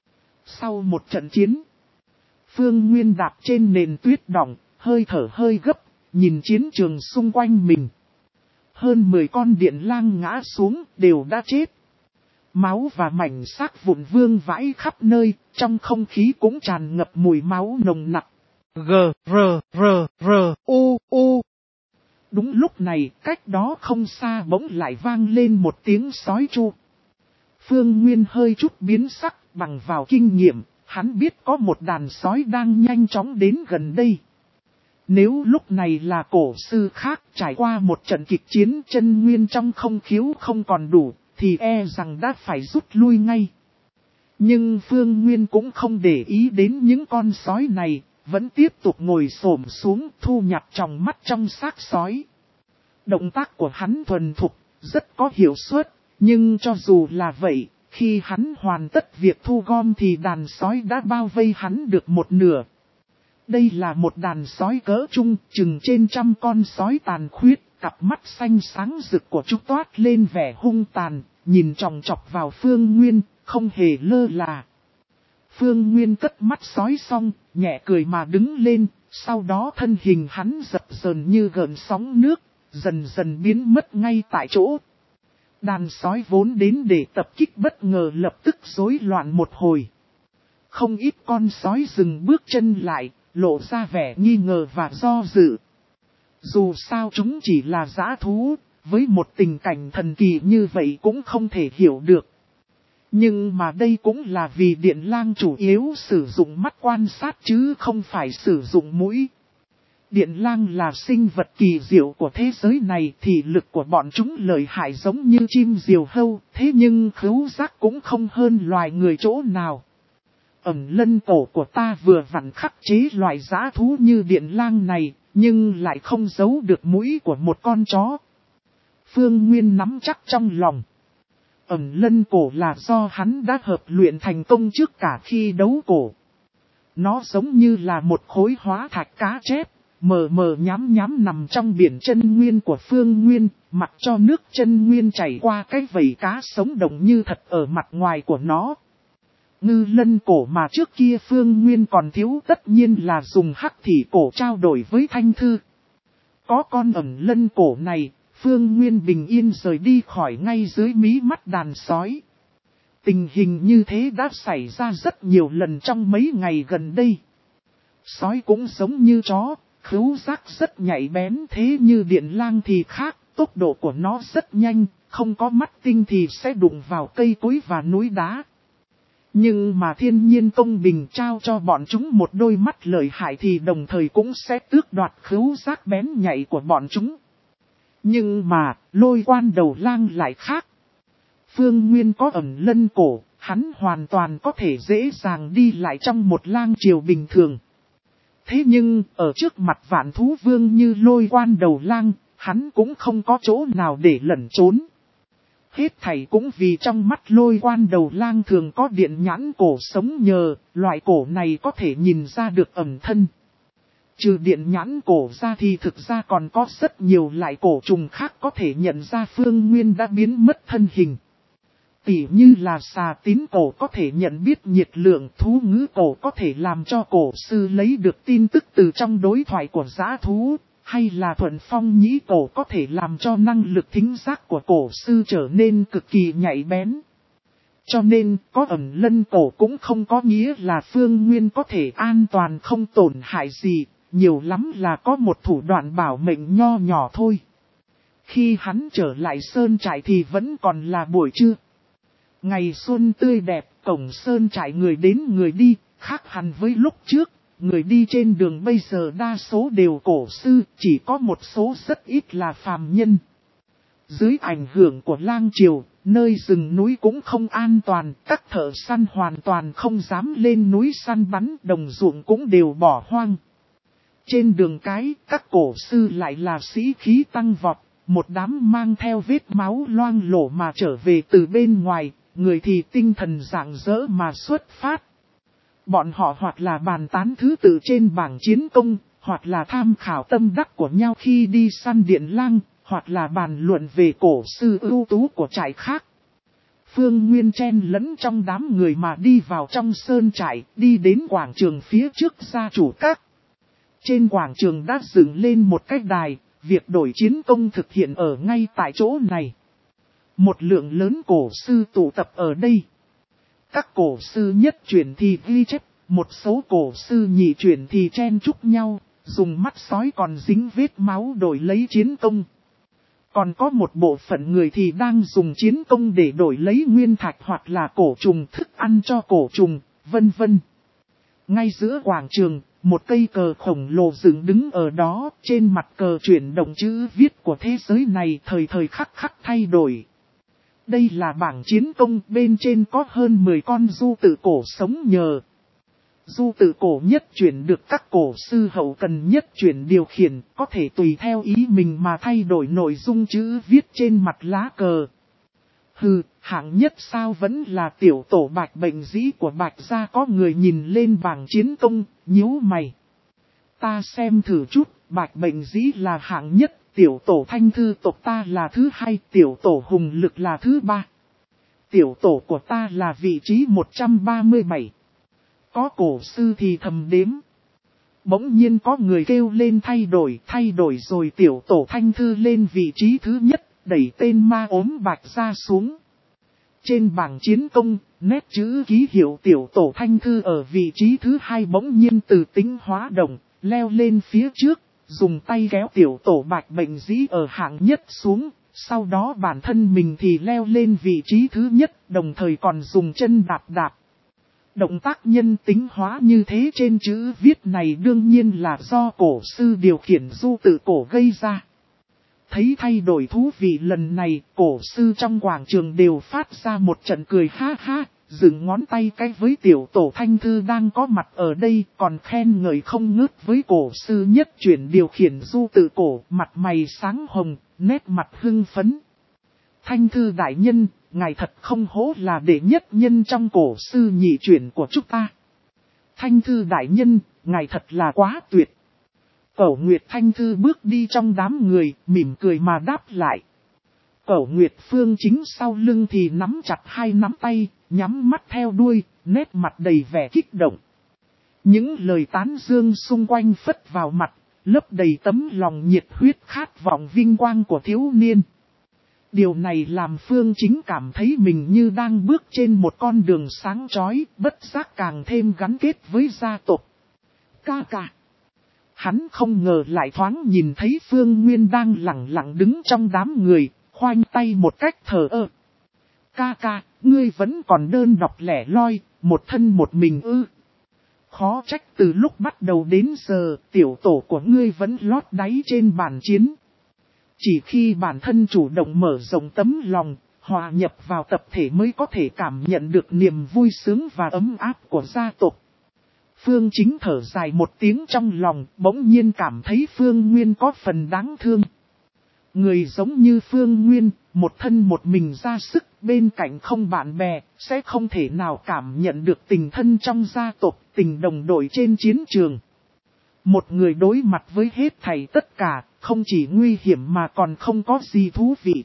Sau một trận chiến, Phương Nguyên đạp trên nền tuyết đỏng, hơi thở hơi gấp, nhìn chiến trường xung quanh mình. Hơn mười con Điện Lang ngã xuống, đều đã chết. Máu và mảnh xác vụn vương vãi khắp nơi, trong không khí cũng tràn ngập mùi máu nồng nặc. G, R, R, R, U, U. Đúng lúc này, cách đó không xa bỗng lại vang lên một tiếng sói chu. Phương Nguyên hơi chút biến sắc, bằng vào kinh nghiệm, hắn biết có một đàn sói đang nhanh chóng đến gần đây. Nếu lúc này là cổ sư khác trải qua một trận kịch chiến chân nguyên trong không khiếu không còn đủ, thì e rằng đã phải rút lui ngay. Nhưng Phương Nguyên cũng không để ý đến những con sói này, vẫn tiếp tục ngồi xổm xuống thu nhặt trong mắt trong xác sói. Động tác của hắn thuần thục, rất có hiệu suất, nhưng cho dù là vậy, khi hắn hoàn tất việc thu gom thì đàn sói đã bao vây hắn được một nửa. Đây là một đàn sói cỡ trung, chừng trên trăm con sói tàn khuyết, cặp mắt xanh sáng rực của chúng toát lên vẻ hung tàn, nhìn chòng chọc vào Phương Nguyên, không hề lơ là. Phương Nguyên cất mắt sói xong, nhẹ cười mà đứng lên, sau đó thân hình hắn dập dờn như gợn sóng nước, dần dần biến mất ngay tại chỗ. Đàn sói vốn đến để tập kích bất ngờ lập tức rối loạn một hồi. Không ít con sói dừng bước chân lại, lộ ra vẻ nghi ngờ và do dự. Dù sao chúng chỉ là dã thú, với một tình cảnh thần kỳ như vậy cũng không thể hiểu được. Nhưng mà đây cũng là vì Điện Lang chủ yếu sử dụng mắt quan sát chứ không phải sử dụng mũi. Điện Lang là sinh vật kỳ diệu của thế giới này, thì lực của bọn chúng lợi hại giống như chim diều hâu, thế nhưng khứu giác cũng không hơn loài người chỗ nào. Ẩm lân cổ của ta vừa vặn khắc chế loài dã thú như Điện Lang này, nhưng lại không giấu được mũi của một con chó. Phương Nguyên nắm chắc trong lòng. Ẩm lân cổ là do hắn đã hợp luyện thành công trước cả khi đấu cổ. Nó giống như là một khối hóa thạch cá chép, mờ mờ nhám nhám nằm trong biển chân nguyên của Phương Nguyên, mặc cho nước chân nguyên chảy qua cái vảy cá sống động như thật ở mặt ngoài của nó. Ngư lân cổ mà trước kia Phương Nguyên còn thiếu tất nhiên là dùng hắc thủy cổ trao đổi với thanh thư. Có con ẩm lân cổ này, Phương Nguyên bình yên rời đi khỏi ngay dưới mí mắt đàn sói. Tình hình như thế đã xảy ra rất nhiều lần trong mấy ngày gần đây. Sói cũng giống như chó, khứu giác rất nhạy bén, thế như Điện Lang thì khác, tốc độ của nó rất nhanh, không có mắt tinh thì sẽ đụng vào cây cối và núi đá. Nhưng mà thiên nhiên công bình trao cho bọn chúng một đôi mắt lợi hại thì đồng thời cũng sẽ tước đoạt khứu giác bén nhạy của bọn chúng. Nhưng mà, Lôi Quan Đầu Lang lại khác. Phương Nguyên có ẩm lân cổ, hắn hoàn toàn có thể dễ dàng đi lại trong một lang triều bình thường. Thế nhưng, ở trước mặt vạn thú vương như Lôi Quan Đầu Lang, hắn cũng không có chỗ nào để lẩn trốn. Hết thảy cũng vì trong mắt Lôi Quan Đầu Lang thường có điện nhãn cổ sống nhờ, loại cổ này có thể nhìn ra được ẩn thân. Trừ điện nhãn cổ ra thì thực ra còn có rất nhiều loại cổ trùng khác có thể nhận ra Phương Nguyên đã biến mất thân hình. Tỉ như là xà tín cổ có thể nhận biết nhiệt lượng, thú ngữ cổ có thể làm cho cổ sư lấy được tin tức từ trong đối thoại của dã thú, hay là thuận phong nhĩ cổ có thể làm cho năng lực thính giác của cổ sư trở nên cực kỳ nhạy bén. Cho nên, có ẩn lân cổ cũng không có nghĩa là Phương Nguyên có thể an toàn không tổn hại gì, nhiều lắm là có một thủ đoạn bảo mệnh nho nhỏ thôi. Khi hắn trở lại sơn trại thì vẫn còn là buổi trưa. Ngày xuân tươi đẹp, cổng sơn trại người đến người đi, khác hẳn với lúc trước, người đi trên đường bây giờ đa số đều cổ sư, chỉ có một số rất ít là phàm nhân. Dưới ảnh hưởng của lang triều, nơi rừng núi cũng không an toàn, các thợ săn hoàn toàn không dám lên núi săn bắn, đồng ruộng cũng đều bỏ hoang. Trên đường cái, các cổ sư lại là sĩ khí tăng vọt, một đám mang theo vết máu loang lổ mà trở về từ bên ngoài, người thì tinh thần rạng rỡ mà xuất phát. Bọn họ hoặc là bàn tán thứ tự trên bảng chiến công, hoặc là tham khảo tâm đắc của nhau khi đi săn Điện Lang, hoặc là bàn luận về cổ sư ưu tú của trại khác. Phương Nguyên chen lẫn trong đám người mà đi vào trong sơn trại, đi đến quảng trường phía trước gia chủ các. Trên quảng trường đã dựng lên một cái đài, việc đổi chiến công thực hiện ở ngay tại chỗ này. Một lượng lớn cổ sư tụ tập ở đây. Các cổ sư nhất chuyển thì ghi chép, một số cổ sư nhị chuyển thì chen chúc nhau, dùng mắt sói còn dính vết máu đổi lấy chiến công. Còn có một bộ phận người thì đang dùng chiến công để đổi lấy nguyên thạch hoặc là cổ trùng thức ăn cho cổ trùng, vân vân. Ngay giữa quảng trường, một cây cờ khổng lồ dựng đứng ở đó, trên mặt cờ chuyển động chữ viết của thế giới này thời thời khắc khắc thay đổi. Đây là bảng chiến công, bên trên có hơn mười con du tự cổ sống nhờ. Du tự cổ nhất chuyển được các cổ sư hậu cần nhất chuyển điều khiển, có thể tùy theo ý mình mà thay đổi nội dung chữ viết trên mặt lá cờ. Hừ, hạng nhất sao vẫn là tiểu tổ Bạch Bệnh Dĩ của Bạch gia. Có người nhìn lên bảng chiến công, nhíu mày. Ta xem thử chút, Bạch Bệnh Dĩ là hạng nhất, tiểu tổ Thanh Thư tộc ta là thứ hai, tiểu tổ Hùng Lực là thứ ba. Tiểu tổ của ta là vị trí một trăm ba mươi bảy. Có cổ sư thì thầm đếm. Bỗng nhiên có người kêu lên thay đổi, thay đổi rồi tiểu tổ Thanh Thư lên vị trí thứ nhất, đẩy tên ma ốm Bạch gia xuống. Trên bảng chiến công, nét chữ ký hiệu tiểu tổ Thanh Thư ở vị trí thứ hai bỗng nhiên từ tính hóa động, leo lên phía trước, dùng tay kéo tiểu tổ Bạch Bệnh Dĩ ở hạng nhất xuống, sau đó bản thân mình thì leo lên vị trí thứ nhất, đồng thời còn dùng chân đạp đạp. Động tác nhân tính hóa như thế trên chữ viết này đương nhiên là do cổ sư điều khiển du tự cổ gây ra. Thấy thay đổi thú vị lần này, cổ sư trong quảng trường đều phát ra một trận cười ha ha, dừng ngón tay cái với tiểu tổ Thanh Thư đang có mặt ở đây, còn khen ngợi không ngớt với cổ sư nhất chuyển điều khiển du tự cổ, mặt mày sáng hồng, nét mặt hưng phấn. Thanh Thư đại nhân, ngài thật không hổ là đệ nhất nhân trong cổ sư nhị chuyển của chúng ta. Thanh Thư đại nhân, ngài thật là quá tuyệt. Cẩu Nguyệt Thanh Thư bước đi trong đám người, mỉm cười mà đáp lại. Cẩu Nguyệt Phương Chính sau lưng thì nắm chặt hai nắm tay, nhắm mắt theo đuôi, nét mặt đầy vẻ kích động. Những lời tán dương xung quanh phất vào mặt, lấp đầy tấm lòng nhiệt huyết khát vọng vinh quang của thiếu niên. Điều này làm Phương Chính cảm thấy mình như đang bước trên một con đường sáng chói, bất giác càng thêm gắn kết với gia tộc. Ca ca. Hắn không ngờ lại thoáng nhìn thấy Phương Nguyên đang lặng lặng đứng trong đám người, khoanh tay một cách thờ ơ. Ca ca, ngươi vẫn còn đơn độc lẻ loi, một thân một mình ư. Khó trách từ lúc bắt đầu đến giờ, tiểu tổ của ngươi vẫn lót đáy trên bàn chiến. Chỉ khi bản thân chủ động mở rộng tấm lòng, hòa nhập vào tập thể mới có thể cảm nhận được niềm vui sướng và ấm áp của gia tộc. Phương Chính thở dài một tiếng trong lòng, bỗng nhiên cảm thấy Phương Nguyên có phần đáng thương. Người giống như Phương Nguyên, một thân một mình ra sức, bên cạnh không bạn bè, sẽ không thể nào cảm nhận được tình thân trong gia tộc, tình đồng đội trên chiến trường. Một người đối mặt với hết thảy tất cả, không chỉ nguy hiểm mà còn không có gì thú vị.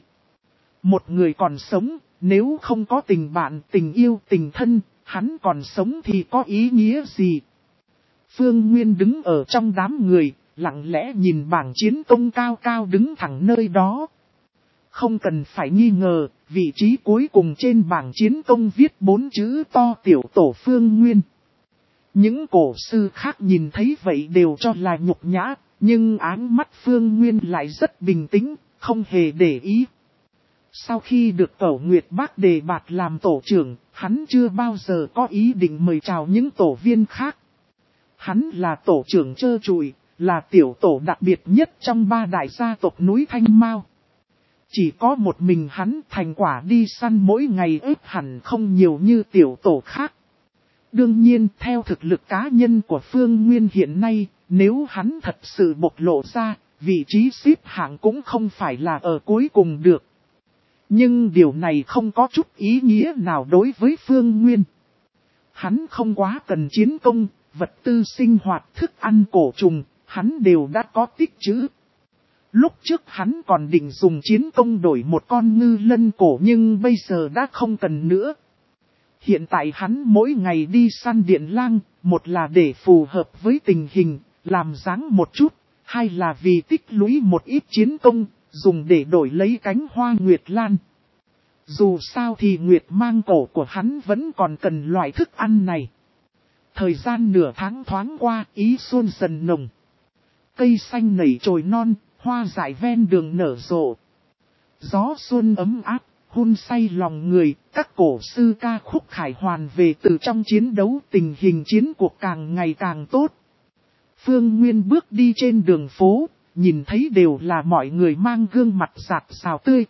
Một người còn sống, nếu không có tình bạn, tình yêu, tình thân, hắn còn sống thì có ý nghĩa gì? Phương Nguyên đứng ở trong đám người, lặng lẽ nhìn bảng chiến công cao cao đứng thẳng nơi đó. Không cần phải nghi ngờ, vị trí cuối cùng trên bảng chiến công viết bốn chữ to tiểu tổ Phương Nguyên. Những cổ sư khác nhìn thấy vậy đều cho là nhục nhã, nhưng áng mắt Phương Nguyên lại rất bình tĩnh, không hề để ý. Sau khi được Cẩu Nguyệt Bác đề bạt làm tổ trưởng, hắn chưa bao giờ có ý định mời chào những tổ viên khác. Hắn là tổ trưởng trơ trụi, là tiểu tổ đặc biệt nhất trong ba đại gia tộc núi Thanh Mao. Chỉ có một mình hắn, thành quả đi săn mỗi ngày ếp hẳn không nhiều như tiểu tổ khác. Đương nhiên, theo thực lực cá nhân của Phương Nguyên hiện nay, nếu hắn thật sự bộc lộ ra, vị trí xếp hạng cũng không phải là ở cuối cùng được. Nhưng điều này không có chút ý nghĩa nào đối với Phương Nguyên. Hắn không quá cần chiến công, vật tư sinh hoạt, thức ăn cổ trùng, hắn đều đã có tích trữ. Lúc trước hắn còn định dùng chiến công đổi một con ngư lân cổ nhưng bây giờ đã không cần nữa. Hiện tại hắn mỗi ngày đi săn điện lang, một là để phù hợp với tình hình, làm dáng một chút, hai là vì tích lũy một ít chiến công, dùng để đổi lấy cánh hoa Nguyệt Lan. Dù sao thì Nguyệt mang cổ của hắn vẫn còn cần loại thức ăn này. Thời gian nửa tháng thoáng qua, ý xuân dần nồng. Cây xanh nảy chồi non, hoa dại ven đường nở rộ. Gió xuân ấm áp, hun say lòng người, các cổ sư ca khúc khải hoàn về từ trong chiến đấu, tình hình chiến cuộc càng ngày càng tốt. Phương Nguyên bước đi trên đường phố, nhìn thấy đều là mọi người mang gương mặt rạc rào tươi cười,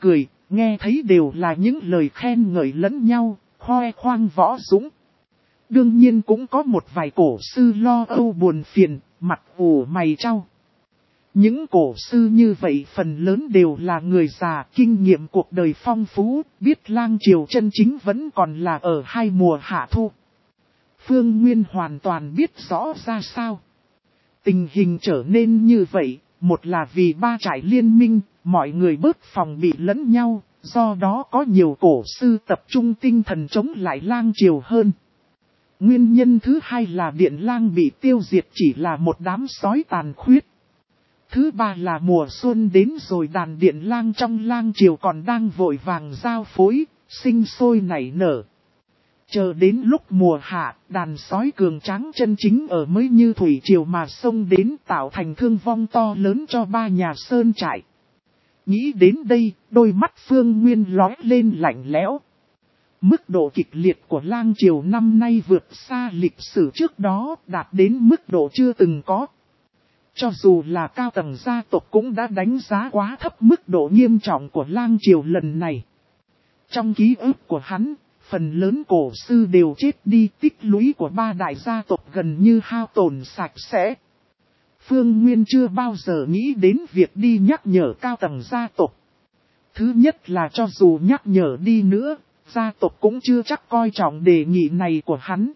nghe thấy đều là những lời khen ngợi lẫn nhau, khoe khoang võ dũng. Đương nhiên cũng có một vài cổ sư lo âu buồn phiền, mặt ủ mày trao. Những cổ sư như vậy phần lớn đều là người già, kinh nghiệm cuộc đời phong phú, biết lang triều chân chính vẫn còn là ở hai mùa hạ thu. Phương Nguyên hoàn toàn biết rõ ra sao. Tình hình trở nên như vậy, một là vì ba trại liên minh, mọi người bớt phòng bị lẫn nhau, do đó có nhiều cổ sư tập trung tinh thần chống lại lang triều hơn. Nguyên nhân thứ hai là Điện Lang bị tiêu diệt chỉ là một đám sói tàn khuyết. Thứ ba là mùa xuân đến rồi, đàn Điện Lang trong lang triều còn đang vội vàng giao phối, sinh sôi nảy nở. Chờ đến lúc mùa hạ, đàn sói cường tráng chân chính ở mới như thủy triều mà xông đến, tạo thành thương vong to lớn cho ba nhà sơn trại. Nghĩ đến đây, đôi mắt Phương Nguyên lóe lên lạnh lẽo. Mức độ kịch liệt của lang triều năm nay vượt xa lịch sử trước đó, đạt đến mức độ chưa từng có. Cho dù là cao tầng gia tộc cũng đã đánh giá quá thấp mức độ nghiêm trọng của lang triều lần này. Trong ký ức của hắn, phần lớn cổ sư đều chết đi, tích lũy của ba đại gia tộc gần như hao tổn sạch sẽ. Phương Nguyên chưa bao giờ nghĩ đến việc đi nhắc nhở cao tầng gia tộc. Thứ nhất là cho dù nhắc nhở đi nữa, gia tộc cũng chưa chắc coi trọng đề nghị này của hắn.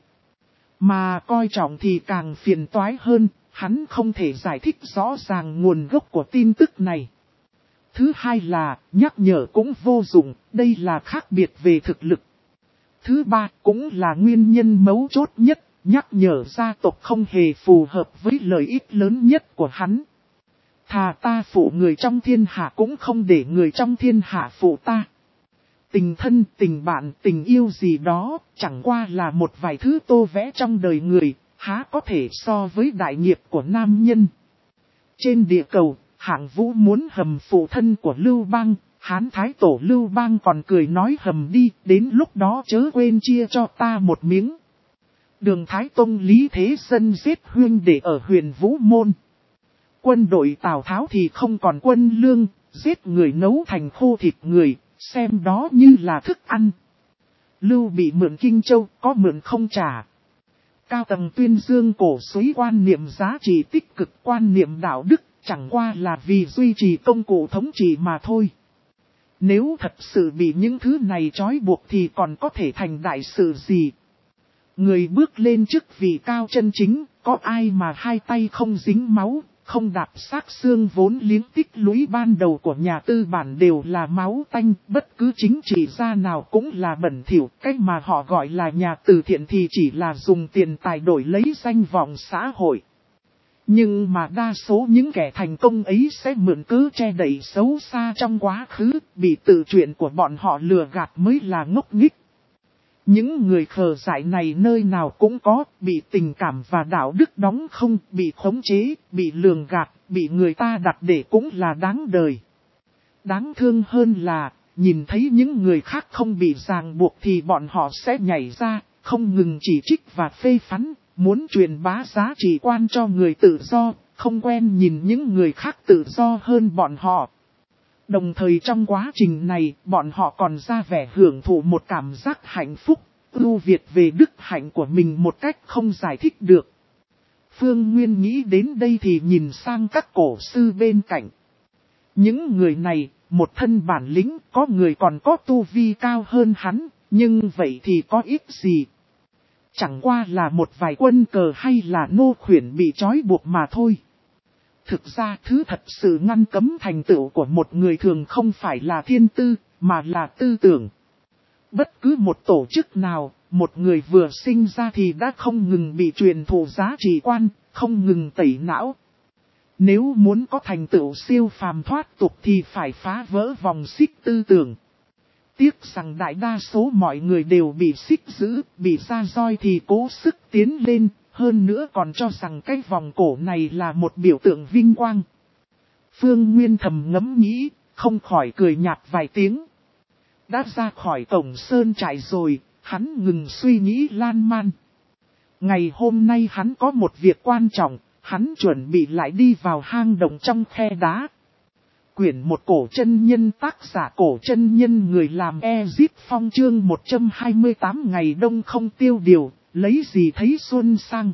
Mà coi trọng thì càng phiền toái hơn, hắn không thể giải thích rõ ràng nguồn gốc của tin tức này. Thứ hai là, nhắc nhở cũng vô dụng, đây là khác biệt về thực lực. Thứ ba cũng là nguyên nhân mấu chốt nhất, nhắc nhở gia tộc không hề phù hợp với lợi ích lớn nhất của hắn. Thà ta phụ người trong thiên hạ cũng không để người trong thiên hạ phụ ta. Tình thân, tình bạn, tình yêu gì đó, chẳng qua là một vài thứ tô vẽ trong đời người, há có thể so với đại nghiệp của nam nhân. Trên địa cầu, Hạng Vũ muốn hầm phụ thân của Lưu Bang, Hán Thái Tổ Lưu Bang còn cười nói hầm đi, đến lúc đó chớ quên chia cho ta một miếng. Đường Thái Tông Lý Thế Dân giết huynh đệ ở huyện Vũ Môn. Quân đội Tào Tháo thì không còn quân lương, giết người nấu thành khô thịt người, xem đó như là thức ăn. Lưu bị mượn Kinh Châu, có mượn không trả. Cao tầng tuyên dương cổ suý quan niệm giá trị tích cực, quan niệm đạo đức, chẳng qua là vì duy trì công cụ thống trị mà thôi. Nếu thật sự bị những thứ này trói buộc thì còn có thể thành đại sự gì? Người bước lên chức vị cao chân chính, có ai mà hai tay không dính máu, không đạp xác xương vốn liếng tích lũy ban đầu của nhà tư bản đều là máu tanh, bất cứ chính trị gia nào cũng là bẩn thỉu, cách mà họ gọi là nhà từ thiện thì chỉ là dùng tiền tài đổi lấy danh vọng xã hội. Nhưng mà đa số những kẻ thành công ấy sẽ mượn cớ che đậy xấu xa trong quá khứ, bị tự chuyện của bọn họ lừa gạt mới là ngốc nghếch. Những người khờ dại này nơi nào cũng có, bị tình cảm và đạo đức đóng không, bị khống chế, bị lường gạt, bị người ta đặt để cũng là đáng đời. Đáng thương hơn là, nhìn thấy những người khác không bị ràng buộc thì bọn họ sẽ nhảy ra, không ngừng chỉ trích và phê phán, muốn truyền bá giá trị quan cho người tự do, không quen nhìn những người khác tự do hơn bọn họ. Đồng thời trong quá trình này, bọn họ còn ra vẻ hưởng thụ một cảm giác hạnh phúc, ưu việt về đức hạnh của mình một cách không giải thích được. Phương Nguyên nghĩ đến đây thì nhìn sang các cổ sư bên cạnh. Những người này, một thân bản lĩnh, có người còn có tu vi cao hơn hắn, nhưng vậy thì có ích gì? Chẳng qua là một vài quân cờ hay là nô khuyển bị trói buộc mà thôi. Thực ra thứ thật sự ngăn cấm thành tựu của một người thường không phải là thiên tư, mà là tư tưởng. Bất cứ một tổ chức nào, một người vừa sinh ra thì đã không ngừng bị truyền thụ giá trị quan, không ngừng tẩy não. Nếu muốn có thành tựu siêu phàm thoát tục thì phải phá vỡ vòng xích tư tưởng. Tiếc rằng đại đa số mọi người đều bị xích giữ, bị ra roi thì cố sức tiến lên, hơn nữa còn cho rằng cái vòng cổ này là một biểu tượng vinh quang. Phương Nguyên thầm ngẫm nghĩ, không khỏi cười nhạt vài tiếng. Đã ra khỏi cổng sơn trại rồi, hắn ngừng suy nghĩ lan man. Ngày hôm nay hắn có một việc quan trọng, hắn chuẩn bị lại đi vào hang động trong khe đá. quyển một cổ chân nhân tác giả cổ chân nhân người làm Ezip Phong chương một trăm hai mươi tám ngày đông không tiêu điều, lấy gì thấy xuân sang.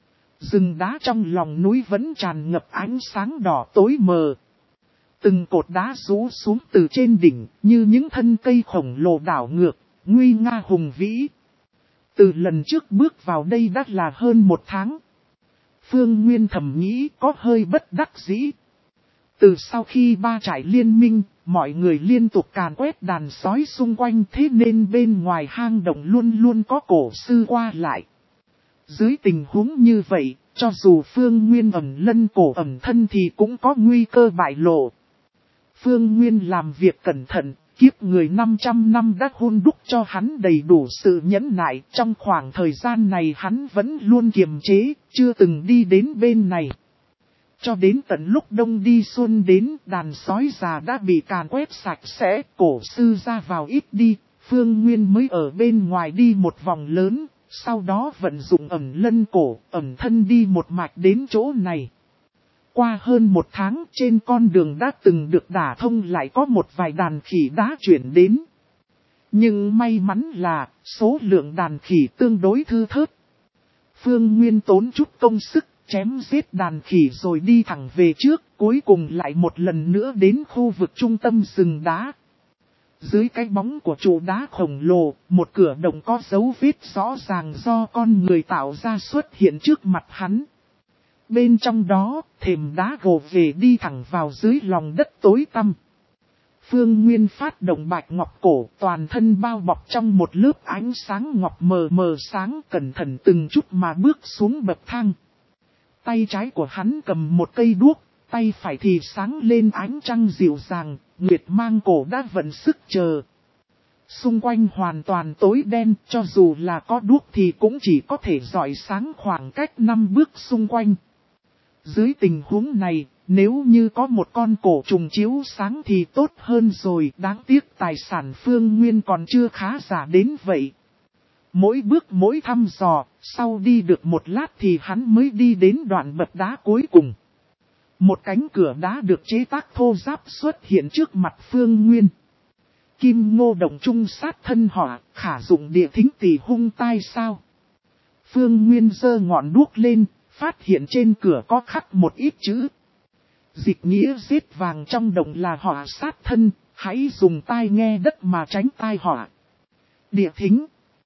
Rừng đá trong lòng núi vẫn tràn ngập ánh sáng đỏ tối mờ. Từng cột đá rũ xuống từ trên đỉnh như những thân cây khổng lồ đảo ngược, nguy nga hùng vĩ. Từ lần trước bước vào đây đã là hơn một tháng. Phương Nguyên thầm nghĩ có hơi bất đắc dĩ. Từ sau khi ba trại liên minh, mọi người liên tục càn quét đàn sói xung quanh, thế nên bên ngoài hang động luôn luôn có cổ sư qua lại. Dưới tình huống như vậy, cho dù Phương Nguyên ẩn lân cổ ẩn thân thì cũng có nguy cơ bại lộ. Phương Nguyên làm việc cẩn thận, kiếp người năm trăm năm đã hun đúc cho hắn đầy đủ sự nhẫn nại. Trong khoảng thời gian này hắn vẫn luôn kiềm chế, chưa từng đi đến bên này. Cho đến tận lúc đông đi xuân đến, đàn sói già đã bị càn quét sạch sẽ, cổ sư ra vào ít đi, Phương Nguyên mới ở bên ngoài đi một vòng lớn, sau đó vận dụng ẩn lân cổ, ẩn thân đi một mạch đến chỗ này. Qua hơn một tháng, trên con đường đã từng được đả thông lại có một vài đàn khỉ đã chuyển đến. Nhưng may mắn là, số lượng đàn khỉ tương đối thưa thớt. Phương Nguyên tốn chút công sức, chém giết đàn khỉ rồi đi thẳng về trước, cuối cùng lại một lần nữa đến khu vực trung tâm rừng đá. Dưới cái bóng của trụ đá khổng lồ, một cửa động có dấu vết rõ ràng do con người tạo ra xuất hiện trước mặt hắn. Bên trong đó, thềm đá gồ về đi thẳng vào dưới lòng đất tối tăm. Phương Nguyên phát động bạch ngọc cổ, toàn thân bao bọc trong một lớp ánh sáng ngọc mờ mờ sáng, cẩn thận từng chút mà bước xuống bậc thang. Tay trái của hắn cầm một cây đuốc, tay phải thì sáng lên ánh trăng dịu dàng, nguyệt mang cổ đã vận sức chờ. Xung quanh hoàn toàn tối đen, cho dù là có đuốc thì cũng chỉ có thể rọi sáng khoảng cách năm bước xung quanh. Dưới tình huống này, nếu như có một con cổ trùng chiếu sáng thì tốt hơn rồi, đáng tiếc tài sản Phương Nguyên còn chưa khá giả đến vậy. Mỗi bước mỗi thăm dò, sau đi được một lát thì hắn mới đi đến đoạn bậc đá cuối cùng. Một cánh cửa đá được chế tác thô ráp xuất hiện trước mặt Phương Nguyên. Kim Ngô Động Trung sát thân họa, khả dụng địa thính tỷ hung tai sao. Phương Nguyên giơ ngọn đuốc lên, phát hiện trên cửa có khắc một ít chữ. Dịch nghĩa giết vàng trong động là họa sát thân, hãy dùng tai nghe đất mà tránh tai họa. Địa thính.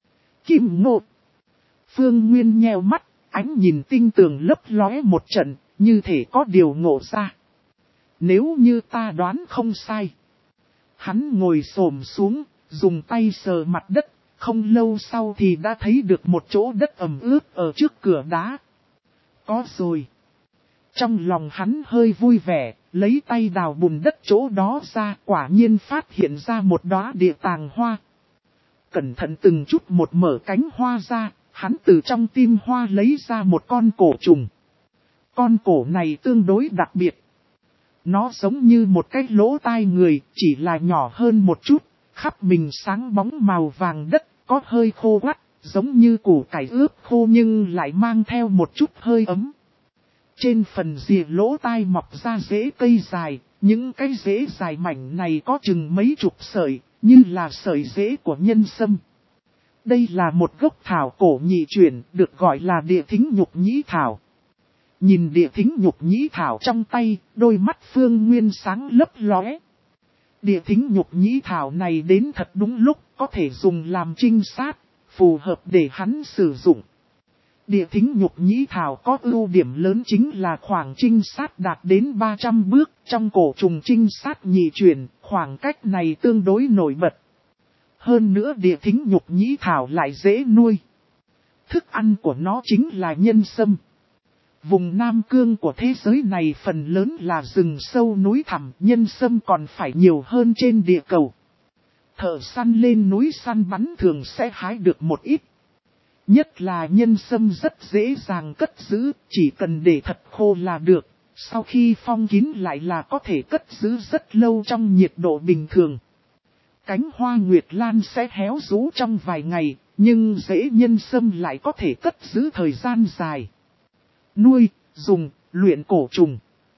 Kim Ngô. Phương Nguyên nheo mắt, ánh nhìn tinh tường lấp lóe một trận, như thể có điều ngộ ra. Nếu như ta đoán không sai. Hắn ngồi xổm xuống, dùng tay sờ mặt đất, không lâu sau thì đã thấy được một chỗ đất ẩm ướt ở trước cửa đá. Có rồi. Trong lòng hắn hơi vui vẻ, lấy tay đào bùn đất chỗ đó ra, quả nhiên phát hiện ra một đóa địa tàng hoa. Cẩn thận từng chút một mở cánh hoa ra, hắn từ trong tim hoa lấy ra một con cổ trùng. Con cổ này tương đối đặc biệt. Nó giống như một cái lỗ tai người, chỉ là nhỏ hơn một chút, khắp mình sáng bóng màu vàng đất, có hơi khô quắt, giống như củ cải ướp khô nhưng lại mang theo một chút hơi ấm. Trên phần rìa lỗ tai mọc ra rễ cây dài, những cái rễ dài mảnh này có chừng mấy chục sợi, như là sợi rễ của nhân sâm. Đây là một gốc thảo cổ nhị chuyển, được gọi là địa thính nhục nhĩ thảo. Nhìn địa thính nhục nhĩ thảo trong tay, đôi mắt Phương Nguyên sáng lấp lóe. Địa thính nhục nhĩ thảo này đến thật đúng lúc, có thể dùng làm trinh sát, phù hợp để hắn sử dụng. Địa thính nhục nhĩ thảo có ưu điểm lớn chính là khoảng trinh sát đạt đến ba trăm bước, trong cổ trùng trinh sát nhị chuyển, khoảng cách này tương đối nổi bật. Hơn nữa địa thính nhục nhĩ thảo lại dễ nuôi. Thức ăn của nó chính là nhân sâm. Vùng Nam Cương của thế giới này phần lớn là rừng sâu núi thẳm, nhân sâm còn phải nhiều hơn trên địa cầu. Thợ săn lên núi săn bắn thường sẽ hái được một ít. Nhất là nhân sâm rất dễ dàng cất giữ, chỉ cần để thật khô là được, sau khi phong kín lại là có thể cất giữ rất lâu trong nhiệt độ bình thường. Cánh hoa nguyệt lan sẽ héo rũ trong vài ngày, nhưng rễ nhân sâm lại có thể cất giữ thời gian dài. Nuôi, dùng, luyện cổ trùng.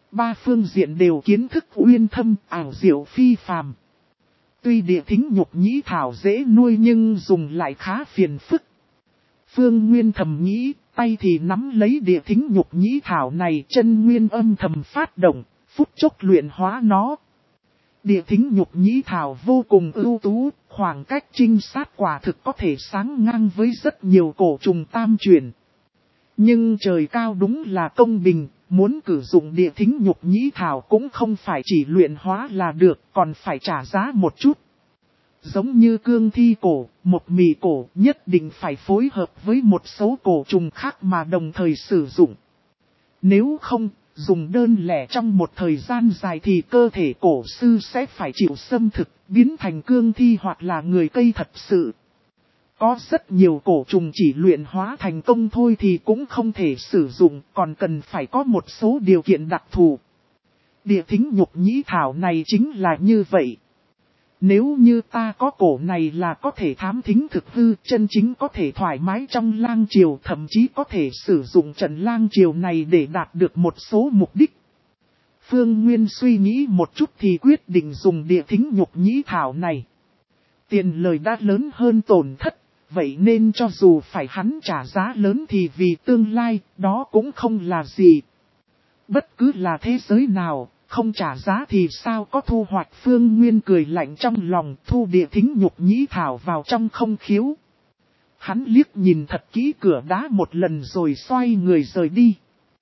ba phương diện đều kiến thức uyên thâm, ảo diệu phi phàm. Tuy địa thính nhục nhĩ thảo dễ nuôi nhưng dùng lại khá phiền phức. Phương Nguyên thầm nghĩ, tay thì nắm lấy địa thính nhục nhĩ thảo này, chân nguyên âm thầm phát động, phút chốc luyện hóa nó. Địa thính nhục nhĩ thảo vô cùng ưu tú, khoảng cách trinh sát quả thực có thể sáng ngang với rất nhiều cổ trùng tam chuyển. Nhưng trời cao đúng là công bình, muốn cử dụng địa thính nhục nhĩ thảo cũng không phải chỉ luyện hóa là được, còn phải trả giá một chút. Giống như cương thi cổ, một mì cổ nhất định phải phối hợp với một số cổ trùng khác mà đồng thời sử dụng. Nếu không, dùng đơn lẻ trong một thời gian dài thì cơ thể cổ sư sẽ phải chịu xâm thực, biến thành cương thi hoặc là người cây thật sự. Có rất nhiều cổ trùng chỉ luyện hóa thành công thôi thì cũng không thể sử dụng, còn cần phải có một số điều kiện đặc thù. Địa thính nhục nhĩ thảo này chính là như vậy. Nếu như ta có cổ này là có thể thám thính thực hư, chân chính có thể thoải mái trong lang triều, thậm chí có thể sử dụng trận lang triều này để đạt được một số mục đích. Phương Nguyên suy nghĩ một chút thì quyết định dùng địa thính nhục nhĩ thảo này. Tiền lời đã lớn hơn tổn thất, vậy nên cho dù phải hắn trả giá lớn thì vì tương lai, đó cũng không là gì. Bất cứ là thế giới nào, không trả giá thì sao có thu hoạch. Phương Nguyên cười lạnh trong lòng, thu địa thính nhục nhĩ thảo vào trong không khiếu. Hắn liếc nhìn thật kỹ cửa đá một lần rồi xoay người rời đi.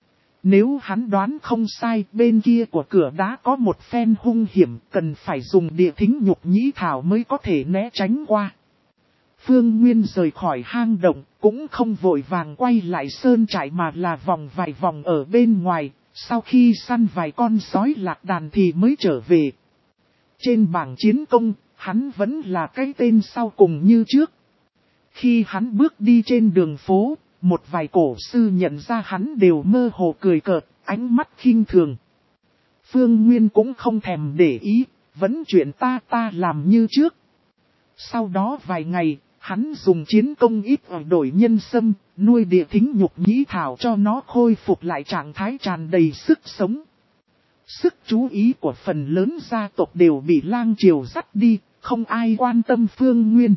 Nếu hắn đoán không sai, bên kia của cửa đá có một phen hung hiểm, cần phải dùng địa thính nhục nhĩ thảo mới có thể né tránh qua. Phương Nguyên rời khỏi hang động, cũng không vội vàng quay lại sơn trại mà là vòng vài vòng ở bên ngoài. Sau khi săn vài con sói lạc đàn thì mới trở về. Trên bảng chiến công, hắn vẫn là cái tên sau cùng như trước. Khi hắn bước đi trên đường phố, một vài cổ sư nhận ra hắn đều mơ hồ cười cợt, ánh mắt khinh thường. Phương Nguyên cũng không thèm để ý, vẫn chuyện ta ta làm như trước. Sau đó vài ngày, hắn dùng chiến công ít ở đổi nhân sâm, nuôi địa thính nhục nhĩ thảo cho nó khôi phục lại trạng thái tràn đầy sức sống. Sức chú ý của phần lớn gia tộc đều bị lang triều dắt đi, không ai quan tâm Phương Nguyên.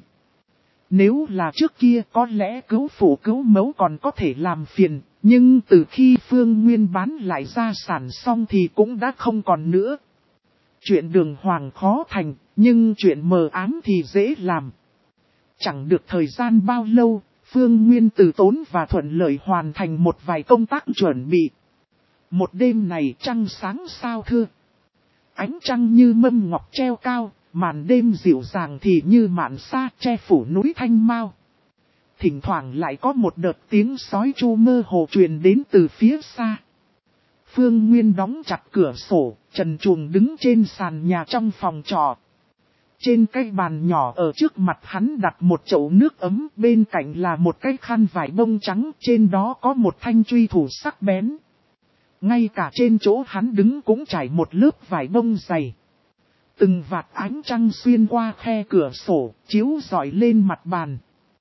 Nếu là trước kia có lẽ cứu phụ cứu mẫu còn có thể làm phiền, nhưng từ khi Phương Nguyên bán lại gia sản xong thì cũng đã không còn nữa. Chuyện đường hoàng khó thành, nhưng chuyện mờ ám thì dễ làm. Chẳng được thời gian bao lâu, Phương Nguyên từ tốn và thuận lợi hoàn thành một vài công tác chuẩn bị. Một đêm này trăng sáng sao thưa. Ánh trăng như mâm ngọc treo cao, màn đêm dịu dàng thì như mạn sa che phủ núi Thanh Mao. Thỉnh thoảng lại có một đợt tiếng sói tru mơ hồ truyền đến từ phía xa. Phương Nguyên đóng chặt cửa sổ, trần truồng đứng trên sàn nhà trong phòng trọ. Trên cái bàn nhỏ ở trước mặt hắn đặt một chậu nước ấm, bên cạnh là một cái khăn vải bông trắng, trên đó có một thanh truy thủ sắc bén. Ngay cả trên chỗ hắn đứng cũng trải một lớp vải bông dày. Từng vạt ánh trăng xuyên qua khe cửa sổ, chiếu rọi lên mặt bàn.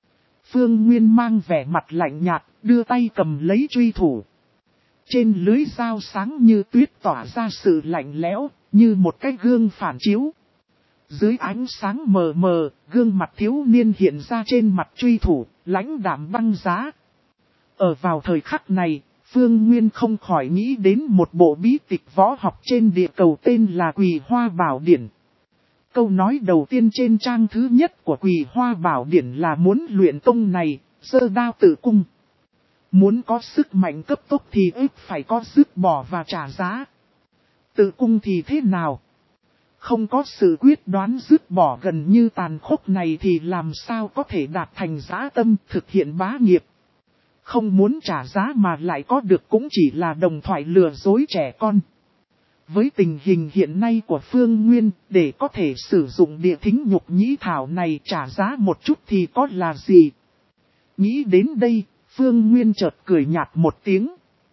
Phương Nguyên mang vẻ mặt lạnh nhạt, đưa tay cầm lấy truy thủ. Trên lưới dao sáng như tuyết tỏa ra sự lạnh lẽo, như một cái gương phản chiếu. Dưới ánh sáng mờ mờ, gương mặt thiếu niên hiện ra trên mặt truy thủ, lãnh đạm băng giá. Ở vào thời khắc này, Phương Nguyên không khỏi nghĩ đến một bộ bí tịch võ học trên địa cầu tên là Quỳ Hoa Bảo Điển. Câu nói đầu tiên trên trang thứ nhất của Quỳ Hoa Bảo Điển là muốn luyện công này, giơ đao tự cung. Muốn có sức mạnh cấp tốc thì ít phải có dứt bỏ và trả giá. Tự cung thì thế nào? Không có sự quyết đoán dứt bỏ gần như tàn khốc này thì làm sao có thể đạt thành dã tâm thực hiện bá nghiệp. Không muốn trả giá mà lại có được cũng chỉ là đồng thoại lừa dối trẻ con. Với tình hình hiện nay của Phương Nguyên, để có thể sử dụng địa thính nhục nhĩ thảo này trả giá một chút thì có là gì? Nghĩ đến đây, Phương Nguyên chợt cười nhạt một tiếng.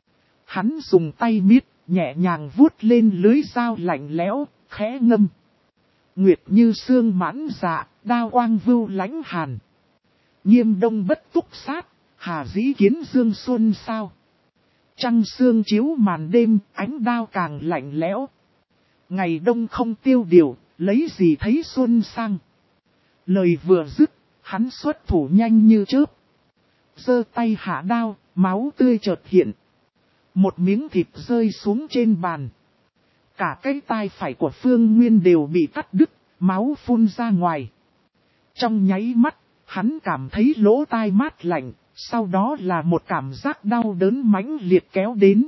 Hắn dùng tay miết, nhẹ nhàng vuốt lên lưới dao lạnh lẽo, khẽ ngâm. Nguyệt như sương mãn dạ, đao quang vưu lãnh hàn. Nghiêm đông bất túc sát, hà dĩ kiến dương xuân sao. Trăng sương chiếu màn đêm, ánh đao càng lạnh lẽo. Ngày đông không tiêu điều, lấy gì thấy xuân sang. Lời vừa dứt, hắn xuất thủ nhanh như chớp. Giơ tay hạ đao, máu tươi chợt hiện. Một miếng thịt rơi xuống trên bàn. Cả cái tai phải của Phương Nguyên đều bị cắt đứt, máu phun ra ngoài. Trong nháy mắt, hắn cảm thấy lỗ tai mát lạnh, sau đó là một cảm giác đau đớn mãnh liệt kéo đến.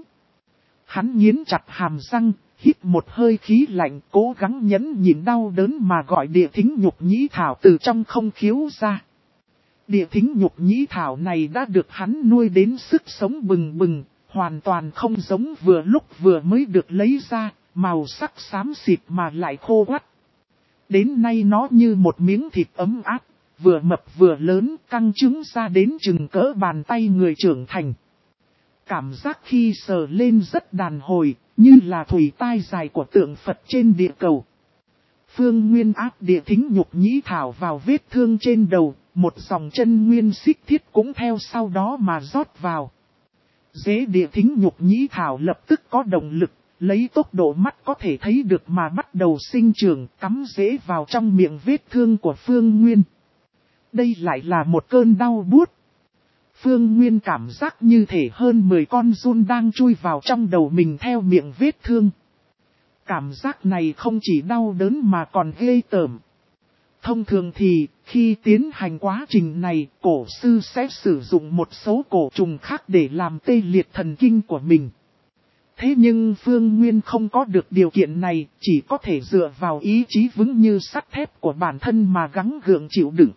Hắn nghiến chặt hàm răng, hít một hơi khí lạnh, cố gắng nhẫn nhịn đau đớn mà gọi địa thính nhục nhĩ thảo từ trong không khiếu ra. Địa thính nhục nhĩ thảo này đã được hắn nuôi đến sức sống bừng bừng, hoàn toàn không giống vừa lúc vừa mới được lấy ra, màu sắc xám xịt mà lại khô quắt. Đến nay nó như một miếng thịt ấm áp, vừa mập vừa lớn, căng trứng ra đến chừng cỡ bàn tay người trưởng thành. Cảm giác khi sờ lên rất đàn hồi, như là thủy tai dài của tượng Phật trên địa cầu. Phương Nguyên áp địa thính nhục nhĩ thảo vào vết thương trên đầu, một dòng chân nguyên xích thiết cũng theo sau đó mà rót vào. Dế địa thính nhục nhĩ thảo lập tức có động lực, lấy tốc độ mắt có thể thấy được mà bắt đầu sinh trưởng, cắm rễ vào trong miệng vết thương của Phương Nguyên. Đây lại là một cơn đau buốt. Phương Nguyên cảm giác như thể hơn mười con giun đang chui vào trong đầu mình theo miệng vết thương. Cảm giác này không chỉ đau đớn mà còn ghê tởm. Thông thường thì, khi tiến hành quá trình này, cổ sư sẽ sử dụng một số cổ trùng khác để làm tê liệt thần kinh của mình. Thế nhưng Phương Nguyên không có được điều kiện này, chỉ có thể dựa vào ý chí vững như sắt thép của bản thân mà gắng gượng chịu đựng.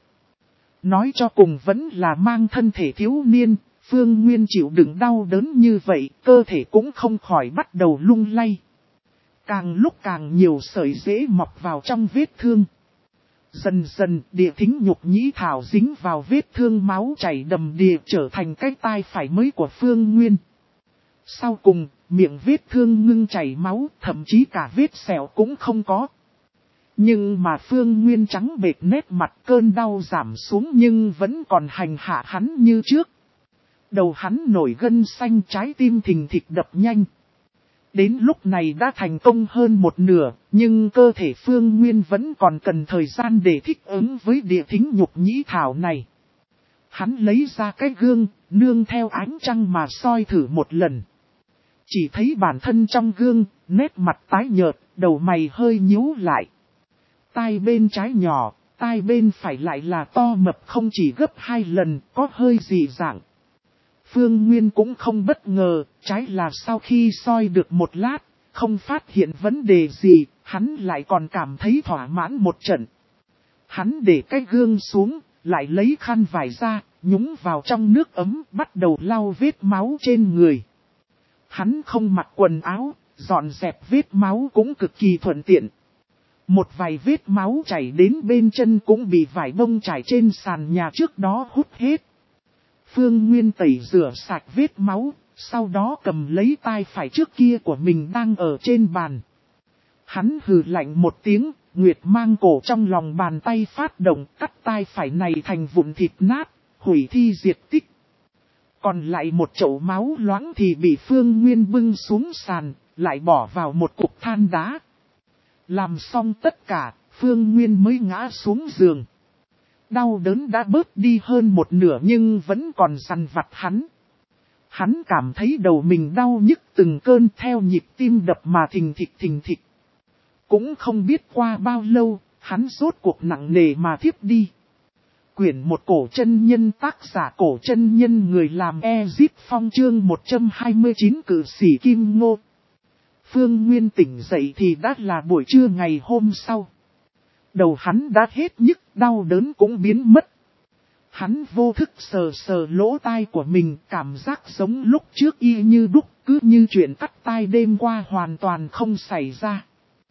Nói cho cùng vẫn là mang thân thể thiếu niên, Phương Nguyên chịu đựng đau đớn như vậy, cơ thể cũng không khỏi bắt đầu lung lay. Càng lúc càng nhiều sợi rễ mọc vào trong vết thương. Dần dần địa thính nhục nhĩ thảo dính vào vết thương, máu chảy đầm đìa trở thành cái tai phải mới của Phương Nguyên. Sau cùng, miệng vết thương ngưng chảy máu, thậm chí cả vết sẹo cũng không có. Nhưng mà Phương Nguyên trắng bệch nét mặt, cơn đau giảm xuống nhưng vẫn còn hành hạ hắn như trước. Đầu hắn nổi gân xanh, trái tim thình thịch đập nhanh. Đến lúc này đã thành công hơn một nửa, nhưng cơ thể Phương Nguyên vẫn còn cần thời gian để thích ứng với địa thính nhục nhĩ thảo này. Hắn lấy ra cái gương, nương theo ánh trăng mà soi thử một lần. Chỉ thấy bản thân trong gương, nét mặt tái nhợt, đầu mày hơi nhíu lại. Tai bên trái nhỏ, tai bên phải lại là to mập không chỉ gấp hai lần, có hơi dị dạng. Phương Nguyên cũng không bất ngờ, trái là sau khi soi được một lát, không phát hiện vấn đề gì, hắn lại còn cảm thấy thỏa mãn một trận. Hắn để cái gương xuống, lại lấy khăn vải ra, nhúng vào trong nước ấm, bắt đầu lau vết máu trên người. Hắn không mặc quần áo, dọn dẹp vết máu cũng cực kỳ thuận tiện. Một vài vết máu chảy đến bên chân cũng bị vải bông trải trên sàn nhà trước đó hút hết. Phương Nguyên tẩy rửa sạch vết máu, sau đó cầm lấy tai phải trước kia của mình đang ở trên bàn. Hắn hừ lạnh một tiếng, nguyệt mang cổ trong lòng bàn tay phát động, cắt tai phải này thành vụn thịt nát, hủy thi diệt tích. Còn lại một chậu máu loãng thì bị Phương Nguyên bưng xuống sàn, lại bỏ vào một cục than đá. Làm xong tất cả, Phương Nguyên mới ngã xuống giường. Đau đớn đã bớt đi hơn một nửa nhưng vẫn còn dằn vặt hắn. Hắn cảm thấy đầu mình đau nhức từng cơn theo nhịp tim đập mà thình thịch thình thịch. Cũng không biết qua bao lâu, hắn rốt cuộc nặng nề mà thiếp đi. Quyển một cổ chân nhân, tác giả cổ chân nhân, người làm Ezip Phong, chương một trăm hai mươi chín cử sĩ Kim Ngô. Phương Nguyên tỉnh dậy thì đã là buổi trưa ngày hôm sau. Đầu hắn đã hết nhức, đau đớn cũng biến mất. Hắn vô thức sờ sờ lỗ tai của mình, cảm giác giống lúc trước y như đúc, cứ như chuyện cắt tai đêm qua hoàn toàn không xảy ra.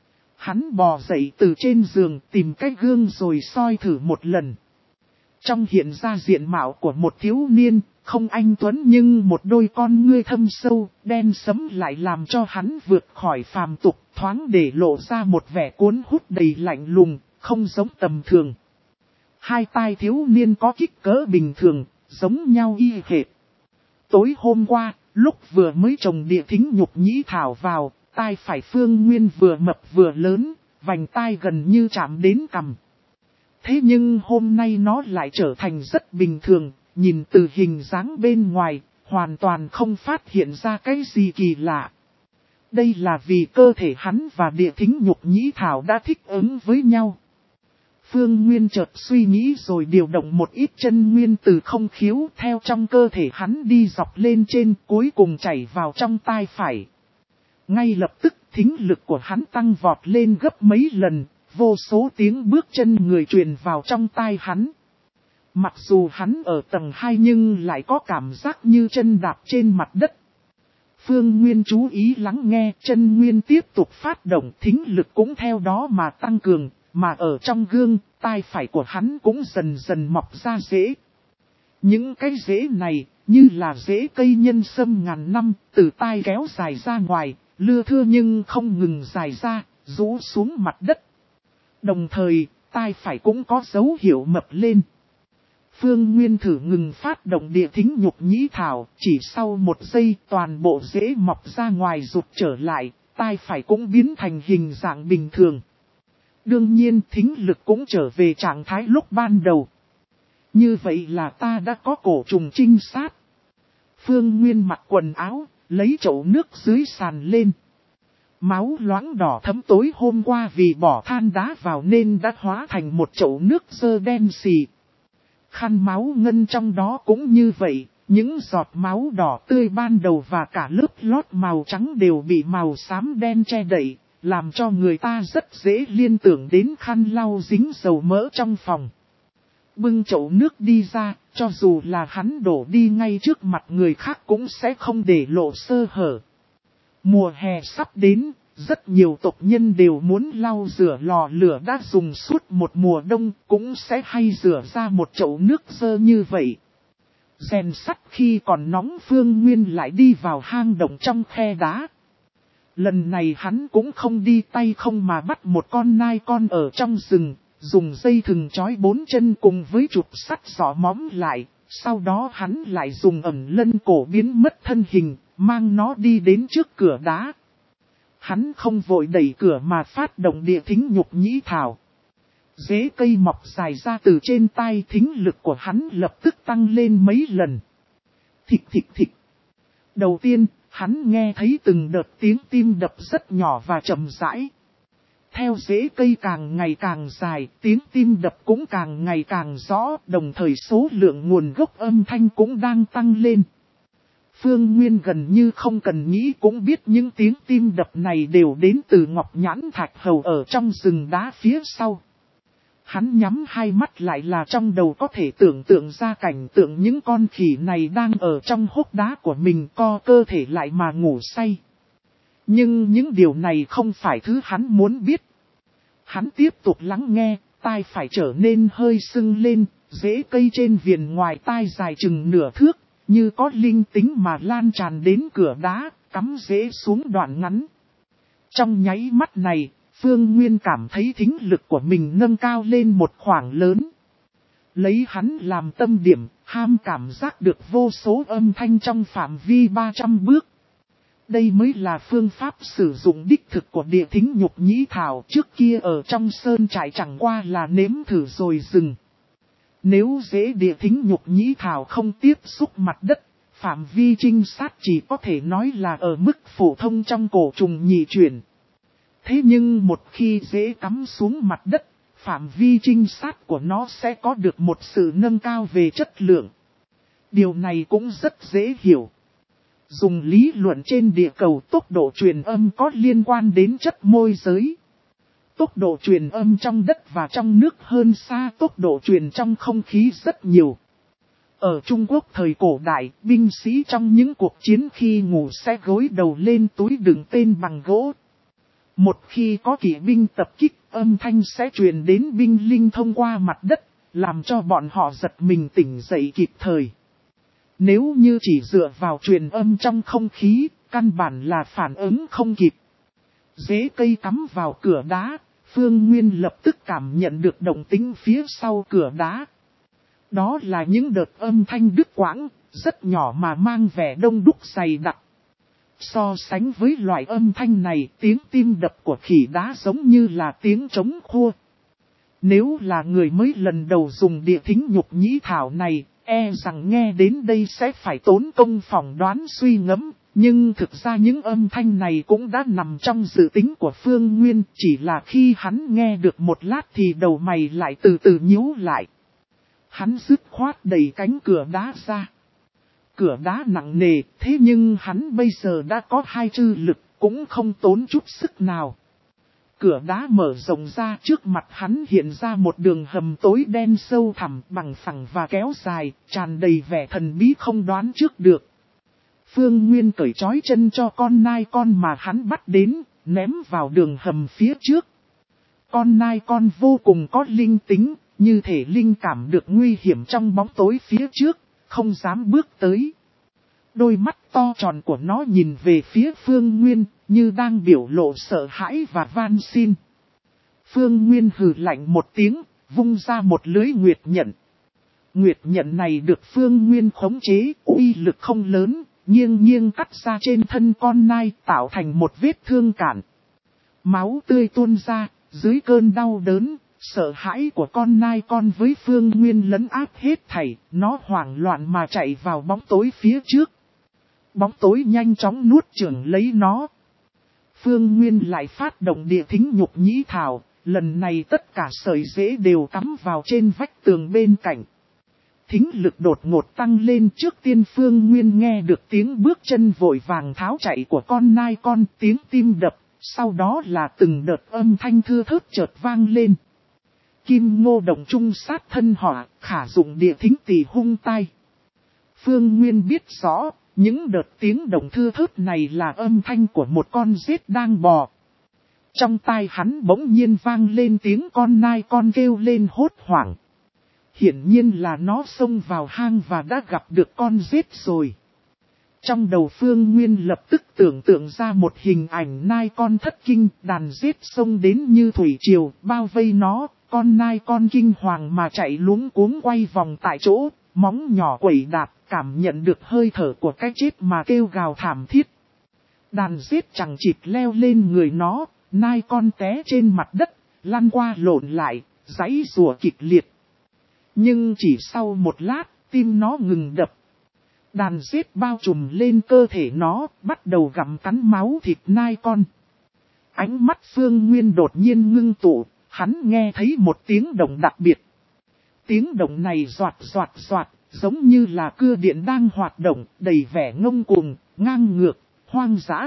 Hắn bò dậy từ trên giường, tìm cái gương rồi soi thử một lần. Trong hiện ra diện mạo của một thiếu niên, không anh tuấn nhưng một đôi con ngươi thâm sâu, đen sẫm lại làm cho hắn vượt khỏi phàm tục, thoáng để lộ ra một vẻ cuốn hút đầy lạnh lùng, không giống tầm thường. Hai tai thiếu niên có kích cỡ bình thường, giống nhau y hệt. Tối hôm qua, Lúc vừa mới trồng địa thính nhục nhĩ thảo vào, tai phải Phương Nguyên vừa mập vừa lớn, vành tai gần như chạm đến cằm. Thế nhưng hôm nay nó lại trở thành rất bình thường, nhìn từ hình dáng bên ngoài, hoàn toàn không phát hiện ra cái gì kỳ lạ. Đây là vì cơ thể hắn và địa thính nhục nhĩ thảo đã thích ứng với nhau. Phương Nguyên chợt suy nghĩ rồi điều động một ít chân nguyên từ không khiếu theo trong cơ thể hắn đi dọc lên trên, cuối cùng chảy vào trong tai phải. Ngay lập tức thính lực của hắn tăng vọt lên gấp mấy lần, vô số tiếng bước chân người truyền vào trong tai hắn. Mặc dù hắn ở tầng hai nhưng lại có cảm giác như chân đạp trên mặt đất. Phương Nguyên chú ý lắng nghe, chân nguyên tiếp tục phát động, thính lực cũng theo đó mà tăng cường, mà ở trong gương, tai phải của hắn cũng dần dần mọc ra rễ. Những cái rễ này, như là rễ cây nhân sâm ngàn năm, từ tai kéo dài ra ngoài, lưa thưa nhưng không ngừng dài ra, rũ xuống mặt đất. Đồng thời, tai phải cũng có dấu hiệu mập lên. Phương Nguyên thử ngừng phát động địa thính nhục nhĩ thảo, chỉ sau một giây toàn bộ rễ mọc ra ngoài rụt trở lại, tai phải cũng biến thành hình dạng bình thường. Đương nhiên thính lực cũng trở về trạng thái lúc ban đầu. Như vậy là ta đã có cổ trùng trinh sát. Phương Nguyên mặc quần áo, lấy chậu nước dưới sàn lên. Máu loãng đỏ thấm tối hôm qua vì bỏ than đá vào nên đã hóa thành một chậu nước dơ đen xì. Khăn máu ngân trong đó cũng như vậy, những giọt máu đỏ tươi ban đầu và cả lớp lót màu trắng đều bị màu xám đen che đậy, làm cho người ta rất dễ liên tưởng đến khăn lau dính dầu mỡ trong phòng. Bưng chậu nước đi ra, cho dù là hắn đổ đi ngay trước mặt người khác cũng sẽ không để lộ sơ hở. Mùa hè sắp đến, rất nhiều tộc nhân đều muốn lau rửa lò lửa đã dùng suốt một mùa đông, cũng sẽ hay rửa ra một chậu nước dơ như vậy. Rèn sắt khi còn nóng, Phương Nguyên lại đi vào hang động trong khe đá. Lần này hắn cũng không đi tay không mà bắt một con nai con ở trong rừng, dùng dây thừng trói bốn chân cùng với chụp sắt giỏ móm lại, sau đó hắn lại dùng ẩm lân cổ biến mất thân hình, mang nó đi đến trước cửa đá. Hắn không vội đẩy cửa mà phát động địa thính nhục nhĩ thảo. Rễ cây mọc dài ra từ trên tai, thính lực của hắn lập tức tăng lên mấy lần. Thịch thịch thịch. Đầu tiên, hắn nghe thấy từng đợt tiếng tim đập rất nhỏ và chậm rãi. Theo rễ cây càng ngày càng dài, tiếng tim đập cũng càng ngày càng rõ, đồng thời số lượng nguồn gốc âm thanh cũng đang tăng lên. Phương Nguyên gần như không cần nghĩ cũng biết những tiếng tim đập này đều đến từ Ngọc Nhãn Thạch Hầu ở trong rừng đá phía sau. Hắn nhắm hai mắt lại là trong đầu có thể tưởng tượng ra cảnh tượng những con khỉ này đang ở trong hốc đá của mình, co cơ thể lại mà ngủ say. Nhưng những điều này không phải thứ hắn muốn biết. Hắn tiếp tục lắng nghe, tai phải trở nên hơi sưng lên, rễ cây trên viền ngoài tai dài chừng nửa thước, như có linh tính mà lan tràn đến cửa đá, cắm rễ xuống đoạn ngắn. Trong nháy mắt này, Phương Nguyên cảm thấy thính lực của mình nâng cao lên một khoảng lớn. Lấy hắn làm tâm điểm, ham cảm giác được vô số âm thanh trong phạm vi ba trăm bước. Đây mới là phương pháp sử dụng đích thực của địa thính nhục nhĩ thảo, trước kia ở trong sơn trại chẳng qua là nếm thử rồi dừng. Nếu rễ địa thính nhục nhĩ thảo không tiếp xúc mặt đất, phạm vi trinh sát chỉ có thể nói là ở mức phổ thông trong cổ trùng nhị chuyển. Thế nhưng một khi rễ cắm xuống mặt đất, phạm vi trinh sát của nó sẽ có được một sự nâng cao về chất lượng. Điều này cũng rất dễ hiểu. Dùng lý luận trên địa cầu, tốc độ truyền âm có liên quan đến chất môi giới. Tốc độ truyền âm trong đất và trong nước hơn xa tốc độ truyền trong không khí rất nhiều. Ở Trung Quốc thời cổ đại, binh sĩ trong những cuộc chiến khi ngủ sẽ gối đầu lên túi đựng tên bằng gỗ. Một khi có kỵ binh tập kích, âm thanh sẽ truyền đến binh linh thông qua mặt đất, làm cho bọn họ giật mình tỉnh dậy kịp thời. Nếu như chỉ dựa vào truyền âm trong không khí, căn bản là phản ứng không kịp. Rễ cây cắm vào cửa đá, Phương Nguyên lập tức cảm nhận được động tĩnh phía sau cửa đá. Đó là những đợt âm thanh đứt quãng, rất nhỏ mà mang vẻ đông đúc dày đặc. So sánh với loại âm thanh này, tiếng tim đập của khỉ đá giống như là tiếng trống khua. Nếu là người mới lần đầu dùng địa thính nhục nhĩ thảo này, e rằng nghe đến đây sẽ phải tốn công phỏng đoán suy ngẫm. Nhưng thực ra những âm thanh này cũng đã nằm trong dự tính của Phương Nguyên, chỉ là khi hắn nghe được một lát thì đầu mày lại từ từ nhíu lại. Hắn dứt khoát đẩy cánh cửa đá ra. Cửa đá nặng nề, thế nhưng hắn bây giờ đã có hai chư lực, cũng không tốn chút sức nào. Cửa đá mở rộng ra, trước mặt hắn hiện ra một đường hầm tối đen sâu thẳm, bằng phẳng và kéo dài, tràn đầy vẻ thần bí không đoán trước được. Phương Nguyên cởi trói chân cho con nai con mà hắn bắt đến, ném vào đường hầm phía trước. Con nai con vô cùng có linh tính, như thể linh cảm được nguy hiểm trong bóng tối phía trước, không dám bước tới. Đôi mắt to tròn của nó nhìn về phía Phương Nguyên, như đang biểu lộ sợ hãi và van xin. Phương Nguyên hừ lạnh một tiếng, vung ra một lưới nguyệt nhận. Nguyệt nhận này được Phương Nguyên khống chế, uy lực không lớn, nghiêng nghiêng cắt ra trên thân con nai, tạo thành một vết thương cản. Máu tươi tuôn ra, dưới cơn đau đớn, sợ hãi của con nai con với Phương Nguyên lấn áp hết thảy, nó hoảng loạn mà chạy vào bóng tối phía trước. Bóng tối nhanh chóng nuốt chửng lấy nó. Phương Nguyên lại phát động địa thính nhục nhĩ thảo, lần này tất cả sợi rễ đều cắm vào trên vách tường bên cạnh. Thính lực đột ngột tăng lên, trước tiên Phương Nguyên nghe được tiếng bước chân vội vàng tháo chạy của con nai con, tiếng tim đập, sau đó là từng đợt âm thanh thưa thớt chợt vang lên. Kim Ngô Đồng trung sát thân họa, khả dụng địa thính tỳ hung tai. Phương Nguyên biết rõ, những đợt tiếng động thưa thớt này là âm thanh của một con rết đang bò. Trong tai hắn bỗng nhiên vang lên tiếng con nai con kêu lên hốt hoảng. Hiển nhiên là nó xông vào hang và đã gặp được con rết rồi. Trong đầu Phương Nguyên lập tức tưởng tượng ra một hình ảnh nai con thất kinh, đàn rết xông đến như thủy triều, bao vây nó, con nai con kinh hoàng mà chạy luống cuống quay vòng tại chỗ, móng nhỏ quẩy đạp, cảm nhận được hơi thở của cái chết mà kêu gào thảm thiết. Đàn rết chẳng chịt leo lên người nó, nai con té trên mặt đất, lăn qua lộn lại, giãy giụa kịch liệt. Nhưng chỉ sau một lát, tim nó ngừng đập. Đàn rết bao trùm lên cơ thể nó, bắt đầu gặm cắn máu thịt nai con. Ánh mắt Phương Nguyên đột nhiên ngưng tụ, hắn nghe thấy một tiếng động đặc biệt. Tiếng động này doạt doạt doạt, giống như là cưa điện đang hoạt động, đầy vẻ ngông cuồng, ngang ngược, hoang dã.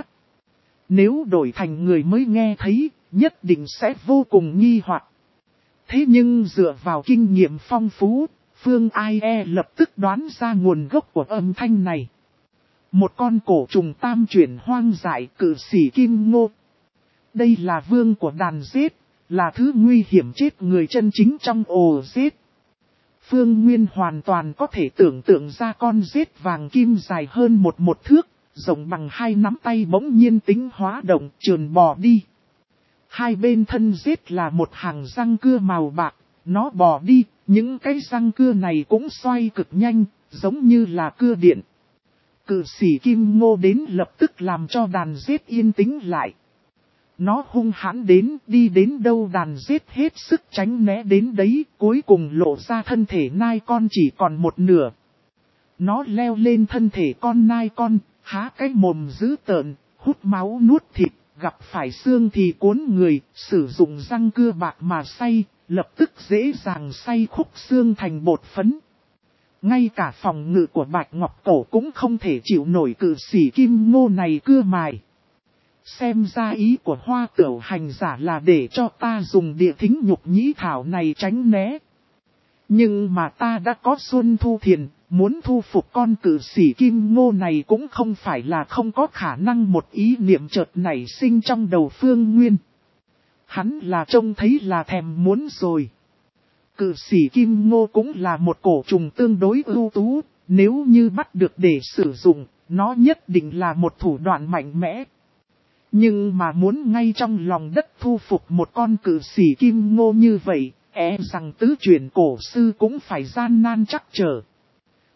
Nếu đổi thành người mới nghe thấy, nhất định sẽ vô cùng nghi hoặc. Thế nhưng dựa vào kinh nghiệm phong phú, Phương Ai E lập tức đoán ra nguồn gốc của âm thanh này. Một con cổ trùng tam chuyển hoang dại, cự sĩ Kim Ngô. Đây là vương của đàn rết, là thứ nguy hiểm chết người chân chính trong ổ rết. Phương Nguyên hoàn toàn có thể tưởng tượng ra con rết vàng kim dài hơn một một thước, rộng bằng hai nắm tay bỗng nhiên tính hóa động trườn bò đi. Hai bên thân rết là một hàng răng cưa màu bạc, nó bò đi, những cái răng cưa này cũng xoay cực nhanh, giống như là cưa điện. Cự sĩ Kim Ngô đến lập tức làm cho đàn rết yên tĩnh lại. Nó hung hãn đến, đi đến đâu đàn rết hết sức tránh né đến đấy, cuối cùng lộ ra thân thể nai con chỉ còn một nửa. Nó leo lên thân thể con nai con, há cái mồm dữ tợn, hút máu nuốt thịt, gặp phải xương thì cuốn người, sử dụng răng cưa bạc mà xay, lập tức dễ dàng xay khúc xương thành bột phấn. Ngay cả phòng ngự của Bạch Ngọc Cổ cũng không thể chịu nổi cự sĩ Kim Ngô này cưa mài. Xem ra ý của Hoa Tửu hành giả là để cho ta dùng địa thính nhục nhĩ thảo này tránh né. Nhưng mà ta đã có Xuân Thu Thiền, muốn thu phục con cự sĩ Kim Ngô này cũng không phải là không có khả năng. Một ý niệm chợt nảy sinh trong đầu Phương Nguyên. Hắn là trông thấy là thèm muốn rồi. Cự sĩ Kim Ngô cũng là một cổ trùng tương đối ưu tú, nếu như bắt được để sử dụng, nó nhất định là một thủ đoạn mạnh mẽ. Nhưng mà muốn ngay trong lòng đất thu phục một con cự sĩ Kim Ngô như vậy, e rằng tứ chuyển cổ sư cũng phải gian nan chắc trở.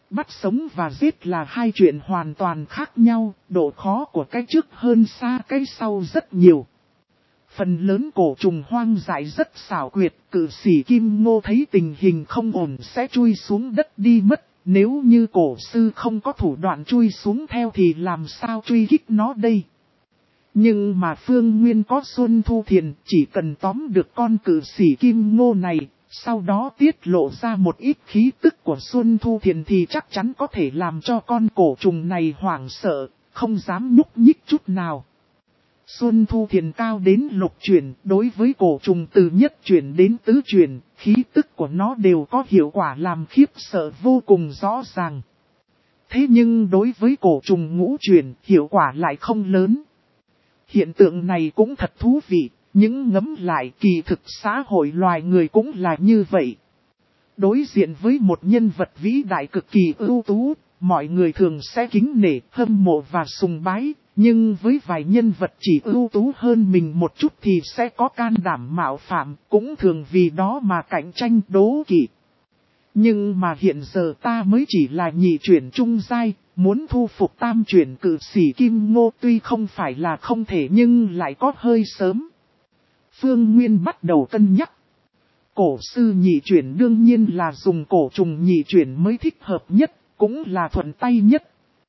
Bắt sống và giết là hai chuyện hoàn toàn khác nhau, độ khó của cái trước hơn xa cái sau rất nhiều. Phần lớn cổ trùng hoang dại rất xảo quyệt, cự sĩ Kim Ngô thấy tình hình không ổn sẽ chui xuống đất đi mất. Nếu như cổ sư không có thủ đoạn chui xuống theo thì làm sao truy kích nó đây? Nhưng mà Phương Nguyên có Xuân Thu Thiền, chỉ cần tóm được con cự sĩ Kim Ngô này, sau đó tiết lộ ra một ít khí tức của Xuân Thu Thiền thì chắc chắn có thể làm cho con cổ trùng này hoảng sợ, không dám nhúc nhích chút nào. Xuân Thu Thiền cao đến lục chuyển, đối với cổ trùng từ nhất chuyển đến tứ chuyển, khí tức của nó đều có hiệu quả làm khiếp sợ vô cùng rõ ràng. Thế nhưng đối với cổ trùng ngũ chuyển, hiệu quả lại không lớn. Hiện tượng này cũng thật thú vị, nhưng ngẫm lại kỳ thực xã hội loài người cũng là như vậy. Đối diện với một nhân vật vĩ đại cực kỳ ưu tú, mọi người thường sẽ kính nể, hâm mộ và sùng bái. Nhưng với vài nhân vật chỉ ưu tú hơn mình một chút thì sẽ có can đảm mạo phạm, cũng thường vì đó mà cạnh tranh đố kỵ. Nhưng mà hiện giờ ta mới chỉ là nhị chuyển trung giai, muốn thu phục tam chuyển cự sĩ Kim Ngô tuy không phải là không thể nhưng lại có hơi sớm. Phương Nguyên bắt đầu cân nhắc. Cổ sư nhị chuyển đương nhiên là dùng cổ trùng nhị chuyển mới thích hợp nhất, cũng là thuận tay nhất.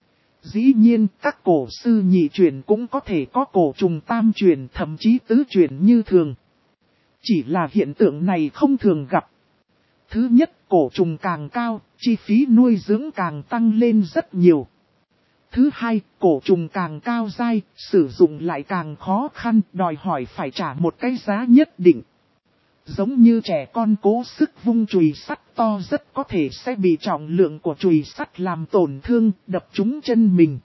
Dĩ nhiên, các cổ sư nhị chuyển cũng có thể có cổ trùng tam chuyển thậm chí tứ chuyển như thường. Chỉ là hiện tượng này không thường gặp. Thứ nhất, cổ trùng càng cao, chi phí nuôi dưỡng càng tăng lên rất nhiều. Thứ hai, cổ trùng càng cao dai, sử dụng lại càng khó khăn, đòi hỏi phải trả một cái giá nhất định. Giống như trẻ con cố sức vung chùy sắt to rất có thể sẽ bị trọng lượng của chùy sắt làm tổn thương, đập trúng chân mình.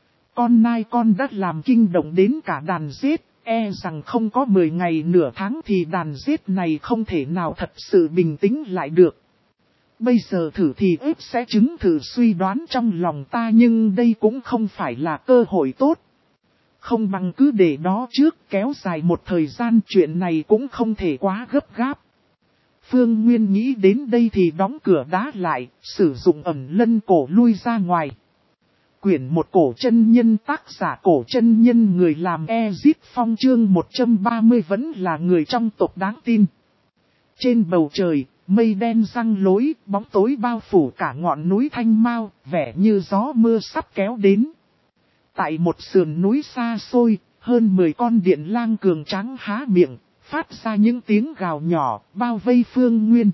Con nai con đã làm kinh động đến cả đàn giết, e rằng không có mười ngày nửa tháng thì đàn giết này không thể nào thật sự bình tĩnh lại được. Bây giờ thử thì ếp sẽ chứng thử suy đoán trong lòng ta nhưng đây cũng không phải là cơ hội tốt. Không bằng cứ để đó trước kéo dài một thời gian chuyện này cũng không thể quá gấp gáp. Phương Nguyên nghĩ đến đây thì đóng cửa đá lại, sử dụng ẩn lân cổ lui ra ngoài. Quyển một cổ chân nhân tác giả cổ chân nhân người làm Ezip Phong chương một trăm ba mươi vẫn là người trong tộc đáng tin. Trên bầu trời, mây đen răng lối, bóng tối bao phủ cả ngọn núi Thanh Mao, vẻ như gió mưa sắp kéo đến. Tại một sườn núi xa xôi, hơn mười con điện lang cường tráng há miệng, phát ra những tiếng gào nhỏ, bao vây Phương Nguyên.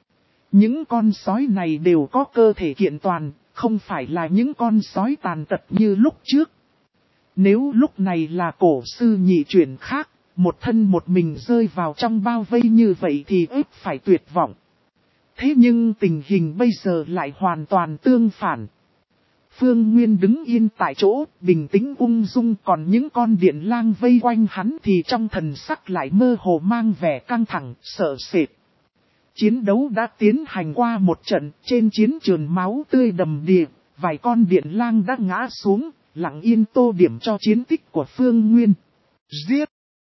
Những con sói này đều có cơ thể kiện toàn, không phải là những con sói tàn tật như lúc trước. Nếu lúc này là cổ sư nhị chuyển khác, một thân một mình rơi vào trong bao vây như vậy thì ếp phải tuyệt vọng. Thế nhưng tình hình bây giờ lại hoàn toàn tương phản. Phương Nguyên đứng yên tại chỗ, bình tĩnh ung dung, còn những con điện lang vây quanh hắn thì trong thần sắc lại mơ hồ mang vẻ căng thẳng, sợ sệt. Chiến đấu đã tiến hành qua một trận, trên chiến trường máu tươi đầm đìa, vài con điện lang đã ngã xuống, lặng yên tô điểm cho chiến tích của Phương Nguyên. Giết!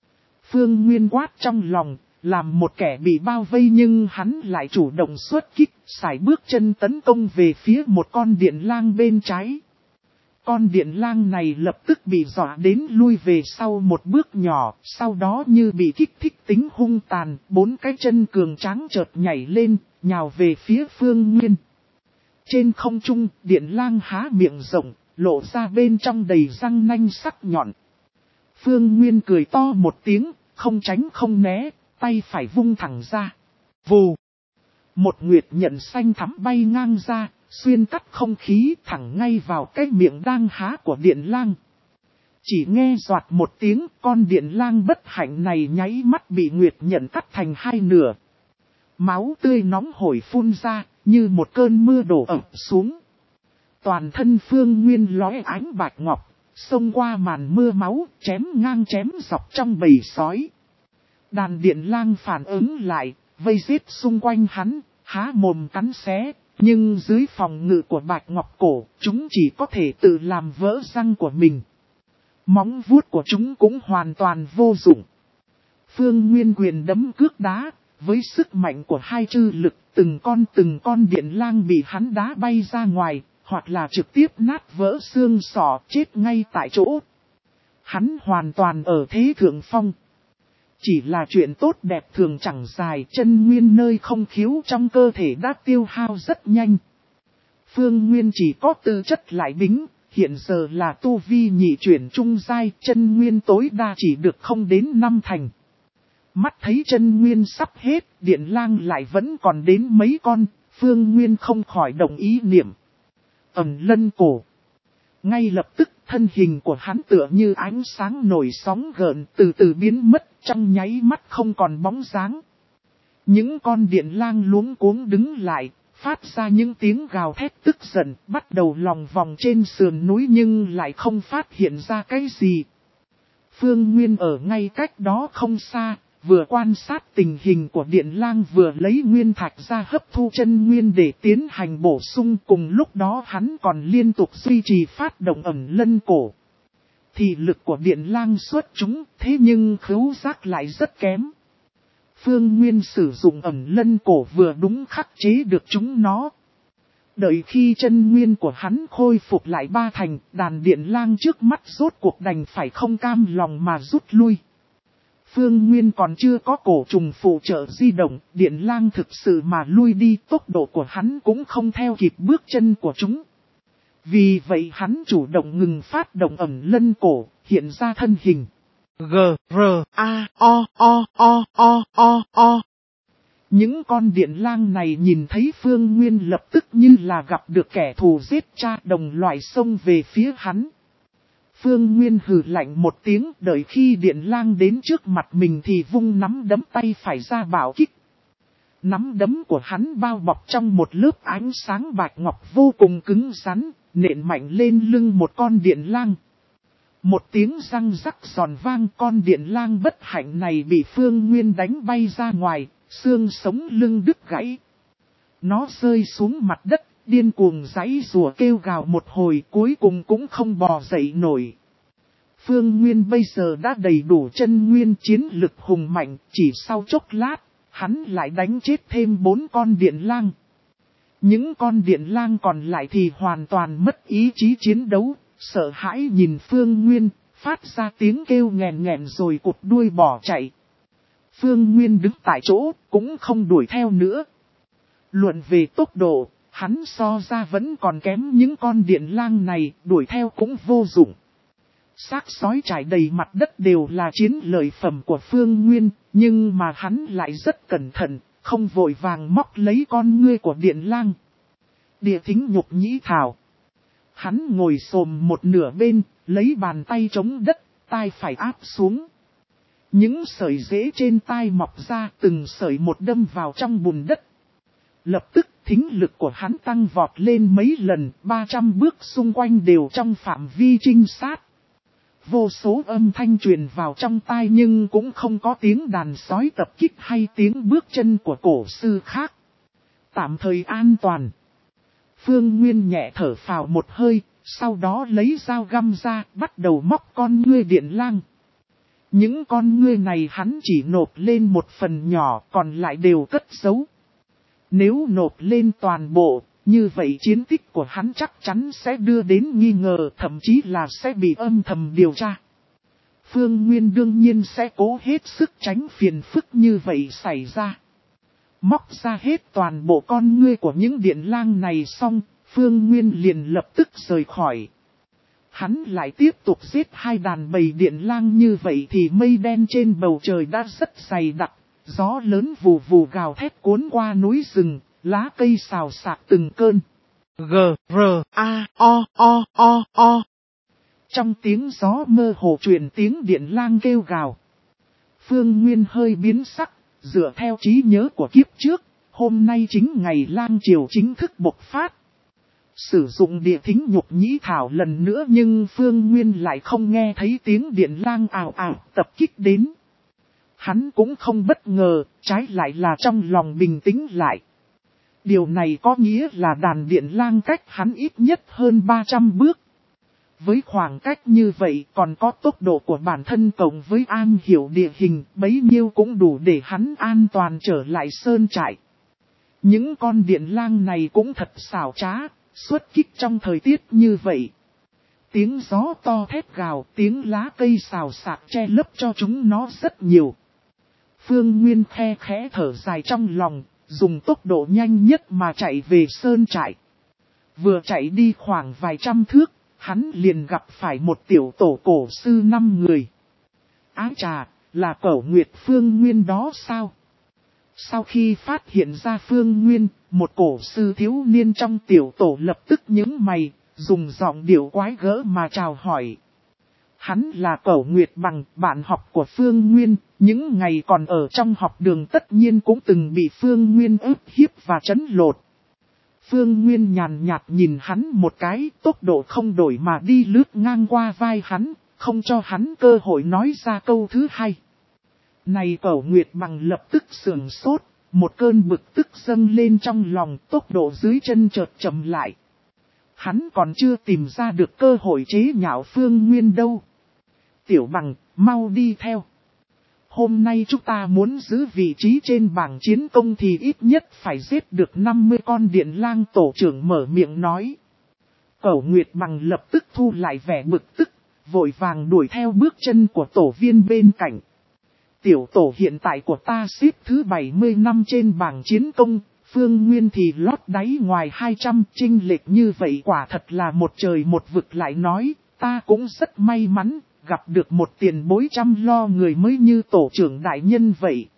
Phương Nguyên quát trong lòng, làm một kẻ bị bao vây nhưng hắn lại chủ động xuất kích, sải bước chân tấn công về phía một con điện lang bên trái. Con điện lang này lập tức bị dọa đến lui về sau một bước nhỏ, sau đó như bị kích thích tính hung tàn, bốn cái chân cường tráng chợt nhảy lên, nhào về phía Phương Nguyên. Trên không trung, điện lang há miệng rộng, lộ ra bên trong đầy răng nanh sắc nhọn. Phương Nguyên cười to một tiếng, không tránh không né, tay phải vung thẳng ra. Vù! Một nguyệt nhận xanh thắm bay ngang ra, xuyên cắt không khí thẳng ngay vào cái miệng đang há của điện lang. Chỉ nghe doạt một tiếng, con điện lang bất hạnh này nháy mắt bị nguyệt nhận cắt thành hai nửa. Máu tươi nóng hổi phun ra, như một cơn mưa đổ ập xuống. Toàn thân Phương Nguyên lóe ánh bạch ngọc, xông qua màn mưa máu, chém ngang chém dọc trong bầy sói. Đàn điện lang phản ứng lại, vây giết xung quanh hắn, há mồm cắn xé, nhưng dưới phòng ngự của bạch ngọc cổ, chúng chỉ có thể tự làm vỡ răng của mình. Móng vuốt của chúng cũng hoàn toàn vô dụng. Phương Nguyên quyền đấm cước đá, Với sức mạnh của hai chư lực, từng con từng con điện lang bị hắn đá bay ra ngoài, hoặc là trực tiếp nát vỡ xương sọ chết ngay tại chỗ. Hắn hoàn toàn ở thế thượng phong. Chỉ là chuyện tốt đẹp thường chẳng dài, chân nguyên nơi không khiếu trong cơ thể đã tiêu hao rất nhanh. Phương Nguyên chỉ có tư chất lại bính, hiện giờ là tu vi nhị chuyển trung giai, chân nguyên tối đa chỉ được không đến năm thành. Mắt thấy chân nguyên sắp hết, điện lang lại vẫn còn đến mấy con, Phương Nguyên không khỏi đồng ý niệm. Ẩn lân cổ. Ngay lập tức thân hình của hắn tựa như ánh sáng nổi sóng gợn từ từ biến mất trong nháy mắt không còn bóng dáng. Những con điện lang luống cuống đứng lại, phát ra những tiếng gào thét tức giận, bắt đầu lòng vòng trên sườn núi nhưng lại không phát hiện ra cái gì. Phương Nguyên ở ngay cách đó không xa, vừa quan sát tình hình của điện lang vừa lấy nguyên thạch ra hấp thu chân nguyên để tiến hành bổ sung, cùng lúc đó hắn còn liên tục duy trì phát động ẩn lân cổ. Thì lực của điện lang xuất chúng, thế nhưng khứu giác lại rất kém. Phương Nguyên sử dụng ẩn lân cổ vừa đúng khắc chế được chúng nó. Đợi khi chân nguyên của hắn khôi phục lại ba thành, đàn điện lang trước mắt rốt cuộc đành phải không cam lòng mà rút lui. Phương Nguyên còn chưa có cổ trùng phụ trợ di động, điện lang thực sự mà lui đi, tốc độ của hắn cũng không theo kịp bước chân của chúng. Vì vậy hắn chủ động ngừng phát động ẩn lân cổ, hiện ra thân hình. G, R, A, O, O, O, O, O, O. Những con điện lang này nhìn thấy Phương Nguyên lập tức như là gặp được kẻ thù giết cha, đồng loại xông về phía hắn. Phương Nguyên hừ lạnh một tiếng, đợi khi điện lang đến trước mặt mình thì vung nắm đấm tay phải ra bảo kích. Nắm đấm của hắn bao bọc trong một lớp ánh sáng bạch ngọc vô cùng cứng rắn, nện mạnh lên lưng một con điện lang. Một tiếng răng rắc giòn vang, con điện lang bất hạnh này bị Phương Nguyên đánh bay ra ngoài, xương sống lưng đứt gãy. Nó rơi xuống mặt đất, điên cuồng giãy rùa kêu gào một hồi, cuối cùng cũng không bò dậy nổi. Phương Nguyên bây giờ đã đầy đủ chân nguyên, chiến lực hùng mạnh, chỉ sau chốc lát, hắn lại đánh chết thêm bốn con điện lang. Những con điện lang còn lại thì hoàn toàn mất ý chí chiến đấu, sợ hãi nhìn Phương Nguyên, phát ra tiếng kêu nghẹn nghẹn rồi cụt đuôi bỏ chạy. Phương Nguyên đứng tại chỗ, cũng không đuổi theo nữa. Luận về tốc độ, hắn so ra vẫn còn kém những con điện lang này, đuổi theo cũng vô dụng. Xác sói trải đầy mặt đất đều là chiến lợi phẩm của Phương Nguyên, nhưng mà hắn lại rất cẩn thận, không vội vàng móc lấy con ngươi của điện lang. Địa thính nhục nhĩ thảo. Hắn ngồi xổm một nửa bên, lấy bàn tay chống đất, tai phải áp xuống. Những sợi rễ trên tai mọc ra, từng sợi một đâm vào trong bùn đất. Lập tức thính lực của hắn tăng vọt lên mấy lần, ba trăm bước xung quanh đều trong phạm vi trinh sát. Vô số âm thanh truyền vào trong tai nhưng cũng không có tiếng đàn sói tập kích hay tiếng bước chân của cổ sư khác. Tạm thời an toàn. Phương Nguyên nhẹ thở phào một hơi, sau đó lấy dao găm ra, bắt đầu móc con ngươi điện lang. Những con ngươi này hắn chỉ nộp lên một phần nhỏ, còn lại đều cất giấu. Nếu nộp lên toàn bộ, như vậy chiến tích của hắn chắc chắn sẽ đưa đến nghi ngờ, thậm chí là sẽ bị âm thầm điều tra. Phương Nguyên đương nhiên sẽ cố hết sức tránh phiền phức như vậy xảy ra. Móc ra hết toàn bộ con ngươi của những điện lang này xong, Phương Nguyên liền lập tức rời khỏi. Hắn lại tiếp tục giết hai đàn bầy điện lang, như vậy thì mây đen trên bầu trời đã rất dày đặc, gió lớn vù vù gào thét cuốn qua núi rừng, lá cây xào xạc từng cơn. G, R, A, O, O, O, O. Trong tiếng gió mơ hồ truyền tiếng điện lang kêu gào. Phương Nguyên hơi biến sắc, dựa theo trí nhớ của kiếp trước, hôm nay chính ngày lang triều chính thức bộc phát. Sử dụng địa thính nhục nhĩ thảo lần nữa nhưng Phương Nguyên lại không nghe thấy tiếng điện lang ào ào tập kích đến. Hắn cũng không bất ngờ, trái lại là trong lòng bình tĩnh lại. Điều này có nghĩa là đàn điện lang cách hắn ít nhất hơn ba trăm bước. Với khoảng cách như vậy còn có tốc độ của bản thân cộng với am hiểu địa hình bấy nhiêu cũng đủ để hắn an toàn trở lại sơn trại. Những con điện lang này cũng thật xảo trá, xuất kích trong thời tiết như vậy. Tiếng gió to thét gào, tiếng lá cây xào xạc che lấp cho chúng nó rất nhiều. Phương Nguyên khe khẽ thở dài trong lòng, dùng tốc độ nhanh nhất mà chạy về sơn trại. Vừa chạy đi khoảng vài trăm thước, hắn liền gặp phải một tiểu tổ cổ sư năm người. Ái chà, là Cẩu Nguyệt Phương Nguyên đó sao? Sau khi phát hiện ra Phương Nguyên, một cổ sư thiếu niên trong tiểu tổ lập tức nhướng mày, dùng giọng điệu quái gỡ mà chào hỏi. Hắn là Cẩu Nguyệt Bằng, bạn học của Phương Nguyên, những ngày còn ở trong học đường tất nhiên cũng từng bị Phương Nguyên ức hiếp và trấn lột. Phương Nguyên nhàn nhạt nhìn hắn một cái, tốc độ không đổi mà đi lướt ngang qua vai hắn, không cho hắn cơ hội nói ra câu thứ hai. Này Cẩu Nguyệt Bằng lập tức sườn sốt, một cơn bực tức dâng lên trong lòng, tốc độ dưới chân chợt chậm lại. Hắn còn chưa tìm ra được cơ hội chế nhạo Phương Nguyên đâu. Tiểu Bằng, mau đi theo. Hôm nay chúng ta muốn giữ vị trí trên bảng chiến công thì ít nhất phải giết được năm mươi con điện lang. Tổ trưởng mở miệng nói. Cẩu Nguyệt Bằng lập tức thu lại vẻ bực tức, vội vàng đuổi theo bước chân của tổ viên bên cạnh. Tiểu tổ hiện tại của ta xếp thứ bảy mươi năm trên bảng chiến công, Phương Nguyên thì lót đáy ngoài hai trăm, chênh lệch như vậy quả thật là một trời một vực. Lại nói, ta cũng rất may mắn, gặp được một tiền bối chăm lo người mới như tổ trưởng đại nhân vậy.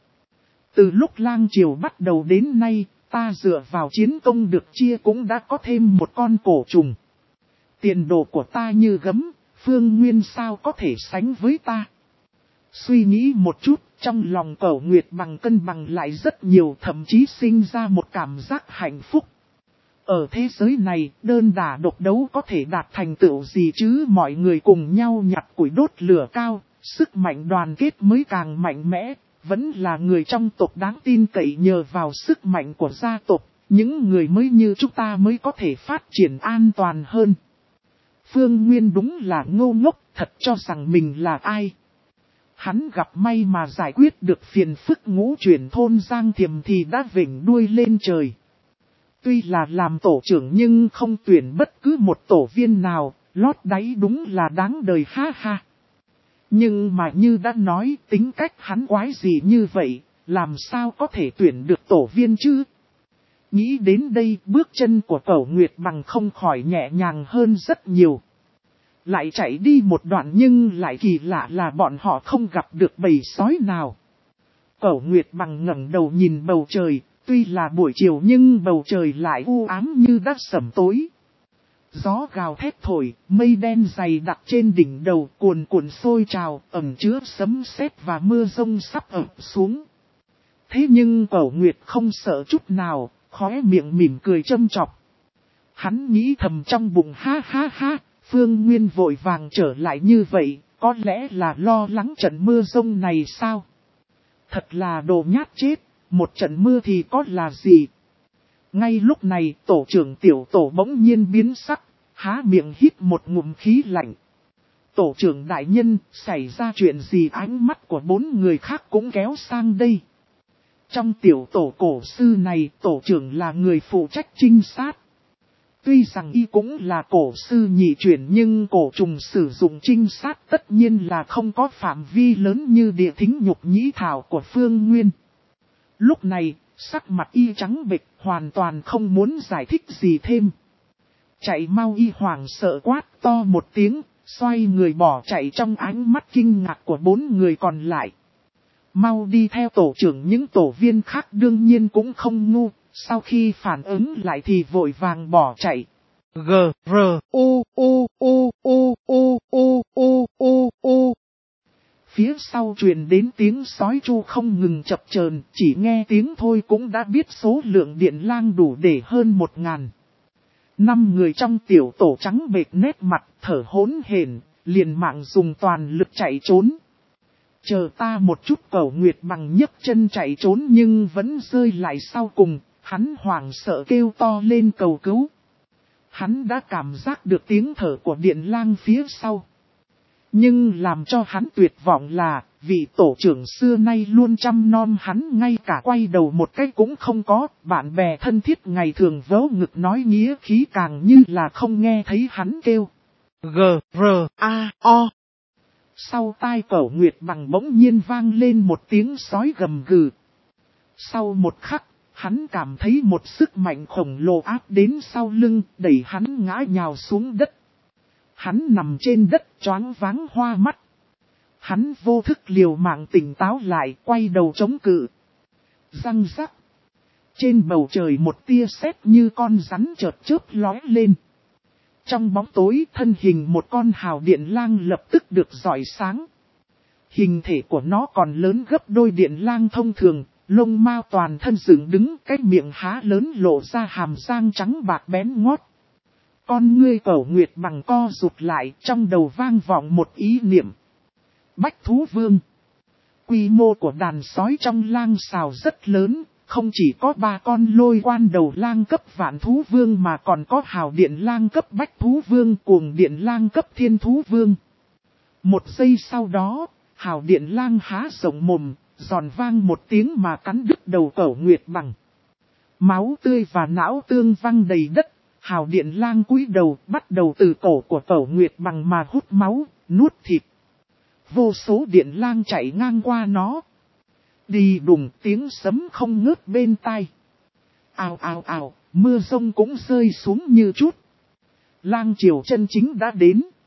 Từ lúc lang triều bắt đầu đến nay, ta dựa vào chiến công được chia cũng đã có thêm một con cổ trùng. Tiền đồ của ta như gấm, Phương Nguyên sao có thể sánh với ta. Suy nghĩ một chút, trong lòng Cẩu Nguyệt Bằng cân bằng lại rất nhiều, thậm chí sinh ra một cảm giác hạnh phúc. Ở thế giới này, đơn đả độc đấu có thể đạt thành tựu gì chứ, mọi người cùng nhau nhặt củi đốt lửa cao, sức mạnh đoàn kết mới càng mạnh mẽ, vẫn là người trong tộc đáng tin cậy. Nhờ vào sức mạnh của gia tộc, những người mới như chúng ta mới có thể phát triển an toàn hơn. Phương Nguyên đúng là ngô ngốc, thật cho rằng mình là ai. Hắn gặp may mà giải quyết được phiền phức ngũ chuyển thôn Giang Thiềm thì đã vểnh đuôi lên trời. Tuy là làm tổ trưởng nhưng không tuyển bất cứ một tổ viên nào, lót đáy đúng là đáng đời ha ha. Nhưng mà như đã nói, tính cách hắn quái gì như vậy, làm sao có thể tuyển được tổ viên chứ? Nghĩ đến đây, bước chân của Cẩu Nguyệt Bằng không khỏi nhẹ nhàng hơn rất nhiều. Lại chạy đi một đoạn nhưng lại kỳ lạ là bọn họ không gặp được bầy sói nào. Cẩu Nguyệt Bằng ngẩng đầu nhìn bầu trời, tuy là buổi chiều nhưng bầu trời lại u ám như đã sẩm tối. Gió gào thét thổi, mây đen dày đặc trên đỉnh đầu cuồn cuộn sôi trào, ẩn chứa sấm sét và mưa rông sắp ập xuống. Thế nhưng Cẩu Nguyệt không sợ chút nào, khóe miệng mỉm cười châm chọc. Hắn nghĩ thầm trong bụng ha ha ha. Phương Nguyên vội vàng trở lại như vậy, có lẽ là lo lắng trận mưa rông này sao? Thật là đồ nhát chết, một trận mưa thì có là gì? Ngay lúc này tổ trưởng tiểu tổ bỗng nhiên biến sắc, há miệng hít một ngụm khí lạnh. Tổ trưởng đại nhân, xảy ra chuyện gì? Ánh mắt của bốn người khác cũng kéo sang đây. Trong tiểu tổ cổ sư này, tổ trưởng là người phụ trách trinh sát. Tuy rằng y cũng là cổ sư nhị chuyển nhưng cổ trùng sử dụng trinh sát tất nhiên là không có phạm vi lớn như địa thính nhục nhĩ thảo của Phương Nguyên. Lúc này, sắc mặt y trắng bệch, hoàn toàn không muốn giải thích gì thêm. Chạy mau, y hoảng sợ quát to một tiếng, xoay người bỏ chạy trong ánh mắt kinh ngạc của bốn người còn lại. Mau đi theo tổ trưởng. Những tổ viên khác đương nhiên cũng không ngu. Sau khi phản ứng lại thì vội vàng bỏ chạy. G, R, O, O, O, O, O, O, O, O, O. Phía sau truyền đến tiếng sói chu không ngừng chập chờn, chỉ nghe tiếng thôi cũng đã biết số lượng điện lang đủ để hơn một ngàn. Năm người trong tiểu tổ trắng bệch nét mặt, thở hỗn hển, liền mạng dùng toàn lực chạy trốn. Chờ ta một chút. Cẩu Nguyệt Bằng nhấc chân chạy trốn nhưng vẫn rơi lại sau cùng. Hắn hoảng sợ kêu to lên cầu cứu. Hắn đã cảm giác được tiếng thở của điện lang phía sau. Nhưng làm cho hắn tuyệt vọng là, vị tổ trưởng xưa nay luôn chăm nom hắn ngay cả quay đầu một cái cũng không có, bạn bè thân thiết ngày thường vớ ngực nói nghĩa khí càng như là không nghe thấy hắn kêu. G, R, A, O. Sau tai Cẩu Nguyệt Bằng bỗng nhiên vang lên một tiếng sói gầm gừ. Sau một khắc, hắn cảm thấy một sức mạnh khổng lồ áp đến sau lưng, đẩy hắn ngã nhào xuống đất. Hắn nằm trên đất choáng váng hoa mắt. Hắn vô thức liều mạng tỉnh táo lại, quay đầu chống cự. Răng rắc. Trên bầu trời một tia sét như con rắn chợt chớp lóe lên. Trong bóng tối, thân hình một con hào điện lang lập tức được rọi sáng. Hình thể của nó còn lớn gấp đôi điện lang thông thường, lông mao toàn thân dựng đứng, cái miệng há lớn lộ ra hàm răng trắng bạc bén ngót. Con ngươi Cẩu Nguyệt Bằng co rụt lại, trong đầu vang vọng một ý niệm. Bách Thú Vương. Quy mô của đàn sói trong lang xào rất lớn, không chỉ có ba con lôi quan đầu lang cấp Vạn Thú Vương mà còn có hào điện lang cấp Bách Thú Vương, cuồng điện lang cấp Thiên Thú Vương. Một giây sau đó, hào điện lang há rộng mồm, giòn vang một tiếng mà cắn đứt đầu Cẩu Nguyệt Bằng. Máu tươi và não tương văng đầy đất, hào điện lang cúi đầu bắt đầu từ cổ của Cẩu Nguyệt Bằng mà hút máu, nuốt thịt. Vô số điện lang chạy ngang qua nó. Đi đùng tiếng sấm không ngớt bên tai. Ào ào ào, mưa rông cũng rơi xuống như chút. Lang triều chân chính đã đến.